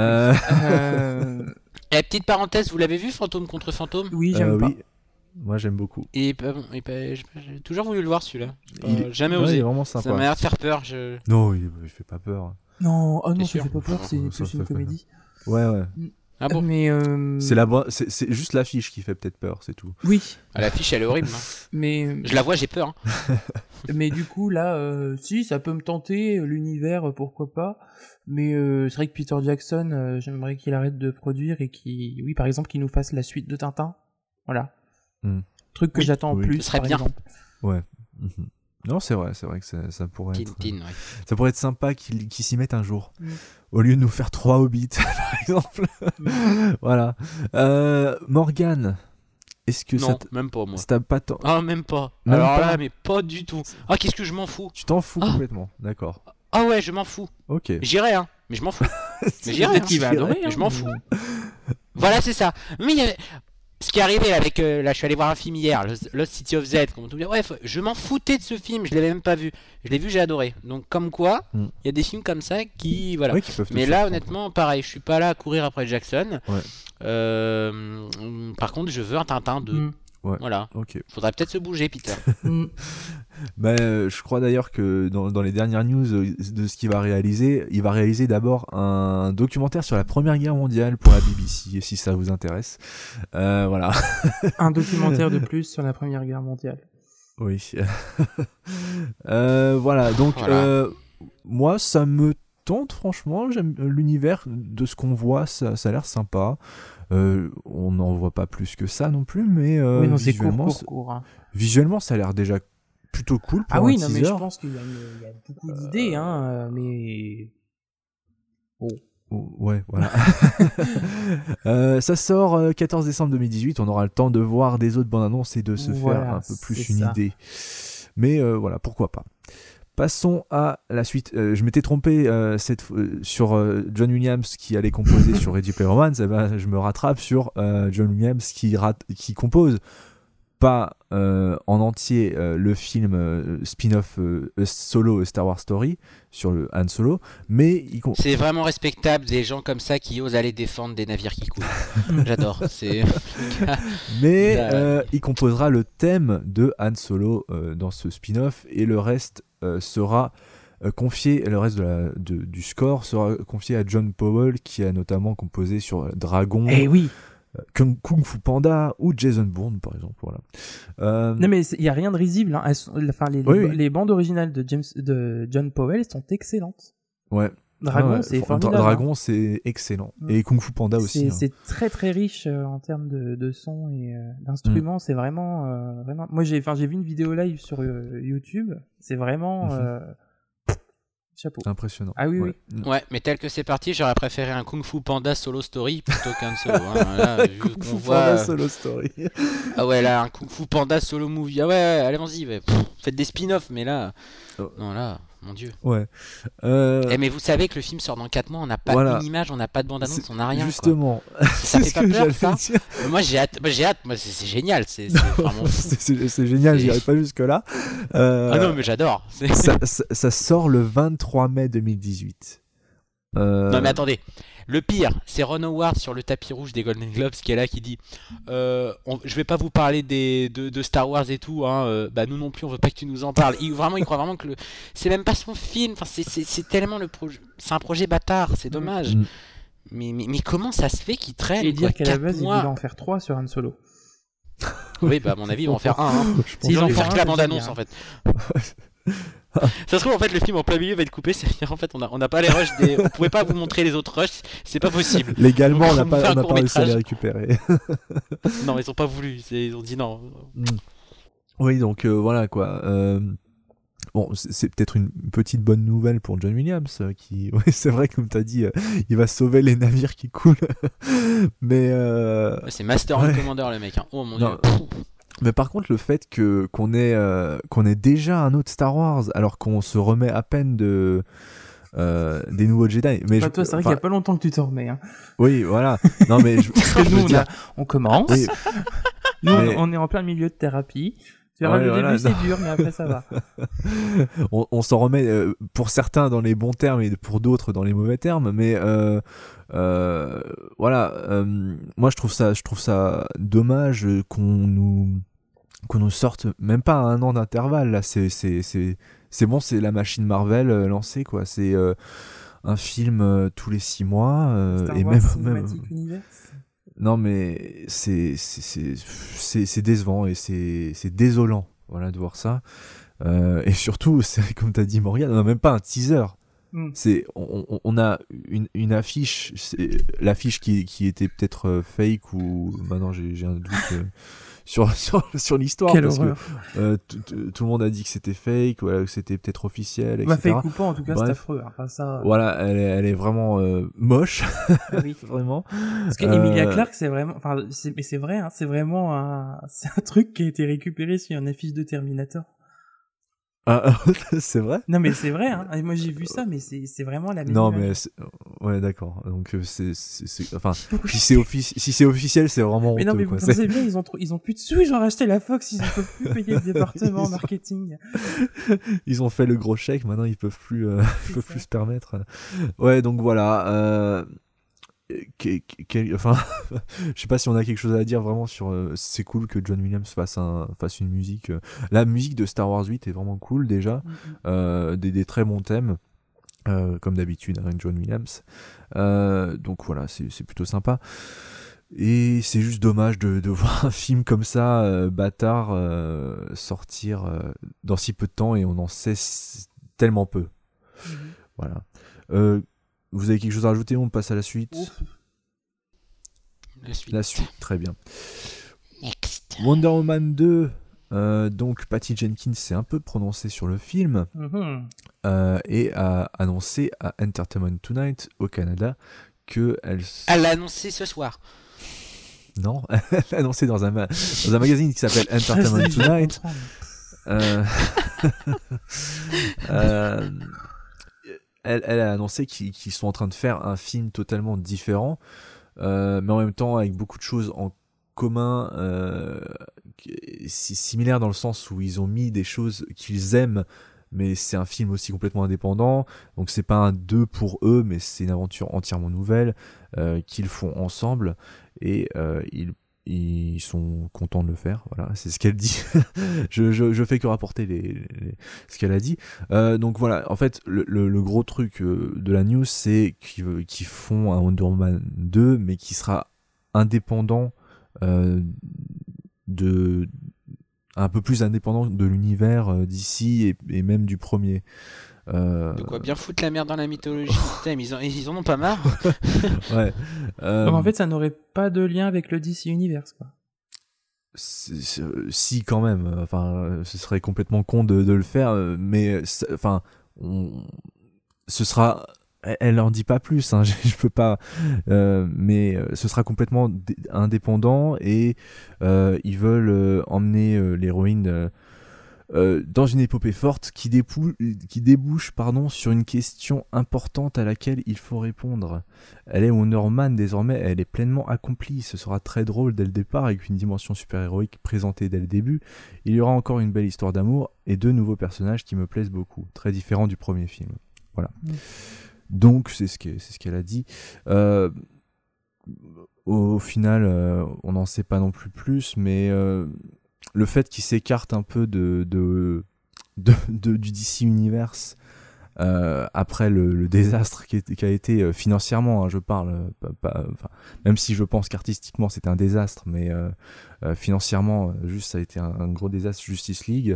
La petite parenthèse, vous l'avez vu, Fantôme contre Fantôme? Oui, j'aime pas. Oui. Moi j'aime beaucoup. J'ai toujours voulu le voir celui-là. Jamais osé. Il est vraiment sympa. Ça m'a l'air de faire peur. Non, il fait pas peur. Non, ça fait pas peur, c'est plus une comédie. Ouais. Ah bon? Mais c'est juste l'affiche qui fait peut-être peur, c'est tout. Oui. L'affiche elle est horrible. Hein. Mais je la vois, j'ai peur. Hein. Mais du coup là, si ça peut me tenter l'univers, pourquoi pas. Mais c'est vrai que Peter Jackson, j'aimerais qu'il arrête de produire et qu'il, par exemple, qu'il nous fasse la suite de Tintin. Voilà. Truc que j'attends plus, ce serait par bien. exemple. Ouais. Non, c'est vrai que ça pourrait Tintin, être. Ouais. Ça pourrait être sympa qu'ils s'y mettent un jour. Au lieu de nous faire 3 Hobbits, par exemple. Voilà. Morgane, est-ce que non, même pas moi. Ça pas tant... Ah, même pas. Même alors pas. là, mais pas du tout. Ah, qu'est-ce que je m'en fous. Tu t'en fous complètement, d'accord. Ah ouais, je m'en fous. Ok. J'irai, hein, mais je m'en fous. Mais j'irai, qui va adorer, mais je m'en fous. Voilà, c'est ça. Mais il y avait... Ce qui est arrivé avec, là je suis allé voir un film hier, Lost City of Z, comme on dit, ouais, je m'en foutais de ce film, je l'avais même pas vu. Je l'ai vu, j'ai adoré. Donc comme quoi, il y a des films comme ça qui, voilà. Oui, qui peuvent mais là honnêtement, pareil, je suis pas là à courir après Jackson. Ouais. Par contre, je veux un Tintin 2. Ouais. Voilà. Okay. Faudrait peut-être se bouger, Peter. Je crois d'ailleurs que dans les dernières news de ce qu'il va réaliser, il va réaliser d'abord un documentaire sur la Première Guerre mondiale pour la BBC, si ça vous intéresse. Voilà. Un documentaire de plus sur la Première Guerre mondiale. Oui. Voilà. Donc, moi, ça me tente, franchement. J'aime l'univers de ce qu'on voit, ça a l'air sympa. On n'en voit pas plus que ça non plus, mais oui, non, visuellement, c'est court, hein. Visuellement, ça a l'air déjà plutôt cool pour un oui, teaser. Non, mais je pense qu'il y a beaucoup d'idées, hein, mais... Ouais, voilà. Ça sort 14 décembre 2018, on aura le temps de voir des autres bandes annonces et de se faire un peu plus une idée. Mais voilà, pourquoi pas. Passons à la suite. Je m'étais trompé sur John Williams qui allait composer sur Ready Player One. Je me rattrape sur John Williams qui compose pas en entier le film spin-off solo Star Wars Story sur le Han Solo, mais c'est vraiment respectable des gens comme ça qui osent aller défendre des navires qui coulent. J'adore. Mais il composera le thème de Han Solo dans ce spin-off et le reste sera confié, le reste du score sera confié à John Powell qui a notamment composé sur Dragon. Oui. Kung Fu Panda ou Jason Bourne par exemple, voilà. Non mais il y a rien de risible, hein. Les bandes originales de John Powell sont excellentes. Ouais. Dragon, c'est formidable. Dragon, c'est excellent. Et Kung Fu Panda aussi. C'est très très riche en termes de son et d'instruments. C'est vraiment, vraiment. Moi, j'ai vu une vidéo live sur YouTube. C'est vraiment chapeau. Impressionnant. Ah oui. Ouais, mais tel que c'est parti, j'aurais préféré un Kung Fu Panda Solo Story plutôt qu'un solo. Hein. Là, Kung Fu Panda Solo Story. Ah ouais, là, un Kung Fu Panda Solo Movie. Ah ouais, allez-y. Faites des spin-offs, mais là, non là. Mon Dieu. Ouais. Mais vous savez que le film sort dans 4 mois, on n'a pas une image, on n'a pas de bande-annonce, on n'a rien. Justement. Ça fait pas peur, ça. Moi j'ai hâte. Moi c'est génial. C'est vraiment fou. C'est génial, j'irai pas jusque-là. Ah non, mais j'adore. Ça sort le 23 mai 2018. Non mais attendez. Le pire, c'est Ron Howard sur le tapis rouge des Golden Globes qui est là, qui dit je vais pas vous parler de Star Wars et tout, hein, bah nous non plus on veut pas que tu nous en parles. Il croit vraiment que c'est même pas son film, enfin, c'est tellement le projet, c'est un projet bâtard, c'est dommage. Mais comment ça se fait qu'il traîne? Et dire qu'à la base il voulait en faire 3 sur Han Solo. Oui, bah à mon avis ils vont en faire un. Ils vont faire que la bande-annonce en fait. Ça se trouve en fait le film en plein milieu va être coupé, c'est-à-dire en fait on n'a pas les rushs on pouvait pas vous montrer les autres rushs, c'est pas possible. Légalement on n'a pas réussi à les récupérer. Non, ils ont pas voulu, ils ont dit non. Oui, donc voilà quoi. Bon, c'est peut-être une petite bonne nouvelle pour John Williams qui, ouais, c'est vrai comme t'as dit, il va sauver les navires qui coulent. Mais c'est Master and Commander le mec, hein. Oh mon dieu. Mais par contre, le fait qu'on ait déjà un autre Star Wars alors qu'on se remet à peine des nouveaux Jedi. Mais toi, c'est vrai qu'il y a pas longtemps que tu t'en remets. Hein. Oui, voilà. Non, mais on commence. Oui. Nous, on est en plein milieu de thérapie. Tu verras, le début c'est dur, mais après ça va. on s'en remet pour certains dans les bons termes et pour d'autres dans les mauvais termes, mais voilà. Moi, je trouve ça dommage qu'on nous sorte même pas à 1 an d'intervalle. Là, c'est bon, c'est la machine Marvel lancée, quoi. C'est un film tous les 6 mois et même. Non, mais c'est décevant et c'est désolant, voilà, de voir ça. Et surtout, c'est comme t'as dit, Morgane, on n'a même pas un teaser. On a une affiche, l'affiche qui était peut-être fake ou maintenant j'ai un doute sur l'histoire. Quelle parce horreur. Que tout le monde a dit que c'était fake, que c'était peut-être officiel, etc. Bah, fake ou pas, en tout cas, c'est affreux. Enfin, ça... Voilà, elle est vraiment moche. Oui. Vraiment. Parce que Emilia Clarke, c'est vraiment, enfin, c'est vrai, hein, c'est vraiment c'est un truc qui a été récupéré sur une affiche de Terminator. Ah, c'est vrai? Non, mais c'est vrai, hein. Moi, j'ai vu ça, mais c'est vraiment la même Non, image. mais ouais, d'accord. Donc, enfin, si c'est officiel, c'est vraiment mais non, honteux, mais quoi. vous pensez bien, ils ont plus de sous, ils ont racheté la Fox, ils ne peuvent plus payer le département marketing. Ils ont fait le gros chèque, maintenant ils peuvent plus, ils peuvent plus se permettre. Ouais, donc voilà. Enfin, je sais pas si on a quelque chose à dire vraiment sur. C'est cool que John Williams fasse une musique. La musique de Star Wars 8 est vraiment cool déjà. Des très bons thèmes. Comme d'habitude avec John Williams. Donc voilà, c'est plutôt sympa. Et c'est juste dommage de voir un film comme ça, bâtard, sortir dans si peu de temps et on en sait tellement peu. Voilà. Vous avez quelque chose à rajouter? On passe à la suite. La suite, très bien. Next. Wonder Woman 2. Donc Patty Jenkins s'est un peu prononcée sur le film et a annoncé à Entertainment Tonight au Canada que elle l'a annoncé ce soir. Non, elle l'a annoncé dans un magazine qui s'appelle Entertainment Tonight. Elle a annoncé qu'ils sont en train de faire un film totalement différent, mais en même temps avec beaucoup de choses en commun, similaires dans le sens où ils ont mis des choses qu'ils aiment, mais c'est un film aussi complètement indépendant, donc c'est pas un 2 pour eux, mais c'est une aventure entièrement nouvelle qu'ils font ensemble, et ils sont contents de le faire. Voilà, c'est ce qu'elle dit. je fais que rapporter ce qu'elle a dit. Donc voilà, en fait, le gros truc de la news, c'est qu'ils font un Wonder Woman 2, mais qui sera indépendant un peu plus indépendant de l'univers d'ici et même du premier. De quoi bien foutre la merde dans la mythologie. Putain, mais ils en ont pas marre. Ouais. Donc en fait, ça n'aurait pas de lien avec le DC Universe, quoi. Si, quand même. Enfin, ce serait complètement con de le faire, mais enfin, ce sera. Elle en dit pas plus, hein, je peux pas, mais ce sera complètement indépendant et ils veulent emmener l'héroïne dans une épopée forte qui débouche sur une question importante à laquelle il faut répondre. Elle est Wonder Woman désormais, elle est pleinement accomplie. Ce sera très drôle dès le départ avec une dimension super-héroïque présentée dès le début. Il y aura encore une belle histoire d'amour et 2 nouveaux personnages qui me plaisent beaucoup, très différents du premier film. Voilà. Donc c'est ce qu'elle a dit. Au final, on n'en sait pas non plus, mais le fait qu'il s'écarte un peu du DC Universe après le désastre qui a été financièrement, hein, je parle, même si je pense qu'artistiquement c'était un désastre, mais financièrement, juste ça a été un gros désastre. Justice League.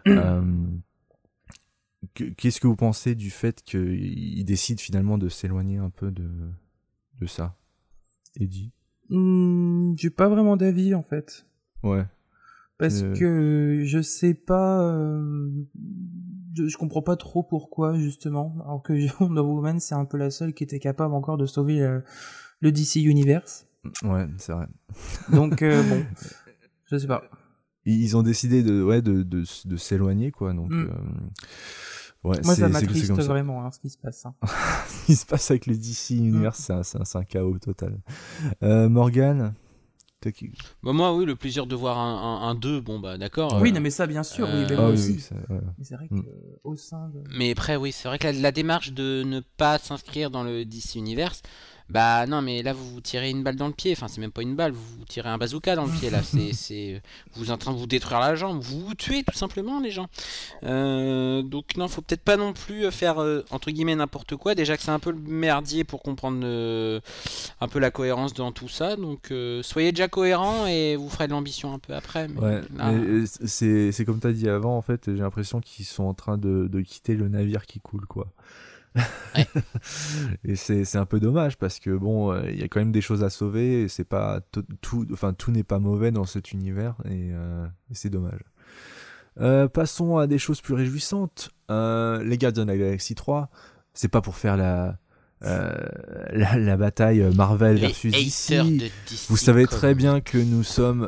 Qu'est-ce que vous pensez du fait qu'il décide finalement de s'éloigner un peu de ça, Eddie? J'ai pas vraiment d'avis en fait. Ouais. Parce que je sais pas, je comprends pas trop pourquoi justement. Alors que Wonder Woman c'est un peu la seule qui était capable encore de sauver le DC Universe. Ouais, c'est vrai. Donc bon, je sais pas. Ils ont décidé de s'éloigner, quoi. Donc ouais, moi ça m'attriste vraiment ce qui se passe. Hein. Ce qui se passe avec le DC Universe, c'est un chaos total. Morgane. Moi oui, le plaisir de voir un 2, bon bah d'accord. Oui, non mais ça bien sûr, oui, moi aussi. Oui, mais c'est vrai que au sein de... Mais après oui, c'est vrai que la démarche de ne pas s'inscrire dans le DC Universe, bah non mais là vous tirez une balle dans le pied, enfin c'est même pas une balle, vous tirez un bazooka dans le pied là, c'est vous êtes en train de vous détruire la jambe, vous tuez tout simplement les gens. Donc non, faut peut-être pas non plus faire entre guillemets n'importe quoi, déjà que c'est un peu le merdier pour comprendre un peu la cohérence dans tout ça, donc soyez déjà cohérents et vous ferez de l'ambition un peu après. Mais ouais, là... mais c'est comme t'as dit avant, en fait, j'ai l'impression qu'ils sont en train de quitter le navire qui coule, quoi. Ouais. Et c'est un peu dommage parce que bon, il y a quand même des choses à sauver et c'est pas tout n'est pas mauvais dans cet univers et c'est dommage. Passons à des choses plus réjouissantes. Les Gardiens de la Galaxie 3, c'est pas pour faire la bataille Marvel versus DC. Vous savez très bien que nous sommes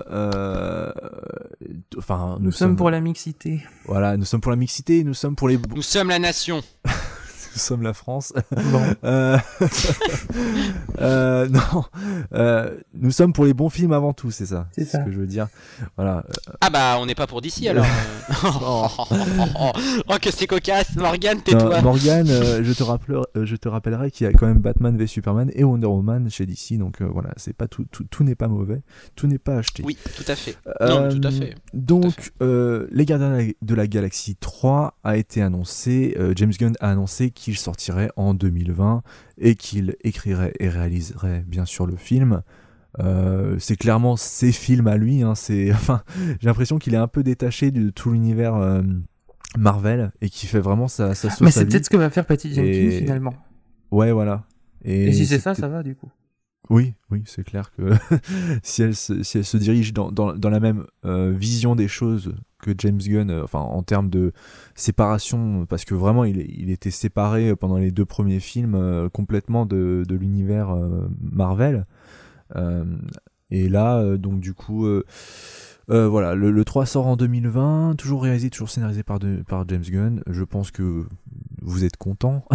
nous sommes pour la mixité. Voilà, nous sommes pour la mixité, nous sommes pour les nous sommes la nation. Nous sommes la France. Bon. Non, nous sommes pour les bons films avant tout, c'est ça. C'est ça. Ce que je veux dire. Voilà. Ah bah on n'est pas pour d'ici alors. Oh que c'est cocasse, Morgane, tais-toi. Morgane, je te rappellerai qu'il y a quand même Batman v Superman et Wonder Woman chez DC, donc voilà, c'est pas tout n'est pas mauvais, tout n'est pas acheté. Oui, tout à fait. Non, tout à fait. Donc, Les Gardiens de la Galaxie 3 a été annoncé. James Gunn a annoncé qu'il sortirait en 2020 et qu'il écrirait et réaliserait bien sûr le film. C'est clairement ses films à lui, hein, j'ai l'impression qu'il est un peu détaché de tout l'univers Marvel et qu'il fait vraiment sa sauce. Mais c'est peut-être ce que va faire Patty Jenkins finalement. Ouais, voilà. Et si c'est ça va du coup. Oui, c'est clair que si elle se dirige dans la même vision des choses que James Gunn, en termes de séparation, parce que vraiment il était séparé pendant les 2 premiers films complètement de l'univers Marvel. Et là, donc du coup, voilà, le 3 sort en 2020, toujours réalisé, toujours scénarisé par James Gunn. Je pense que vous êtes contents.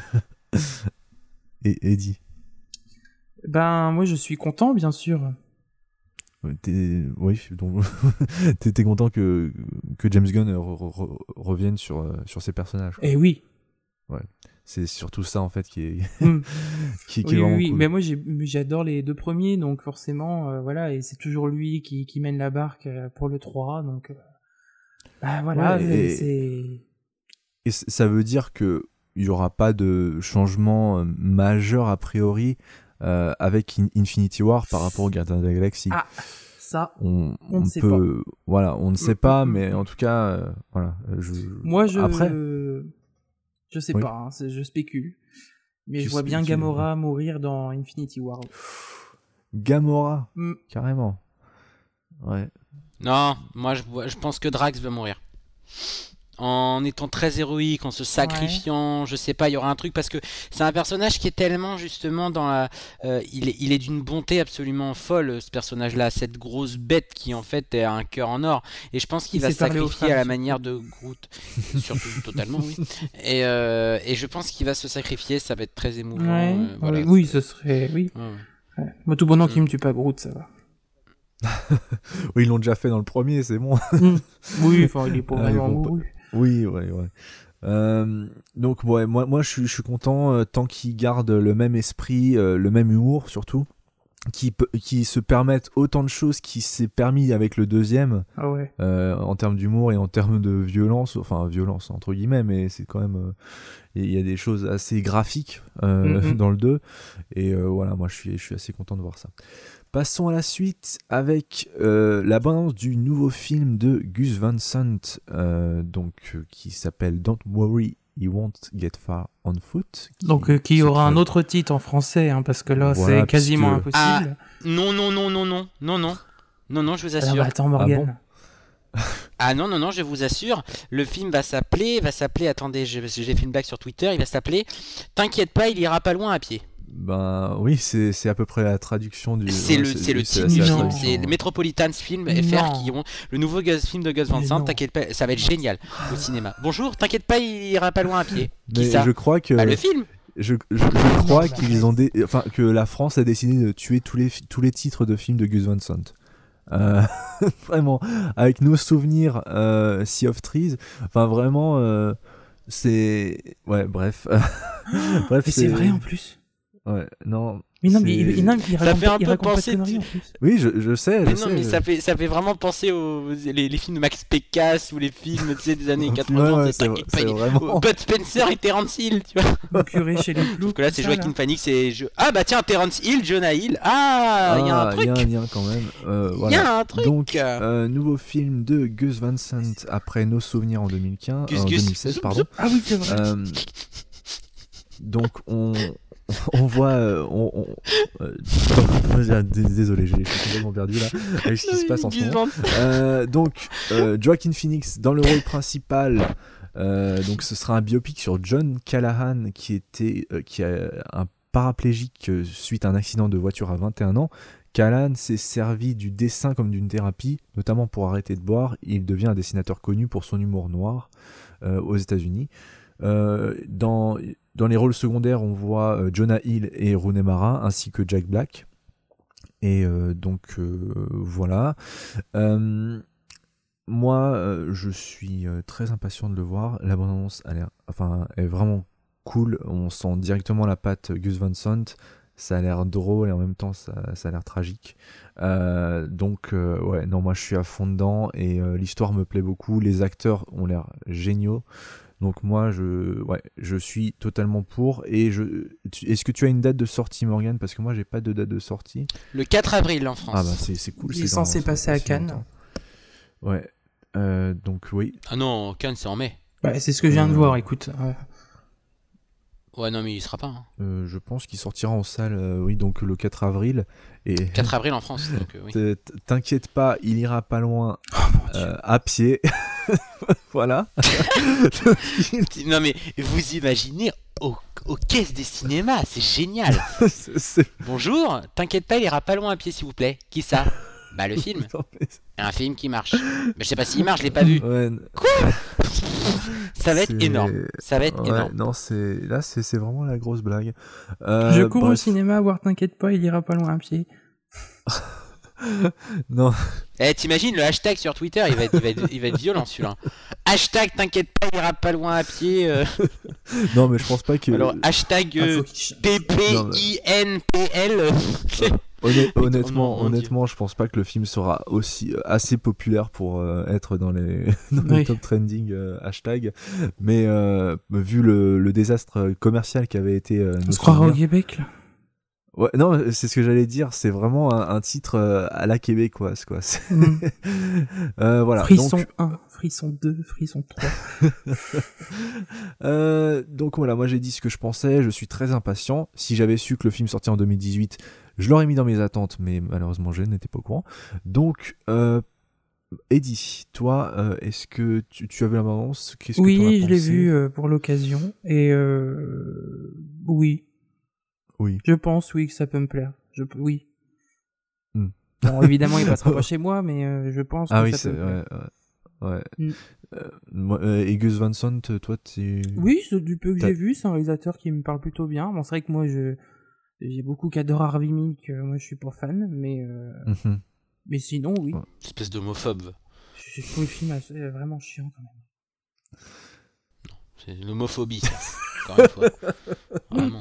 Et Eddie? Ben, moi je suis content, bien sûr. Oui, donc t'es content que James Gunn revienne sur ses personnages. Eh oui. Ouais. C'est surtout ça en fait qui est qui est oui, vraiment oui. cool. Mais moi j'adore les 2 premiers, donc forcément voilà, et c'est toujours lui qui mène la barque pour le 3, donc voilà, ouais, et ça veut dire que il y aura pas de changement majeur a priori avec Infinity War par rapport aux Gardiens de la Galaxie. Ah, ça on ne sait peut pas. voilà, on ne sait pas, mais en tout cas voilà, après je sais pas, hein, je spécule. Mais je vois bien Gamora mourir dans Infinity War. Gamora, carrément. Ouais. Non, moi je pense que Drax va mourir. En étant très héroïque, en se sacrifiant, je sais pas, il y aura un truc parce que c'est un personnage qui est tellement justement dans la, il est d'une bonté absolument folle, ce personnage-là, cette grosse bête qui en fait a un cœur en or, et je pense qu'il va se sacrifier à la manière de Groot, surtout totalement, oui. Et je pense qu'il va se sacrifier, ça va être très émouvant. Ouais. Voilà, oui, ce serait, oui. Ouais. Moi, tout pendant qu'il me tue pas Groot, ça va. Oui, ils l'ont déjà fait dans le premier, c'est bon. Oui, il est pas vraiment mouru. Oui, ouais. Donc ouais, moi je suis content tant qu'ils gardent le même esprit, le même humour surtout, qui se permettent autant de choses qui s'est permis avec le deuxième. Ah ouais. En termes d'humour et en termes de violence, violence entre guillemets, mais c'est quand même il y a des choses assez graphiques dans le 2 et voilà, moi je suis assez content de voir ça. Passons à la suite avec la bande-annonce du nouveau film de Gus Van Sant, qui s'appelle Don't Worry, You Won't Get Far on Foot. Qui aura un autre titre en français, hein, parce que là c'est quasiment impossible. Ah, non, je vous assure. Alors, attends, Morgane. Ah bon? Non, je vous assure, le film va s'appeler, attendez, j'ai fait une blague sur Twitter, il va s'appeler T'inquiète pas, il ira pas loin à pied. Ben oui, c'est à peu près la traduction du. C'est le titre du film, c'est le Metropolitan Film FR qui ont le nouveau film de Gus Van Sant. T'inquiète pas, ça va être génial au cinéma. Bonjour, t'inquiète pas, il ira pas loin à pied. Qui ça? Je crois que le film. Je crois qu'ils ont que la France a décidé de tuer tous les titres de films de Gus Van Sant. Vraiment, avec nos souvenirs, Sea of Trees. Enfin vraiment, c'est bref. Bref, mais c'est vrai en plus. Ouais, non. Mais non, mais il ça fait un peu penser. Oui, je sais. Mais non, mais ça fait vraiment penser aux les films de Max Pécasse ou les films des années 80. Ouais, c'est vraiment. Bud Spencer et Terence Hill, tu vois. Curé chez les clous. Parce que là, c'est Joaquin Phoenix et ah bah tiens, Terence Hill, Jonah Hill. Ah, il y a un truc. Il y a un lien quand même. Il y a un truc. Donc, nouveau film de Gus Van Sant après Nos Souvenirs en 2016, pardon. Ah oui, c'est vrai. Donc on on voit, désolé, je suis complètement perdu là avec ce qui se passe en ce moment. Donc, Joaquin Phoenix dans le rôle principal. Donc, ce sera un biopic sur John Callahan qui a un paraplégique suite à un accident de voiture à 21 ans. Callahan s'est servi du dessin comme d'une thérapie, notamment pour arrêter de boire. Il devient un dessinateur connu pour son humour noir aux États-Unis. Dans les rôles secondaires, on voit Jonah Hill et Rooney Mara, ainsi que Jack Black. Et donc voilà. Moi, je suis très impatient de le voir. La bande-annonce est vraiment cool. On sent directement la patte Gus Van Sant. Ça a l'air drôle et en même temps ça a l'air tragique. Donc ouais, non, moi je suis à fond dedans et l'histoire me plaît beaucoup. Les acteurs ont l'air géniaux. Donc moi je suis totalement pour. Et est-ce que tu as une date de sortie, Morgane? Parce que moi j'ai pas de date de sortie. Le 4 avril en France. Ah bah c'est cool. Il est censé passer à Cannes. Ouais. Donc oui. Ah non, Cannes c'est en mai. Bah, c'est ce que je viens de voir, écoute. Ouais, non, mais il sera pas. Hein. Je pense qu'il sortira en salle, oui, donc le 4 avril. Et 4 avril en France, donc oui. T'inquiète pas, il ira pas loin à pied. Voilà. Non, mais vous imaginez aux caisses des cinémas, c'est génial. Bonjour, t'inquiète pas, il ira pas loin à pied, s'il vous plaît. Qui ça? Bah, le film. Un film qui marche. Mais je sais pas s'il marche, je l'ai pas vu. Ouais. Quoi? Ça va être énorme. Ça va être énorme. Non, c'est vraiment la grosse blague. Je cours au cinéma, voir t'inquiète pas, il ira pas loin à pied. Non. T'imagines le hashtag sur Twitter, il va être violent celui-là. Hashtag t'inquiète pas, il ira pas loin à pied. Non, mais je pense pas que. Alors hashtag PPINPL. Honnêtement, je pense pas que le film sera assez populaire pour être dans les top trending hashtag. Mais vu le désastre commercial qui avait été. On se croirait au Québec là. Ouais, non, c'est ce que j'allais dire. C'est vraiment un titre à la québécoise, quoi. Voilà. Frisson donc... 1, Frisson 2, Frisson 3. Donc voilà, moi j'ai dit ce que je pensais. Je suis très impatient. Si j'avais su que le film sortait en 2018, je l'aurais mis dans mes attentes, mais malheureusement je n'étais pas au courant. Donc, Eddie, toi, est-ce que tu avais la bande-annonce? Qu'est-ce que t'en as pensé? Oui, je l'ai vu pour l'occasion. Et oui. Oui. Je pense, oui, que ça peut me plaire. Oui. Bon, évidemment, il passera pas chez moi, mais je pense que ça peut me plaire. Ouais. Et Gus Van Sant, toi, Oui, du peu que j'ai vu, c'est un réalisateur qui me parle plutôt bien. Bon, c'est vrai que moi, j'ai beaucoup qu'adore Harvey Milk, moi je suis pas fan, mais mais sinon, oui. Ouais. Espèce d'homophobe. Je trouve le film assez, vraiment chiant quand même. Non, c'est l'homophobie, ça. Encore une fois. Vraiment.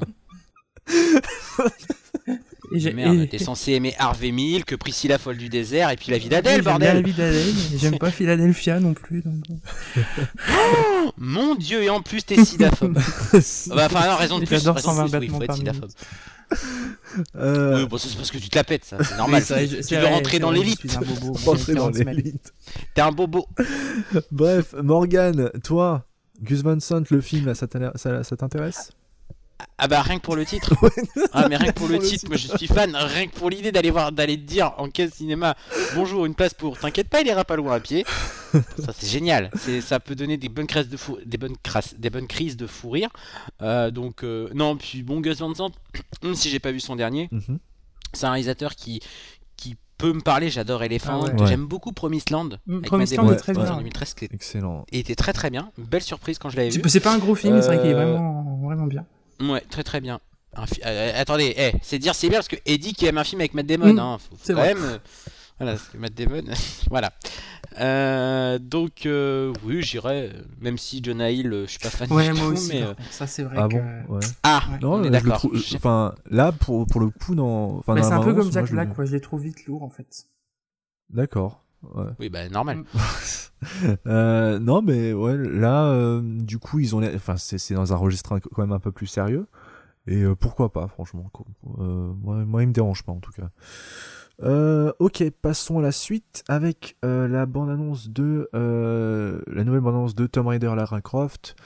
Merde, t'es censé aimer Harvey Milk, Priscilla folle du désert et puis La vie d'Adèle, bordel. La vie d'Adèle, j'aime pas Philadelphia non plus. Donc... Oh, mon Dieu, et en plus t'es sidaphobe. Enfin, non, raison de plus. J'adore raison 120 de plus, oui, battements faut être par sidaphobe. Oui, bon, c'est parce que tu te la pètes, ça, c'est normal. Tu veux rentrer dans l'élite. Rentrer dans l'élite. T'es un bobo. Bref, Morgane, toi, Gus Van Sant, le film, ça t'intéresse? Ah bah rien que pour le titre. Ah mais rien que pour le titre, moi je suis fan. Rien que pour l'idée d'aller te dire en caisse cinéma, bonjour, une place pour. T'inquiète pas, il ira pas loin à pied. Ça c'est génial. Ça peut donner des bonnes crises de fou rire. Donc non, puis bon, Gus Van Sant, même si j'ai pas vu son dernier, c'est un réalisateur qui peut me parler. J'adore Elephant. Ah ouais. J'aime beaucoup Promised Land. Promised Land est très bien. 2013, excellent. Il était très très bien. Une belle surprise quand je l'avais vu. C'est pas un gros film, mais c'est vrai qu'il est vraiment bien. Ouais, très très bien. Attendez, c'est dire c'est bien parce que Eddie qui aime un film avec Matt Damon, faut c'est quand vrai. même. Voilà, c'est Matt Damon. Voilà. Donc oui, j'irais. Même si Jonah Hill, je suis pas fan. Ouais, du moi tout, aussi. mais ça c'est vrai. Ah que... bon, ouais. Ah, non, on est d'accord. Enfin, là pour le coup, dans. Mais c'est un peu comme Jack Black, quoi. Je les trouve vite lourd en fait. D'accord. Ouais. Oui, bah normal. Non, mais ouais, là, du coup, ils ont. Enfin, c'est dans un registre quand même un peu plus sérieux. Et pourquoi pas, franchement. Moi, il me dérange pas en tout cas. Ok, passons à la suite avec la bande-annonce la nouvelle bande-annonce de Tomb Raider Lara Croft.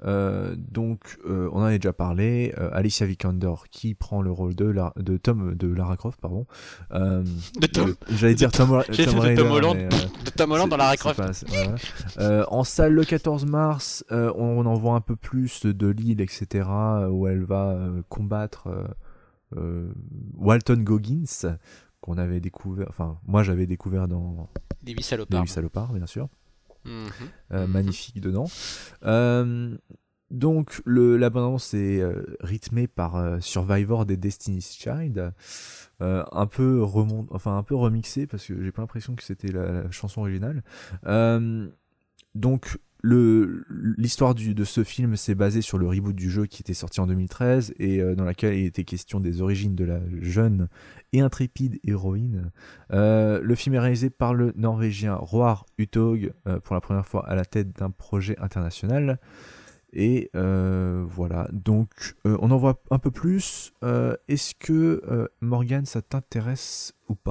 Donc, on en a déjà parlé. Alicia Vikander qui prend le rôle de Lara Croft, pardon. J'allais dire Tom Holland dans Lara Croft. En salle le 14 mars, on en voit un peu plus de l'île, etc., où elle va combattre Walton Goggins, qu'on avait découvert. Enfin, moi j'avais découvert dans Les 8 salopards, bien sûr. Magnifique dedans. Donc la bande-annonce est rythmée par Survivor des Destiny's Child, un peu remixé parce que j'ai pas l'impression que c'était la chanson originale. Donc l'histoire de ce film s'est basée sur le reboot du jeu qui était sorti en 2013 et dans laquelle il était question des origines de la jeune et intrépide héroïne. Le film est réalisé par le Norvégien Roar Uthaug pour la première fois à la tête d'un projet international. Et voilà, donc on en voit un peu plus. Est-ce que Morgane, ça t'intéresse ou pas ?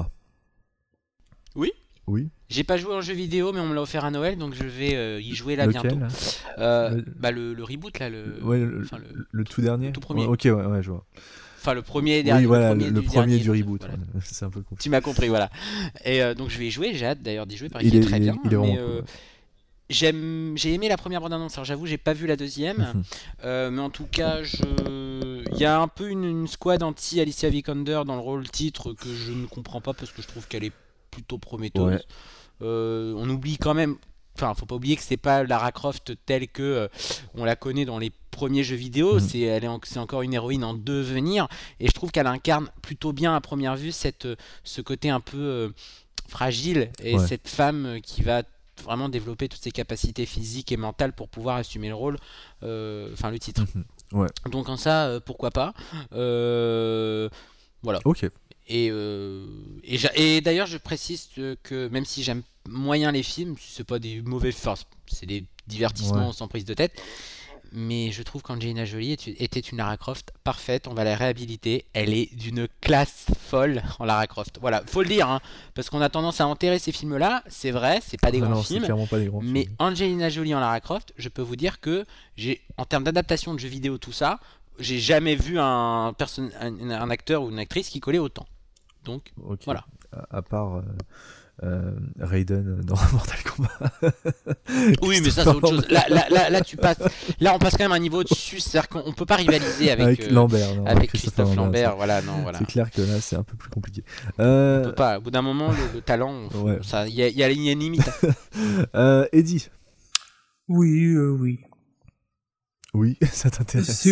Oui. J'ai pas joué en jeu vidéo, mais on me l'a offert à Noël, donc je vais y jouer là bientôt. Le reboot là, le tout dernier, le tout premier. Ok, ouais, je vois. Enfin, le premier dernier. Oui, voilà, le premier du reboot. Voilà. Ouais. C'est un peu compliqué. Tu m'as compris, voilà. Et donc je vais y jouer. J'ai hâte d'ailleurs d'y jouer. Il est très bien. Il est vraiment cool. J'ai aimé la première bande-annonce. Alors j'avoue, j'ai pas vu la deuxième, mais en tout cas, il y a un peu une squad anti Alicia Vikander dans le rôle titre que je ne comprends pas parce que je trouve qu'elle est plutôt prometteuse. Ouais. On oublie quand même. Enfin, faut pas oublier que c'est pas Lara Croft telle que on la connaît dans les premiers jeux vidéo. C'est encore une héroïne en devenir, et je trouve qu'elle incarne plutôt bien à première vue ce côté un peu fragile et cette femme qui va vraiment développer toutes ses capacités physiques et mentales pour pouvoir assumer le rôle, le titre. Ouais. Donc en ça, pourquoi pas. Voilà. Ok. Et d'ailleurs, je précise que même si j'aime moyen les films, c'est pas des mauvais, c'est des divertissements sans prise de tête. Mais je trouve qu'Angelina Jolie était une Lara Croft parfaite. On va la réhabiliter. Elle est d'une classe folle en Lara Croft. Voilà, faut le dire, hein, parce qu'on a tendance à enterrer ces films-là. C'est vrai, c'est pas des grands films. Pas des grands mais films. Angelina Jolie en Lara Croft, je peux vous dire que en termes d'adaptation de jeux vidéo, tout ça, j'ai jamais vu un acteur ou une actrice qui collait autant. Donc, voilà. À part Raiden dans Mortal Kombat. Oui, mais ça c'est autre chose. Là, on passe quand même un niveau au-dessus. C'est-à-dire qu'on peut pas rivaliser avec Lambert, non, avec Christophe Lambert. Voilà. C'est clair que là, c'est un peu plus compliqué. On peut pas. Au bout d'un moment, le talent, il y a une limite. Eddie. Oui. Oui, ça t'intéresse.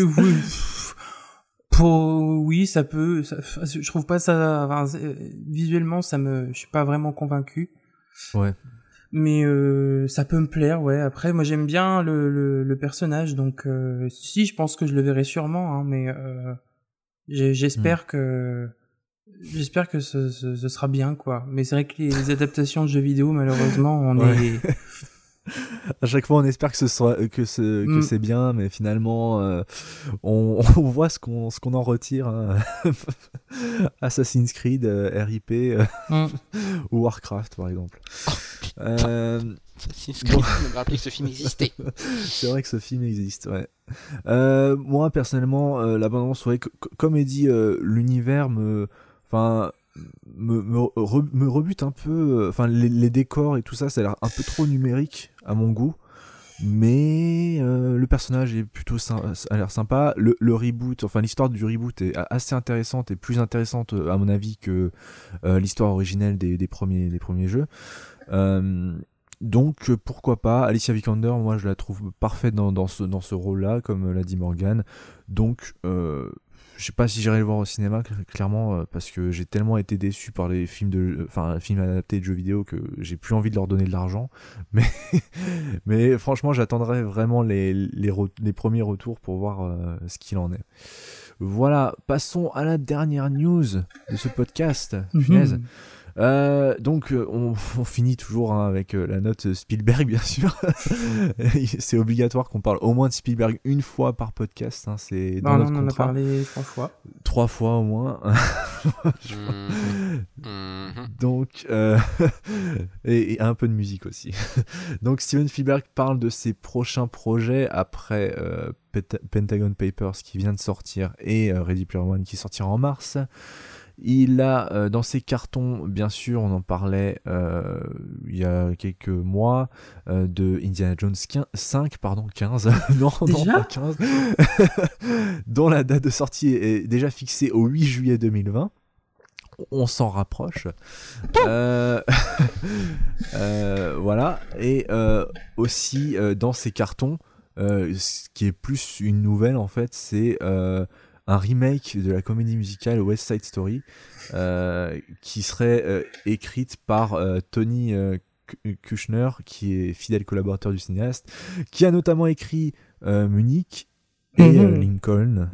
Oui, ça peut. Je trouve pas ça. Visuellement, je suis pas vraiment convaincu. Ouais. Mais ça peut me plaire, ouais. Après, moi, j'aime bien le personnage, donc si, je pense que je le verrai sûrement, hein, mais j'espère que ce sera bien, quoi. Mais c'est vrai que les adaptations de jeux vidéo, malheureusement, est à chaque fois on espère que c'est bien, mais finalement on voit ce qu'on en retire, hein. Assassin's Creed, RIP ou Warcraft par exemple. Assassin's Creed, je me rappelle que ce film existait. C'est vrai que ce film existe, ouais. Moi personnellement la bande-annonce, comme est dit, l'univers me rebute un peu. Les décors et tout ça, ça a l'air un peu trop numérique à mon goût, mais le personnage est plutôt a l'air sympa. Le reboot, l'histoire du reboot est assez intéressante et plus intéressante à mon avis que l'histoire originelle des premiers jeux. Donc pourquoi pas. Alicia Vikander, moi je la trouve parfaite dans ce rôle-là, comme l'a dit Morgane. Donc je sais pas si j'irai le voir au cinéma, clairement, parce que j'ai tellement été déçu par les films adaptés de jeux vidéo que j'ai plus envie de leur donner de l'argent. Mais franchement, j'attendrai vraiment les premiers retours pour voir ce qu'il en est. Voilà, passons à la dernière news de ce podcast. Punaise. Donc on finit toujours avec la note Spielberg, bien sûr. C'est obligatoire qu'on parle au moins de Spielberg une fois par podcast, hein. C'est dans notre contrat. On en a parlé 3 fois. 3 fois au moins. Donc, et un peu de musique aussi. Donc Steven Spielberg parle de ses prochains projets après Pentagon Papers qui vient de sortir et Ready Player One qui sortira en mars. Il a dans ses cartons, bien sûr, on en parlait il y a quelques mois, de Indiana Jones 15, non, pas 15, dont la date de sortie est déjà fixée au 8 juillet 2020. On s'en rapproche. Voilà. Et aussi, dans ces cartons, ce qui est plus une nouvelle, en fait, c'est un remake de la comédie musicale West Side Story, qui serait écrite par Tony Kushner, qui est fidèle collaborateur du cinéaste, qui a notamment écrit Munich et Lincoln.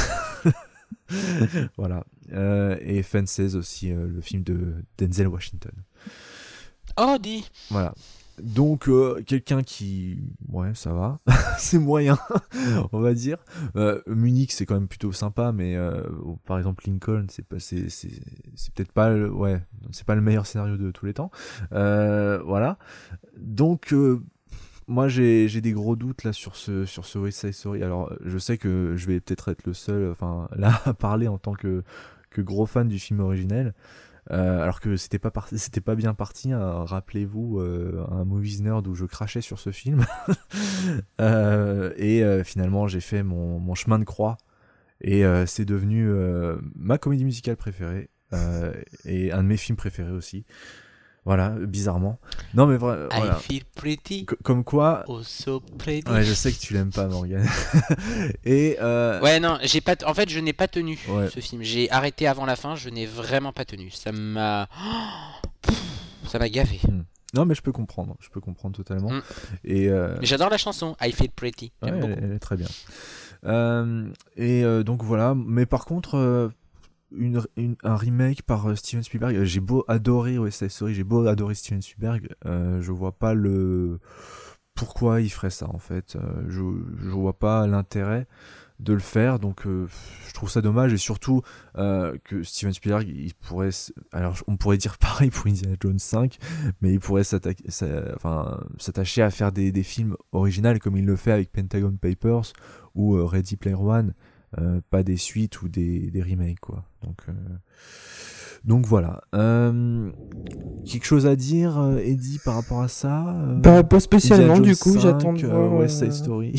Voilà. Et Fences aussi, le film de Denzel Washington. Oh, dis. Voilà. Donc quelqu'un qui, ouais, ça va, c'est moyen, on va dire. Munich, c'est quand même plutôt sympa, mais par exemple Lincoln, c'est peut-être pas, c'est pas le meilleur scénario de tous les temps. Voilà. Donc moi j'ai des gros doutes là sur ce West Side Story. Alors je sais que je vais peut-être être le seul, là à parler en tant que gros fan du film originel. Alors que c'était pas bien parti, hein. Rappelez-vous un Movies Nerd où je crachais sur ce film. Et finalement j'ai fait mon chemin de croix et c'est devenu ma comédie musicale préférée et un de mes films préférés aussi. Voilà, bizarrement. Non mais voilà. I feel pretty. Comme quoi. Oh so pretty. Ouais, je sais que tu l'aimes pas, Morgane. Et ouais, non, en fait, je n'ai pas tenu ce film. J'ai arrêté avant la fin. Je n'ai vraiment pas tenu. Ça m'a gavé. Non, mais je peux comprendre totalement. Et mais j'adore la chanson I feel pretty. Ouais, elle est très bien. Et donc voilà. Mais par contre. Un remake par Steven Spielberg, j'ai beau adorer West Side Story, j'ai beau adorer Steven Spielberg, je vois pas pourquoi il ferait ça en fait. Je vois pas l'intérêt de le faire, donc je trouve ça dommage, et surtout que Steven Spielberg, alors on pourrait dire pareil pour Indiana Jones 5, mais il pourrait s'attacher à faire des films originaux comme il le fait avec Pentagon Papers ou Ready Player One. Pas des suites ou des remakes, quoi. Donc voilà. Quelque chose à dire, Eddie, par rapport à ça pas spécialement, du coup, 5, j'attends de voir... West Side Story.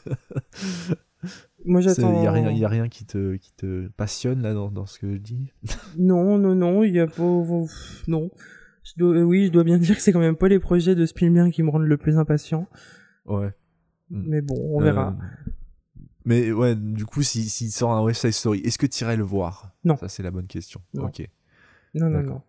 Moi, j'attends... Il y a rien qui te passionne, là, dans ce que je dis? Non, il y a pas... Non. Je dois bien dire que c'est quand même pas les projets de Spielberg qui me rendent le plus impatient. Ouais. Mais bon, on verra. Mais ouais, du coup, s'il sort un West Side Story, est-ce que tu irais le voir? Non. Ça, c'est la bonne question. Non. Ok. Non. Non,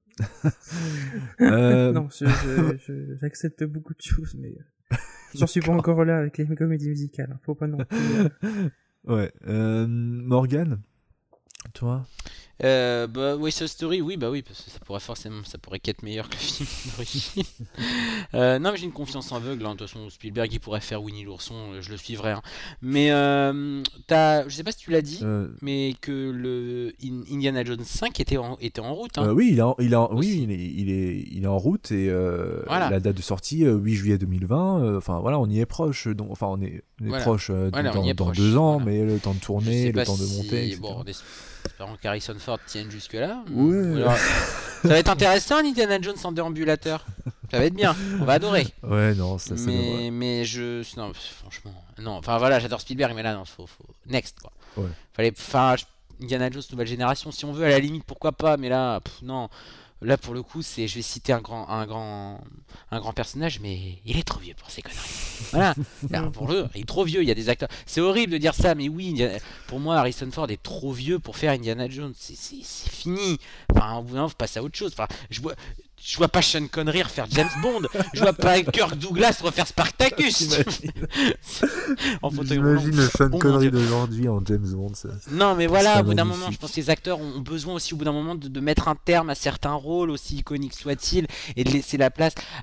j'accepte beaucoup de choses, mais j'en suis pas encore là avec les comédies musicales. Faut pas non plus. Ouais. Morgane, toi? West Side Story, oui, parce que ça pourrait qu'être meilleur que le film d'origine. Non, mais j'ai une confiance aveugle, hein. De toute façon, Spielberg, il pourrait faire Winnie l'ourson, je le suivrai, hein. Mais je sais pas si tu l'as dit, mais que le Indiana Jones 5 était en route, hein. Oui, il est en route, et voilà. La date de sortie 8 juillet 2020. Voilà, on y est proche, on est proche dans 2 ans, voilà. Mais le temps de tourner, le temps de monter, etc. Bon, espérons qu'Harrison Ford tienne jusque-là. Ouais. Alors, ça va être intéressant, Indiana Jones en déambulateur. Ça va être bien, on va adorer. Ouais, non, ça mais non, franchement, non. Enfin voilà, j'adore Spielberg, mais là, non, faut next, quoi. Ouais. Indiana Jones nouvelle génération, si on veut, à la limite, pourquoi pas, mais là, non. Là, pour le coup, je vais citer un grand personnage, mais il est trop vieux pour ces conneries. Voilà. Il est trop vieux. Il y a des acteurs. C'est horrible de dire ça, mais oui, pour moi, Harrison Ford est trop vieux pour faire Indiana Jones. C'est fini. Enfin, au bout d'un moment, faut passer à autre chose. Enfin, je vois pas Sean Connery refaire James Bond. Je vois pas Kirk Douglas refaire Spartacus. J'imagine le Sean Connery d'aujourd'hui en James Bond. Non, mais voilà, au bout d'un moment, je pense que les acteurs ont besoin aussi, au bout d'un moment, de mettre un terme à certains rôles, aussi iconiques soient-ils, et de laisser la place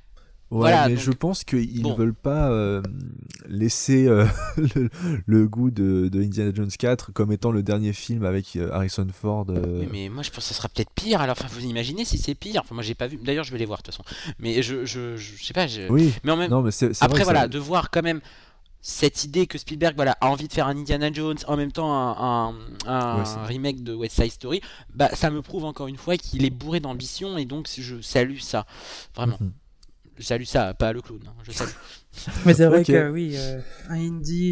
voilà, mais donc, je pense qu'ils ne veulent pas laisser le goût de Indiana Jones 4 comme étant le dernier film avec Harrison Ford. Mais moi je pense que ça sera peut-être pire. Alors, vous imaginez si c'est pire. Enfin, moi j'ai pas vu. D'ailleurs, je vais les voir de toute façon. Mais je sais pas. Oui. Mais en même. Non, mais c'est après, vrai voilà, de voir quand même cette idée que Spielberg a envie de faire un Indiana Jones, en même temps un remake de West Side Story, ça me prouve encore une fois qu'il est bourré d'ambition, et donc je salue ça, vraiment. Je salue ça, pas le clown, je salue. Mais c'est vrai que oui, un indie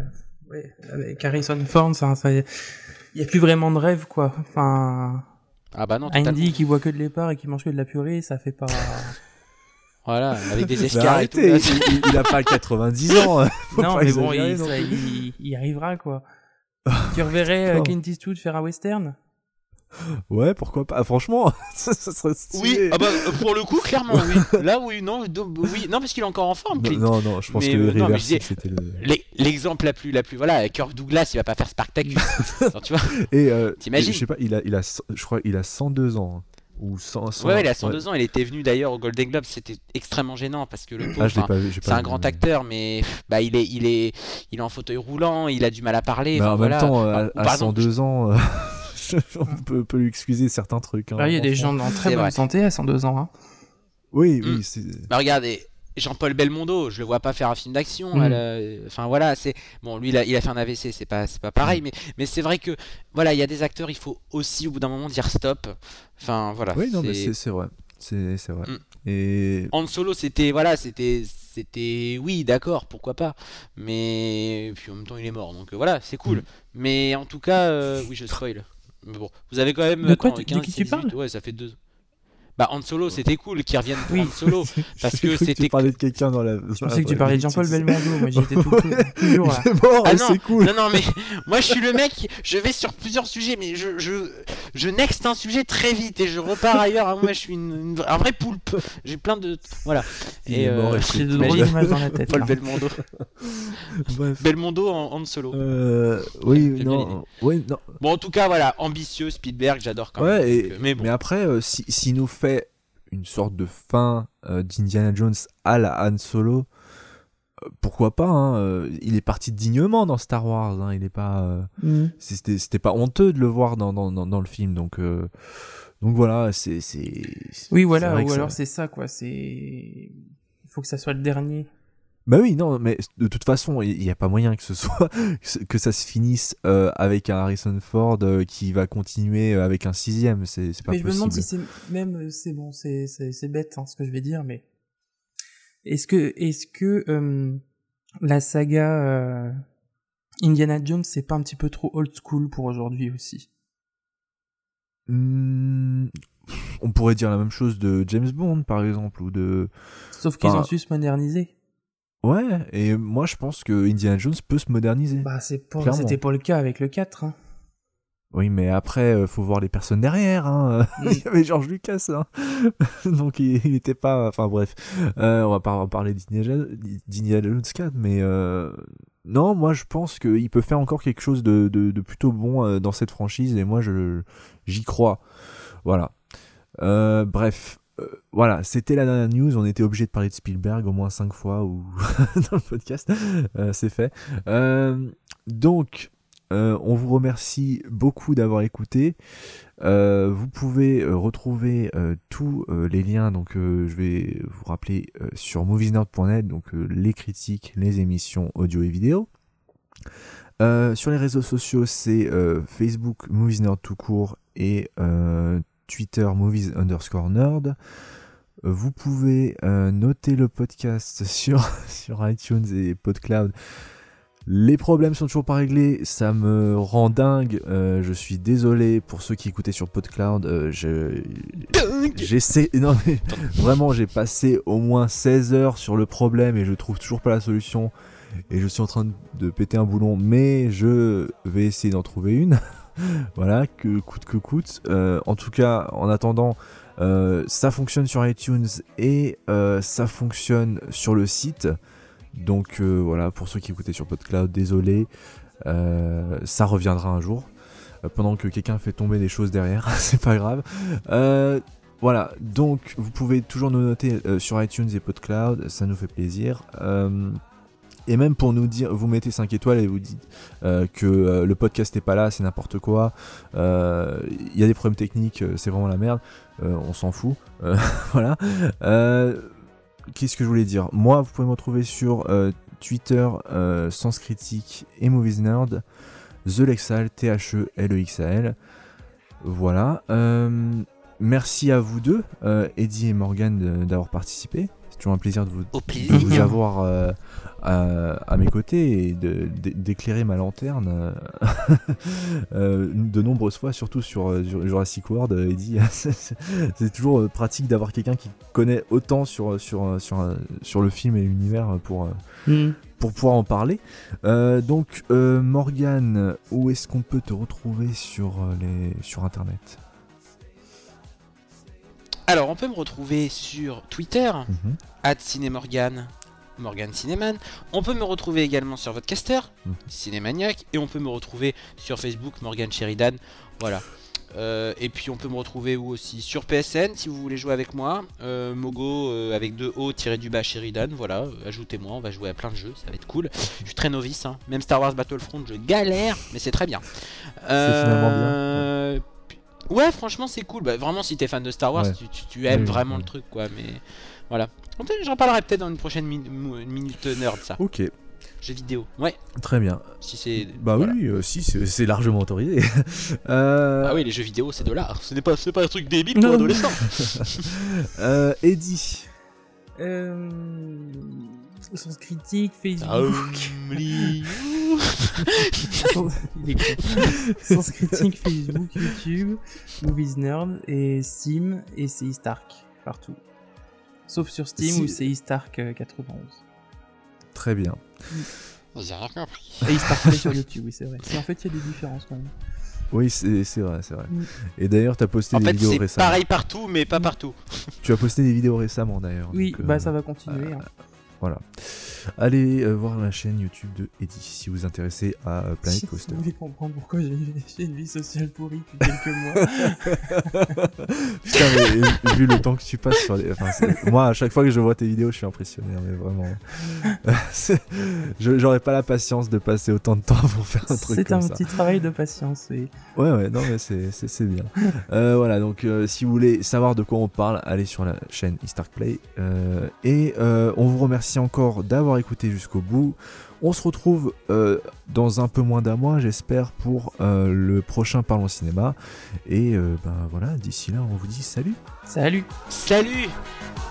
avec Harrison Ford, il n'y a plus vraiment de rêve, quoi. Enfin, non, un indie qui boit que de l'épar et qui mange que de la purée, ça fait pas... Voilà, avec des escarres et tout. Là, il a pas 90 ans. Non, mais bon, il arrivera, quoi. Tu reverrais Clint Eastwood faire un western ? Ouais, pourquoi pas. Franchement, ça serait stylé. Oui, pour le coup, clairement, oui. Là, oui, non, parce qu'il est encore en forme, Clint. Non, je pense que Irréversible, c'était l'exemple la plus, voilà, Kirk Douglas, il va pas faire Spartacus. Alors, tu vois. Et t'imagines ? Je sais pas, je crois, il a 102 ans. Ou 100, ouais, il a 102 ans. Il était venu d'ailleurs au Golden Globe. C'était extrêmement gênant parce que le pauvre, c'est un grand acteur, mais il est en fauteuil roulant. Il a du mal à parler. En même temps, à 102 ans, on peut lui excuser certains trucs. Il y a des gens en très bonne santé à 102 ans. Hein. Oui. Regardez. Jean-Paul Belmondo, je le vois pas faire un film d'action. Enfin voilà, c'est bon. Lui, il a fait un AVC, c'est pas pareil, mais c'est vrai que voilà, il y a des acteurs, il faut aussi au bout d'un moment dire stop. Enfin voilà. Oui, non, mais c'est vrai, c'est vrai. Et Han Solo, c'était oui, d'accord, pourquoi pas. Mais puis en même temps, il est mort, donc voilà, c'est cool. Mais en tout cas, oui, je spoil. Mais bon, vous avez quand même. De quoi, de qui tu parles ? Ouais, ça fait 2. Han Solo, c'était cool qu'ils reviennent pour Han Solo, parce que c'était. Tu parlais de quelqu'un dans la. Je pensais que tu parlais de Jean-Paul Belmondo. Moi, j'étais toujours là. C'est mort, c'est cool. Non, mais moi, je suis le mec. Je vais sur plusieurs sujets, mais je next un sujet très vite et je repars ailleurs. Moi, je suis un vrai poulpe. J'ai plein de voilà. Et j'ai de drôles d'images dans la tête. Paul Belmondo. Belmondo en Han Solo. Oui, non. Bon, en tout cas, voilà, ambitieux Spielberg, j'adore quand même. Ouais, mais bon. Mais après, s'il nous fait une sorte de fin d'Indiana Jones à la Han Solo, pourquoi pas, hein, il est parti dignement dans Star Wars, hein, il est pas c'était pas honteux de le voir dans le film, donc voilà, c'est oui, voilà, ou alors c'est ça, quoi, il faut que ça soit le dernier. Bah oui, non, mais de toute façon, il n'y a pas moyen que que ça se finisse avec un Harrison Ford qui va continuer avec un 6e, c'est pas possible. Mais je me demande si c'est bon, c'est bête, hein, ce que je vais dire, mais est-ce que la saga Indiana Jones, c'est pas un petit peu trop old school pour aujourd'hui aussi ? On pourrait dire la même chose de James Bond, par exemple, ou de. Sauf qu'ils ont su se moderniser. Ouais, et moi je pense que Indiana Jones peut se moderniser. C'était pas le cas avec le 4. Hein. Oui, mais après, faut voir les personnes derrière. Hein. Il y avait George Lucas, hein. Donc il était pas. Enfin bref, on va pas parler d'Indiana Jones 4, mais non, moi je pense qu'il peut faire encore quelque chose de plutôt bon dans cette franchise, et moi j'y crois. Voilà. Bref. Voilà, c'était la dernière news. On était obligé de parler de Spielberg au moins 5 fois ou dans le podcast. C'est fait. Donc, on vous remercie beaucoup d'avoir écouté. Vous pouvez retrouver tous les liens. Donc, je vais vous rappeler sur moviesnerd.net. Donc, les critiques, les émissions audio et vidéo. Sur les réseaux sociaux, c'est Facebook Moviesnerd tout court et Twitter movies_nerd. Vous pouvez noter le podcast sur iTunes et PodCloud. Les problèmes sont toujours pas réglés, ça me rend dingue. Je suis désolé pour ceux qui écoutaient sur PodCloud. J'essaie. Non mais vraiment, j'ai passé au moins 16 heures sur le problème et je trouve toujours pas la solution. Et je suis en train de péter un boulon, mais je vais essayer d'en trouver une. Voilà, que coûte. En tout cas, en attendant, ça fonctionne sur iTunes et ça fonctionne sur le site. Donc voilà, pour ceux qui écoutaient sur PodCloud, désolé, ça reviendra un jour. Pendant que quelqu'un fait tomber des choses derrière, c'est pas grave. Voilà, donc vous pouvez toujours nous noter sur iTunes et PodCloud, ça nous fait plaisir. Et même pour nous dire, vous mettez 5 étoiles et vous dites que le podcast n'est pas là, c'est n'importe quoi, il y a des problèmes techniques, c'est vraiment la merde, on s'en fout. Voilà. Qu'est-ce que je voulais dire ? Moi, vous pouvez me retrouver sur Twitter, Sens Critique et Movies Nerd, The Lexal, THELEXAL. Voilà. Merci à vous deux, Eddie et Morgane, d'avoir participé. C'est toujours un plaisir de vous avoir à mes côtés et d'éclairer ma lanterne de nombreuses fois, surtout sur Jurassic World. Eddie, c'est toujours pratique d'avoir quelqu'un qui connaît autant sur le film et l'univers pour pouvoir en parler. Donc Morgane, où est-ce qu'on peut te retrouver sur internet ? Alors, on peut me retrouver sur Twitter, @cinemorgan, Morgan Cinéman. On peut me retrouver également sur Vodcaster, Cinémaniac, et on peut me retrouver sur Facebook, Morgan Sheridan. Voilà. Et puis on peut me retrouver aussi sur PSN si vous voulez jouer avec moi. Mogo avec 2 O-du-bas Sheridan. Voilà, ajoutez-moi, on va jouer à plein de jeux, ça va être cool. Je suis très novice, hein. Même Star Wars Battlefront, je galère, mais c'est très bien. C'est finalement bien. Ouais, franchement, c'est cool. Bah, vraiment, si t'es fan de Star Wars, tu aimes vraiment le truc, quoi. Mais voilà. J'en parlerai peut-être dans une prochaine minute nerd, ça. Ok. Jeux vidéo, ouais. Très bien. Si c'est. Bah voilà. Oui, si c'est largement autorisé. Ah oui, les jeux vidéo, c'est de l'art. C'est pas un truc débile pour adolescents. Eddie. Sens Critique, Facebook. Sens Critique, Facebook, YouTube, Movies Nerd et Steam et CI Stark partout. Sauf sur Steam où c'est Stark 91. Très bien. J'ai rien compris. Et Stark sur YouTube, oui, c'est vrai. En fait, il y a des différences quand même. Oui, c'est vrai. Et d'ailleurs, tu as posté des vidéos récemment. C'est pareil partout, mais pas partout. Tu as posté des vidéos récemment d'ailleurs. Oui, donc, ça va continuer. Voilà. Allez voir la chaîne YouTube de Eddie si vous vous intéressez à Planet Coaster. Vous voulez comprendre pourquoi j'ai une vie sociale pourrie depuis quelques mois. Putain, mais vu le temps que tu passes sur les... moi, à chaque fois que je vois tes vidéos, je suis impressionné, mais vraiment. J'aurais pas la patience de passer autant de temps pour faire un truc comme ça. C'est un petit travail de patience, oui. Ouais, non, mais c'est bien. Voilà, donc si vous voulez savoir de quoi on parle, allez sur la chaîne eStark Play. Et on vous remercie encore d'avoir écouté jusqu'au bout. On se retrouve dans un peu moins d'un mois, j'espère, pour le prochain Parlons Cinéma. Et voilà, d'ici là, on vous dit salut. Salut. Salut.